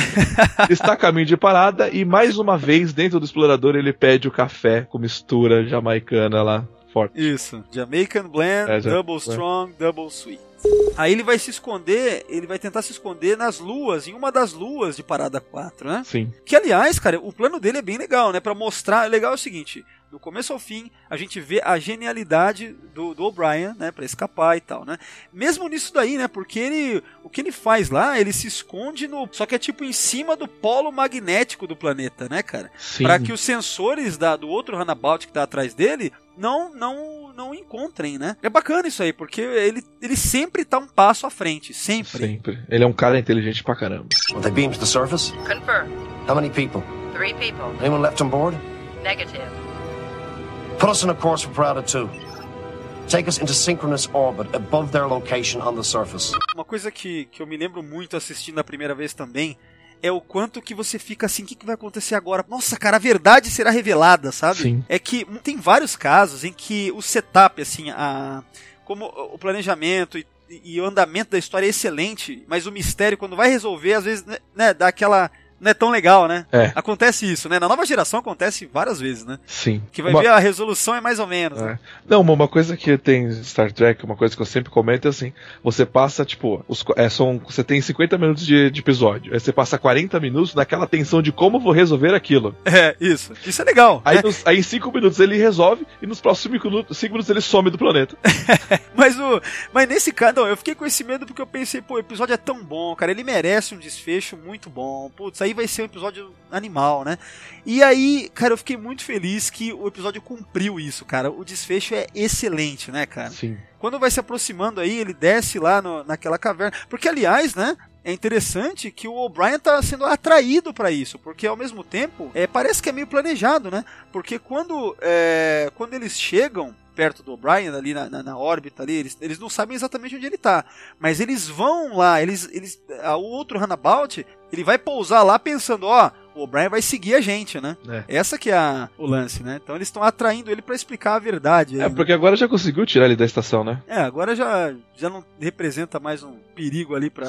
S7: Está a caminho de Parada e mais uma vez dentro do explorador ele pede o café com mistura jamaicana lá, forte.
S3: Isso, Jamaican Blend,
S7: é, já...
S3: Double Strong, é. Double Sweet. Aí ele vai se esconder, ele vai tentar se esconder nas luas, em uma das luas de Parada quatro, né?
S7: Sim.
S3: Que, aliás, cara, o plano dele é bem legal, né? Pra mostrar, legal é o seguinte, do começo ao fim, a gente vê a genialidade do, do O'Brien, né? Pra escapar e tal, né? Mesmo nisso daí, né? Porque ele, o que ele faz lá, ele se esconde no... Só que é tipo em cima do polo magnético do planeta, né, cara?
S7: Sim.
S3: Pra que os sensores da, do outro runabout que tá atrás dele não, não, não encontrem, né? É bacana isso aí, porque ele, ele sempre tá um passo à frente, sempre.
S7: Sempre. Ele é um cara inteligente pra caramba.
S5: Will they beam to the surface?
S8: Confirm.
S5: How many people?
S8: Three people.
S5: Anyone left on board?
S8: Negative.
S5: Put us on a course for Parada two. Take us into synchronous orbit above their location on the surface.
S3: Uma coisa que, que eu me lembro muito assistindo a primeira vez também é o quanto que você fica assim, o que, que vai acontecer agora? Nossa, cara, a verdade será revelada, sabe?
S7: Sim.
S3: É que tem vários casos em que o setup, assim, a, como o planejamento e, e o andamento da história é excelente, mas o mistério, quando vai resolver, às vezes, né, dá aquela... Não é tão legal, né?
S7: É.
S3: Acontece isso, né? Na nova geração acontece várias vezes, né?
S7: Sim.
S3: Que vai
S7: uma...
S3: ver a resolução é mais ou menos.
S7: É.
S3: Né?
S7: Não, uma coisa que tem Star Trek, uma coisa que eu sempre comento é assim, você passa, tipo, os, é, são, você tem cinquenta minutos de, de episódio, aí você passa quarenta minutos naquela tensão de como vou resolver aquilo.
S3: É, isso. Isso é legal.
S7: Aí,
S3: né?
S7: nos, aí em cinco minutos ele resolve e nos próximos cinco minutos, cinco minutos ele some do planeta.
S3: mas, o, mas nesse caso, não, eu fiquei com esse medo porque eu pensei, pô, o episódio é tão bom, cara, ele merece um desfecho muito bom. Putz, aí vai ser um episódio animal, né? E aí, cara, eu fiquei muito feliz que o episódio cumpriu isso, cara. O desfecho é excelente, né, cara?
S7: Sim.
S3: Quando vai se aproximando aí, ele desce lá no, naquela caverna. Porque, aliás, né, é interessante que o O'Brien tá sendo atraído para isso, porque ao mesmo tempo, é, parece que é meio planejado, né? Porque quando, é, quando eles chegam perto do O'Brien, ali na, na, na órbita, ali, eles, eles não sabem exatamente onde ele tá, mas eles vão lá, eles, eles, o outro runabout, ele vai pousar lá pensando, ó, o O'Brien vai seguir a gente, né? É. Essa que é a, o lance, né? Então eles estão atraindo ele para explicar a verdade.
S7: É,
S3: aí,
S7: porque né? Agora já conseguiu tirar ele da estação, né?
S3: É, agora já, já não representa mais um perigo ali pra...
S7: Sim.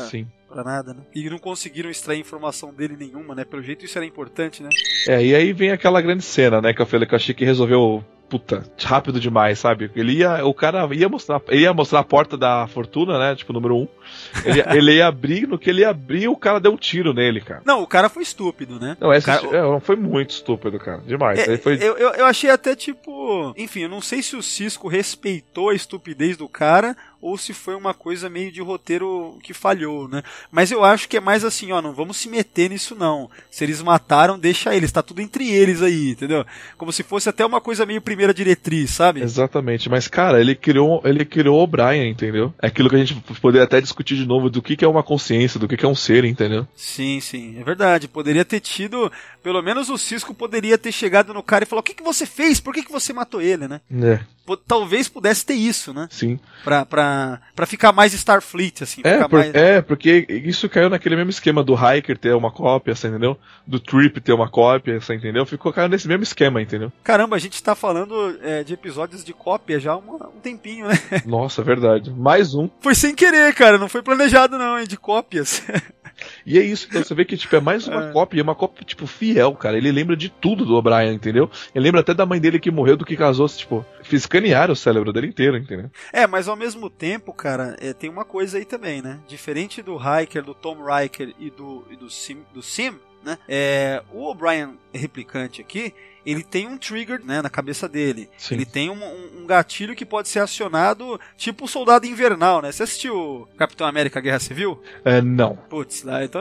S3: pra nada, né? E não conseguiram extrair informação dele nenhuma, né? Pelo jeito isso era importante, né?
S7: É, e aí vem aquela grande cena, né, que eu falei que eu achei que resolveu, puta, rápido demais, sabe? Ele ia, o cara ia mostrar, ele ia mostrar a porta da fortuna, né, tipo, número um. Ele, ele ia abrir, no que ele ia abrir, o cara deu um tiro nele, cara.
S3: Não, o cara foi estúpido, né?
S7: Não, esse
S3: cara...
S7: é, foi muito estúpido, cara, demais.
S3: É,
S7: Ele foi...
S3: eu, eu, eu achei até, tipo... Enfim, eu não sei se o Sisko respeitou a estupidez do cara ou se foi uma coisa meio de roteiro que falhou, né? Mas eu acho que é mais assim, ó, não vamos se meter nisso não. Se eles mataram, deixa eles, tá tudo entre eles aí, entendeu? Como se fosse até uma coisa meio primeira diretriz, sabe?
S7: Exatamente, mas cara, ele criou, ele criou o Brian, entendeu? É aquilo que a gente poderia até discutir de novo, do que, que é uma consciência, do que, que é um ser, entendeu?
S3: Sim, sim, é verdade. Poderia ter tido, pelo menos o Sisko poderia ter chegado no cara e falado, o que, que você fez? Por que, que você matou ele, né?
S7: É.
S3: Talvez pudesse ter isso, né?
S7: Sim.
S3: Pra, pra, pra ficar mais Starfleet, assim.
S7: É,
S3: ficar
S7: por,
S3: mais...
S7: é, porque isso caiu naquele mesmo esquema do Hiker ter uma cópia, você entendeu? Do Trip ter uma cópia, você entendeu? Ficou caindo nesse mesmo esquema, entendeu?
S3: Caramba, a gente tá falando é, de episódios de cópia já há um, um tempinho, né?
S7: Nossa, verdade. Mais um.
S3: Foi sem querer, cara. Não foi planejado, não, hein? De cópias.
S7: E é isso, então você vê que tipo, é mais uma é. cópia, é uma cópia tipo fiel, cara. Ele lembra de tudo do O'Brien, entendeu? Ele lembra até da mãe dele que morreu, do que casou, tipo, escanearam o cérebro dele inteiro, entendeu?
S3: É, mas ao mesmo tempo, cara, é, tem uma coisa aí também, né? Diferente do Riker, do Tom Riker e do, e do Sim, do Sim, né? É, o O'Brien replicante aqui, ele tem um trigger, né, na cabeça dele. Sim. Ele tem um, um, um gatilho que pode ser acionado, tipo o Soldado Invernal, né? Você assistiu Capitão América Guerra Civil?
S7: É, não.
S3: Putz, então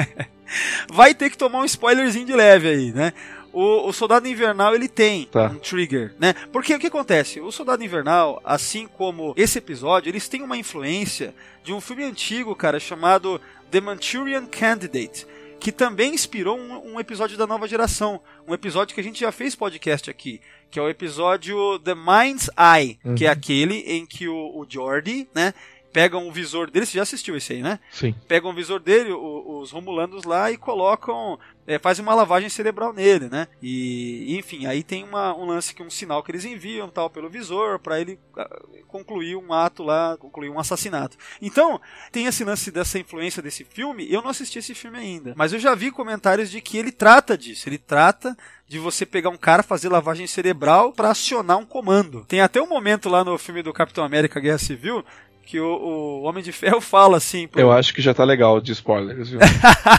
S3: vai ter que tomar um spoilerzinho de leve aí, né? O, o Soldado Invernal, ele tem tá. um trigger, né? Porque o que acontece? O Soldado Invernal, assim como esse episódio, eles têm uma influência de um filme antigo, cara, chamado The Manchurian Candidate, que também inspirou um, um episódio da Nova Geração, um episódio que a gente já fez podcast aqui, que é o episódio The Mind's Eye, uhum. que é aquele em que o, o Geordi, né, pegam o visor dele, você já assistiu esse aí, né?
S7: Sim.
S3: Pegam o visor dele, o, os Romulanos lá, e colocam, é, fazem uma lavagem cerebral nele, né? E, enfim, aí tem uma, um lance, que um sinal que eles enviam, tal, pelo visor, pra ele uh, concluir um ato lá, concluir um assassinato. Então, tem esse lance dessa influência desse filme. Eu não assisti esse filme ainda, mas eu já vi comentários de que ele trata disso, ele trata de você pegar um cara, fazer lavagem cerebral pra acionar um comando. Tem até um momento lá no filme do Capitão América Guerra Civil que o, o Homem de Ferro fala assim... Pro...
S7: Eu acho que já tá legal de spoilers, viu?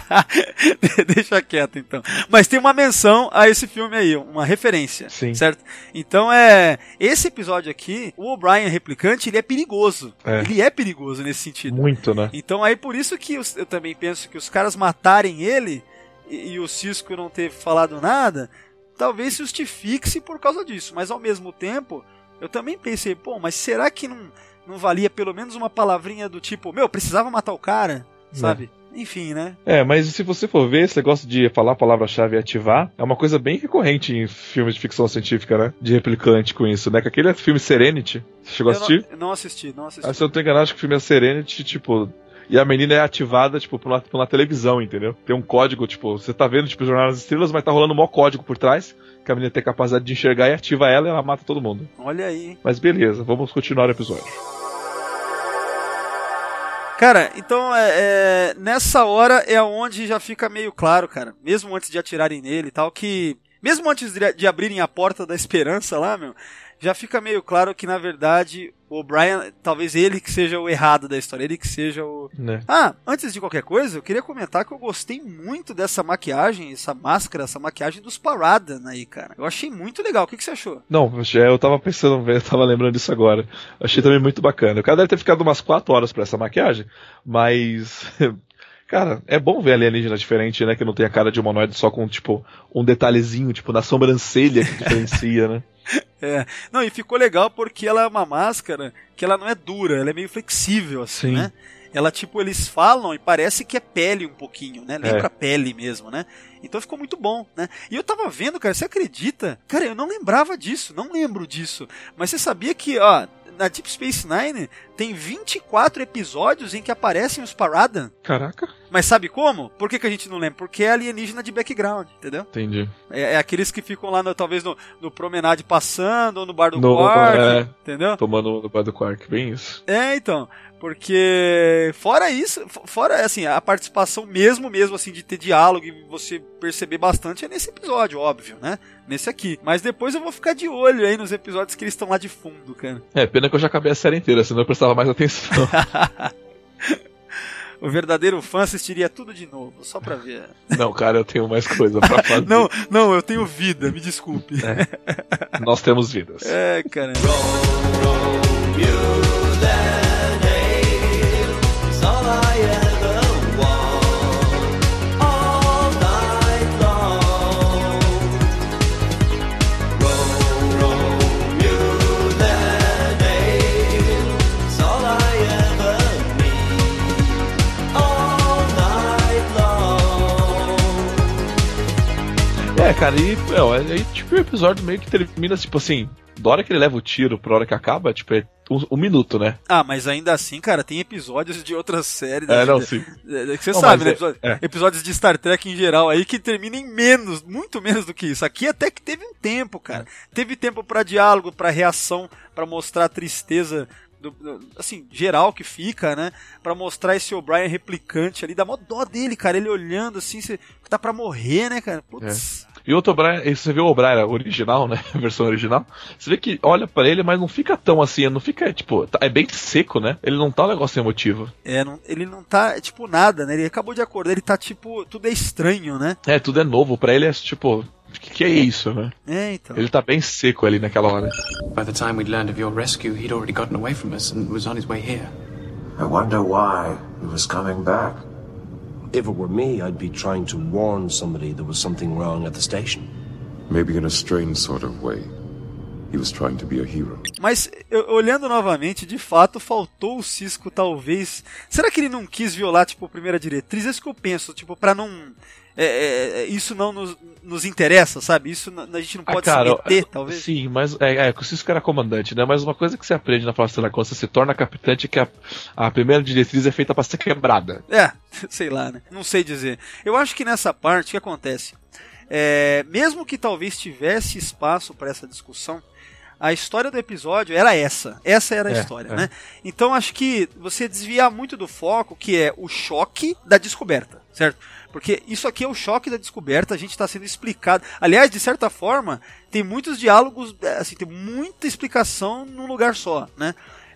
S3: Deixa quieto, então. Mas tem uma menção a esse filme aí, uma referência.
S7: Sim.
S3: Certo? Então, é... esse episódio aqui, o O'Brien replicante, ele é perigoso. É. Ele é perigoso nesse sentido.
S7: Muito, né?
S3: Então, aí por isso que eu, eu também penso que os caras matarem ele e, e o Sisko não ter falado nada, talvez se justifique-se por causa disso. Mas, ao mesmo tempo, eu também pensei, pô, mas será que não... não valia pelo menos uma palavrinha do tipo, meu, precisava matar o cara, sabe? É. Enfim, né?
S7: É, mas se você for ver, esse negócio de falar a palavra-chave e ativar, é uma coisa bem recorrente em filmes de ficção científica, né? De replicante com isso, né? Que aquele filme Serenity, você chegou
S3: eu
S7: a assistir?
S3: Não, não assisti, não assisti.
S7: Ah, se eu não tô enganado, acho que o filme é Serenity, tipo... E a menina é ativada, tipo, por uma, por uma televisão, entendeu? Tem um código, tipo, você tá vendo, tipo, Jornada das Estrelas, mas tá rolando um maior código por trás, que a menina tem capacidade de enxergar e ativa ela e ela mata todo mundo.
S3: Olha aí.
S7: Mas beleza, vamos continuar o episódio.
S3: Cara, então é, é, nessa hora é onde já fica meio claro, cara, mesmo antes de atirarem nele e tal, que mesmo antes de, de abrirem a porta da esperança lá, meu, já fica meio claro que na verdade o O'Brien, talvez ele que seja o errado da história, ele que seja o...
S7: Né.
S3: Ah, antes de qualquer coisa, eu queria comentar que eu gostei muito dessa maquiagem, essa máscara, essa maquiagem dos Paradan aí, cara. Eu achei muito legal, o que, que você achou?
S7: Não, eu tava pensando, eu tava lembrando disso agora. Achei também muito bacana. O cara deve ter ficado umas quatro horas pra essa maquiagem, mas... Cara, é bom ver alienígena diferente, né? Que não tem a cara de humanoide só com, tipo, um detalhezinho, tipo, na sobrancelha que diferencia, né?
S3: É, não, e ficou legal porque ela é uma máscara que ela não é dura, ela é meio flexível, assim,
S7: Sim.
S3: né? Ela, tipo, eles falam e parece que é pele um pouquinho, né? Lembra
S7: é.
S3: pele mesmo, né? Então ficou muito bom, né? E eu tava vendo, cara, você acredita? Cara, eu não lembrava disso, não lembro disso. Mas você sabia que, ó, na Deep Space Nine tem vinte e quatro episódios em que aparecem os Paradan.
S7: Caraca.
S3: Mas sabe como? Por que, que a gente não lembra? Porque é alienígena de background, entendeu?
S7: Entendi.
S3: É, é aqueles que ficam lá, no, talvez, no, no promenade passando, ou no bar do
S7: No-
S3: Quark,
S7: é.
S3: entendeu?
S7: Tomando no bar do Quark, bem isso.
S3: É, então, porque fora isso, f- fora, assim, a participação mesmo, mesmo, assim, de ter diálogo e você perceber bastante é nesse episódio, óbvio, né? Nesse aqui. Mas depois eu vou ficar de olho aí nos episódios que eles estão lá de fundo, cara.
S7: É, pena que eu já acabei a série inteira, senão eu prestava mais atenção.
S3: O verdadeiro fã assistiria tudo de novo, só pra ver.
S7: Não, cara, eu tenho mais coisa pra fazer.
S3: Não, não, eu tenho vida, me desculpe.
S7: É. Nós temos vidas.
S3: É, caramba.
S4: It's all I ever want, all night long. Romeo Lane, it's all I ever need, all night long.
S7: É, cara, e meu, aí tipo o episódio meio que termina, tipo assim, da hora que ele leva o tiro pra hora que acaba, tipo, é um, um minuto, né?
S3: Ah, mas ainda assim, cara, tem episódios de outras séries.
S7: É,
S3: né?
S7: não, sim.
S3: É, que você
S7: Não,
S3: sabe,
S7: mas
S3: né?
S7: é-
S3: Episódios,
S7: é.
S3: episódios de Star Trek em geral aí que terminam em menos, muito menos do que isso. Aqui até que teve um tempo, cara. Teve tempo pra diálogo, pra reação, pra mostrar a tristeza do, do- assim, geral que fica, né? Pra mostrar esse O'Brien replicante ali, dá mó dó dele, cara. Ele olhando assim, você tá pra morrer, né, cara? Putz.
S7: E outro O'Brien, você vê o O'Brien original, né? A versão original. Você vê que olha pra ele, mas não fica tão assim, não fica, tipo, tá- é bem seco, né? Ele não tá um negócio emotivo.
S3: É, não- ele não tá, tipo, nada, né? Ele acabou de acordar, ele tá, tipo, tudo é estranho, né?
S7: É, tudo é novo, pra ele é tipo, o que, que é isso, né?
S3: É, então.
S7: Ele tá bem seco ali naquela hora.
S6: By the time we'd learned of your rescue, he'd already gotten away from us and was on his way here.
S5: I wonder why he was coming back. If it were me, I'd be trying to warn somebody there was something wrong at the station.
S1: Maybe in a strange sort of way. He was trying to be a hero.
S3: Mas, eu- olhando novamente, de fato, faltou o Cisco, talvez... Será que ele não quis violar, tipo, a primeira diretriz? É isso que eu penso, tipo, pra não... é, é, isso não nos, nos interessa, sabe? Isso não- a gente não pode
S7: Ah, cara,
S3: se meter,
S7: é-
S3: talvez?
S7: Sim, mas é, é que o Cisco era comandante, né? Mas uma coisa que você aprende na Fala quando você se torna capitante é que a, a primeira diretriz é feita pra ser quebrada.
S3: É, sei lá, né? Não sei dizer. Eu acho que nessa parte, o que acontece? É, mesmo que talvez tivesse espaço para essa discussão, a história do episódio era essa. Essa era a
S7: É,
S3: história,
S7: é.
S3: né? Então acho que você desviar muito do foco, que é o choque da descoberta, certo? Porque isso aqui é o choque da descoberta, a gente está sendo explicado. Aliás, de certa forma, tem muitos diálogos, assim, tem muita explicação num lugar só, né?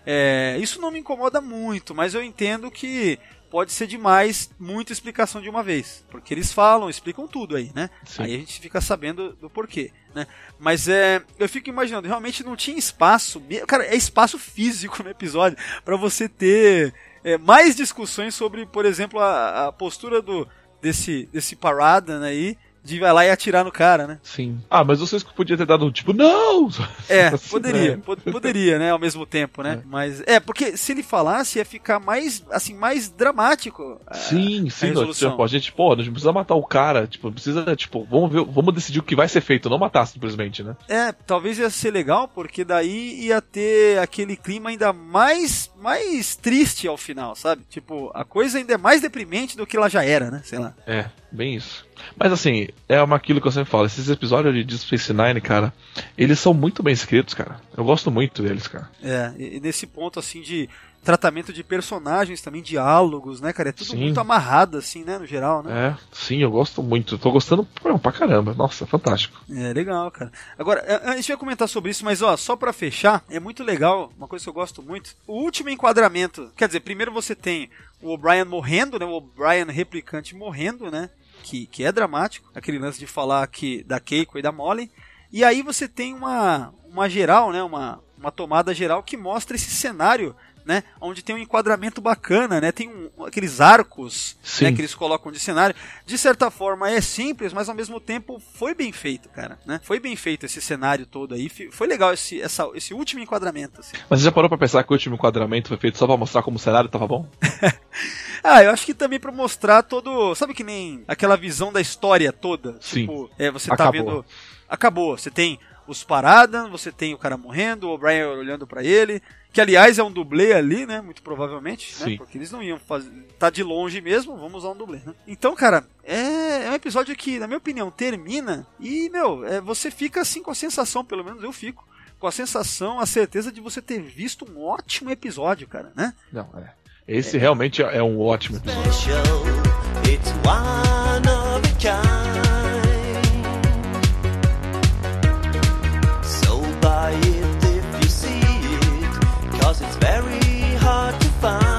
S3: É, isso não me incomoda muito, mas eu entendo que pode ser demais, muita explicação de uma vez. Porque eles falam, explicam tudo aí, né?
S7: Sim.
S3: Aí a gente fica sabendo do porquê, né? Mas é, eu fico imaginando, realmente não tinha espaço, me- cara, é espaço físico no episódio para você ter é, mais discussões sobre, por exemplo, a, a postura do desse desse Paradan aí de vai lá e atirar no cara, né?
S7: Sim. Ah, mas o Cisco podia ter dado um tipo, não!
S3: É,
S7: Assim,
S3: poderia,
S7: né?
S3: po- poderia, né, ao mesmo tempo, né? Mas é, porque se ele falasse ia ficar mais assim, mais dramático. a-
S7: Sim,
S3: a
S7: sim, nós,
S3: resolução.
S7: tipo, a gente, pô, a gente precisa matar o cara, tipo, precisa, tipo, vamos ver, vamos decidir o que vai ser feito, não matar simplesmente, né?
S3: É, talvez ia ser legal, porque daí ia ter aquele clima ainda mais mais triste ao final, sabe? Tipo, a coisa ainda é mais deprimente do que ela já era, né? Sei lá.
S7: É, bem isso. Mas assim, é uma, aquilo que eu sempre falo, esses episódios de Deep Space Nine, cara, eles são muito bem escritos, cara. Eu gosto muito deles, cara.
S3: É, e e nesse ponto, assim, de tratamento de personagens também, diálogos, né, cara? É tudo
S7: Sim.
S3: muito amarrado, assim, né, no geral, né?
S7: É, sim, eu gosto muito. Tô gostando pra, pra caramba. Nossa, fantástico.
S3: É, legal, cara. Agora, a a gente vai comentar sobre isso, mas ó, só pra fechar, é muito legal, uma coisa que eu gosto muito. O último enquadramento, quer dizer, primeiro você tem o O'Brien morrendo, né? O O'Brien replicante morrendo, né? Que, que é dramático, aquele lance de falar que da Keiko e da Molly. E aí você tem uma, uma geral, né? Uma, uma tomada geral que mostra esse cenário, né? Onde tem um enquadramento bacana, né? Tem um, aqueles arcos,
S7: Sim.
S3: né, que eles colocam de cenário. De certa forma é simples, mas ao mesmo tempo foi bem feito, cara, né? Foi bem feito esse cenário todo aí. Fi- Foi legal esse, essa, esse último enquadramento, assim.
S7: Mas você já parou pra pensar que o último enquadramento foi feito só pra mostrar como o cenário tava bom?
S3: Ah, eu acho que também pra mostrar todo... Sabe que nem aquela visão da história toda?
S7: Sim.
S3: Tipo, é, você tá
S7: Acabou.
S3: vendo... Acabou. Você tem os Paradan, você tem o cara morrendo, o O'Brien olhando pra ele, que aliás é um dublê ali, né, muito provavelmente, né, porque eles não iam fazer, tá de longe mesmo, vamos usar um dublê, né. Então, cara, é, é um episódio que, na minha opinião, termina e, meu, é, você fica assim com a sensação, pelo menos eu fico, com a sensação, a certeza de você ter visto um ótimo episódio, cara, né.
S7: Não, é. Esse é. realmente é um ótimo episódio.
S4: It's one of a kind. So buy it if you see it, 'cause it's very hard to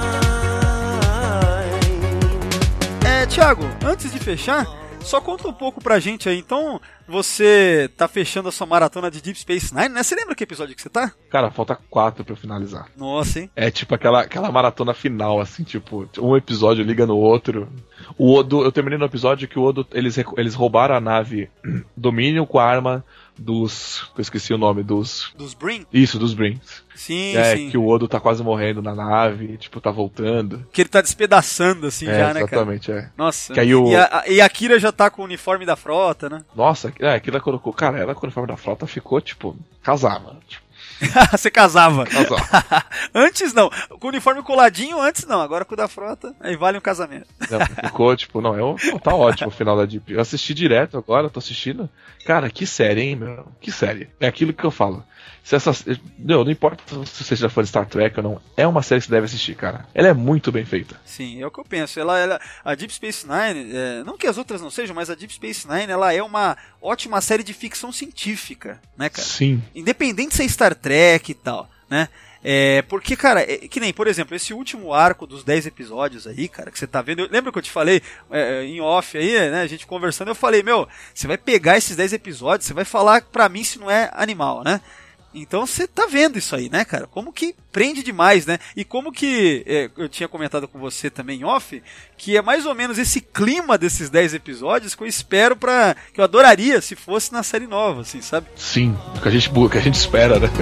S4: find.
S3: É, Thiago, antes de fechar, só conta um pouco pra gente aí. Então, você tá fechando a sua maratona de Deep Space Nine, né? Você lembra que episódio que você tá?
S7: Cara, falta quatro pra eu finalizar.
S3: Nossa, hein?
S7: É tipo aquela, aquela maratona final, assim, tipo, um episódio liga no outro. O Odo, eu terminei no episódio que o Odo, eles, eles roubaram a nave Dominion com a arma dos... Eu esqueci o nome, dos...
S3: Dos Brin?
S7: Isso, dos Brins.
S3: Sim,
S7: é,
S3: sim.
S7: que o Odo tá quase morrendo na nave, tipo, tá voltando.
S3: Que ele tá despedaçando, assim,
S7: é,
S3: já, né, cara?
S7: Exatamente, é.
S3: Nossa.
S7: Que aí o...
S3: e, a, e a Kira já tá com o uniforme da frota, né?
S7: Nossa, é, aquilo ela colocou... Cara, ela com o uniforme da frota ficou, tipo, casava, tipo.
S3: Você casava.
S7: Casava.
S3: Antes não. Com o uniforme coladinho, antes não. Agora com o da frota, aí vale um casamento.
S7: Não, ficou, tipo, não, eu, tá ótimo o final da Deep. Eu assisti direto agora, tô assistindo. Cara, que série, hein, meu? Que série. É aquilo que eu falo. Se essa, não, não importa se você já for de Star Trek ou não, é uma série que você deve assistir, cara. Ela é muito bem feita.
S3: Sim, é o que eu penso. Ela, ela, a Deep Space Nine, é, não que as outras não sejam, mas a Deep Space Nine, ela é uma ótima série de ficção científica, né, cara?
S7: Sim.
S3: Independente de ser Star Trek e tal, né? É, porque, cara, é, que nem, por exemplo, esse último arco dos dez episódios aí, cara, que você tá vendo, eu, lembra que eu te falei é, em off aí, né, a gente conversando, eu falei, meu, você vai pegar esses dez episódios, você vai falar pra mim se não é animal, né? Então você tá vendo isso aí, né, cara? Como que prende demais, né? E como que, é, eu tinha comentado com você também em off, que é mais ou menos esse clima desses dez episódios que eu espero pra... que eu adoraria se fosse na série nova, assim, sabe?
S7: Sim, o que a gente, que a gente espera, né?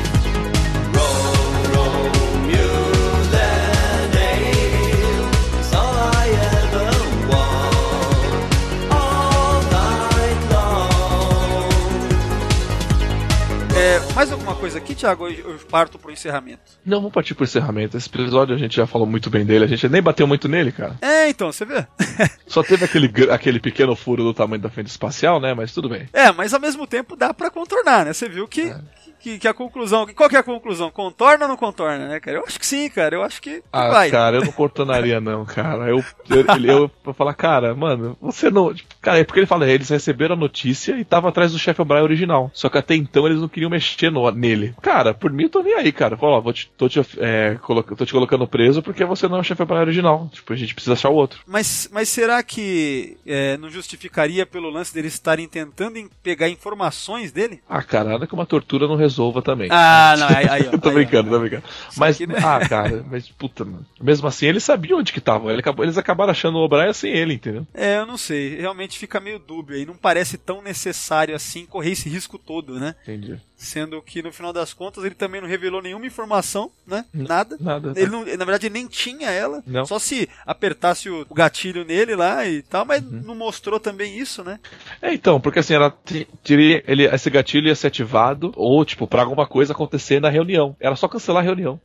S3: É, mais alguma coisa aqui, Thiago? Eu, eu parto pro encerramento.
S7: Não, vamos partir pro encerramento. Esse episódio a gente já falou muito bem dele, a gente nem bateu muito nele, cara.
S3: É, então, você vê?
S7: Só teve aquele, aquele pequeno furo do tamanho da frente espacial, né? Mas tudo bem.
S3: É, mas ao mesmo tempo dá pra contornar, né? Você viu que... É. Que, que a conclusão, qual que é a conclusão? Contorna ou não contorna, né, cara? Eu acho que sim, cara, eu acho que
S7: ah,
S3: vai.
S7: Cara, eu não contornaria não, cara. Eu, eu, eu, eu vou falar, cara, mano, você não... Tipo, cara, é porque ele fala, eles receberam a notícia e tava atrás do chefe O'Brien original. Só que até então eles não queriam mexer no, nele. Cara, por mim eu tô nem aí, cara. Fala, ó, vou te, tô, te, é, coloca, tô te colocando preso porque você não é o chefe O'Brien original. Tipo, a gente precisa achar o outro.
S3: Mas, mas será que é, não justificaria pelo lance deles estarem tentando em pegar informações dele?
S7: Ah, cara, nada que uma tortura não resolva também.
S3: Ah, Ah, não, aí, aí ó.
S7: tô
S3: aí,
S7: brincando,
S3: ó.
S7: tô brincando. Mas,
S3: que, né?
S7: ah, cara, mas puta, mano. Mesmo assim, eles sabiam onde que estavam. Ele acabou, eles acabaram achando o O'Brien sem ele, entendeu?
S3: É, eu não sei. Realmente fica meio dúbio aí. Não parece tão necessário assim correr esse risco todo, né?
S7: Entendi.
S3: Sendo que, no final das contas, ele também não revelou nenhuma informação, né?
S7: N-
S3: Nada.
S7: Nada.
S3: Ele não, na verdade, ele nem tinha ela.
S7: Não.
S3: Só se apertasse o gatilho nele lá e tal, mas
S7: Uhum.
S3: não mostrou também isso, né?
S7: É, então, porque assim, ela t- teria, ele, esse gatilho ia ser ativado, ou, tipo, pra alguma coisa acontecer na reunião. Era só cancelar a reunião.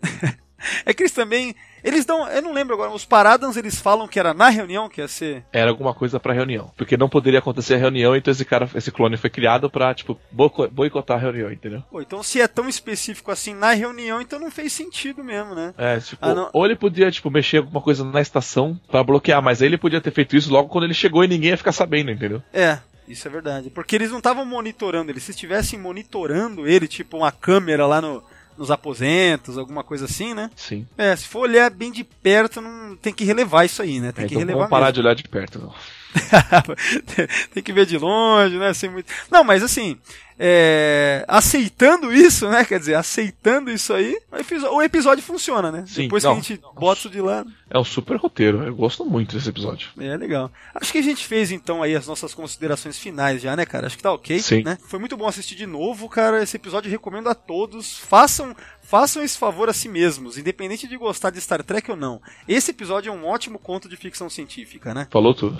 S3: É que eles também... Eles dão... Eu não lembro agora. Os Paradans, eles falam que era na reunião que ia ser...
S7: Era alguma coisa pra reunião. Porque não poderia acontecer a reunião, então esse cara, esse clone foi criado pra, tipo, boico- boicotar a reunião, entendeu?
S3: Pô, então se é tão específico assim na reunião, então não fez sentido mesmo, né?
S7: É, tipo,
S3: Ah, não-
S7: ou ele podia, tipo, mexer alguma coisa na estação pra bloquear, mas aí ele podia ter feito isso logo quando ele chegou e ninguém ia ficar sabendo, entendeu?
S3: É, isso é verdade. Porque eles não estavam monitorando ele. Se estivessem monitorando ele, tipo uma câmera lá no, nos aposentos, alguma coisa assim, né?
S7: Sim.
S3: É, se for olhar bem de perto, não tem que relevar isso aí, né? Tem
S7: É,
S3: que
S7: então
S3: relevar
S7: vamos parar
S3: mesmo.
S7: de olhar de perto, não.
S3: Tem que ver de longe, né? Sem muito... Não, mas assim, é, aceitando isso, né? Quer dizer, aceitando isso aí, o episódio, o episódio funciona, né?
S7: Sim,
S3: Depois
S7: não.
S3: que a gente bota isso de lado.
S7: É um super roteiro, eu gosto muito desse episódio.
S3: É, legal. Acho que a gente fez então aí as nossas considerações finais já, né, cara? Acho que tá ok.
S7: Sim.
S3: Né? Foi muito bom assistir de novo, cara. Esse episódio eu recomendo a todos. Façam, façam esse favor a si mesmos, independente de gostar de Star Trek ou não. Esse episódio é um ótimo conto de ficção científica, né?
S7: Falou tudo.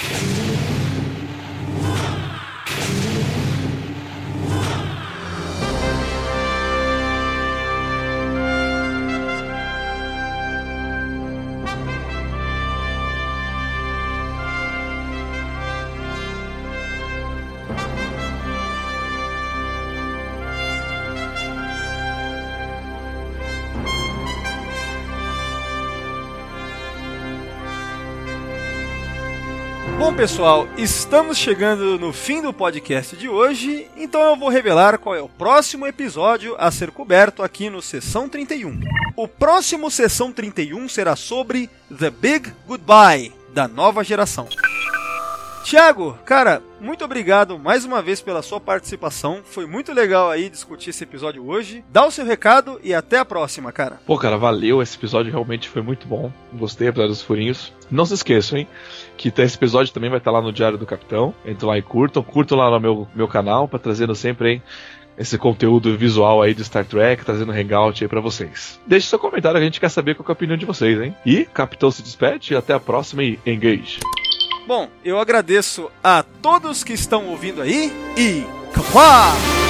S3: Bom, pessoal, estamos chegando no fim do podcast de hoje, então eu vou revelar qual é o próximo episódio a ser coberto aqui no Sessão trinta e um. O próximo Sessão trinta e um será sobre The Big Goodbye, da nova geração. Thiago, cara, muito obrigado mais uma vez pela sua participação. Foi muito legal aí discutir esse episódio hoje. Dá o seu recado e até a próxima, cara.
S7: Pô, cara, valeu. Esse episódio realmente foi muito bom. Gostei, apesar dos furinhos. Não se esqueçam, hein, que esse episódio também vai estar lá no Diário do Capitão. Entrem lá e curtam. Curtam lá no meu, meu canal, pra trazendo sempre, hein, esse conteúdo visual aí de Star Trek, trazendo hangout aí pra vocês. Deixe seu comentário, a gente quer saber qual é a opinião de vocês, hein. E, Capitão se despede, até a próxima e engage.
S3: Bom, eu agradeço a todos que estão ouvindo aí e... Kapá!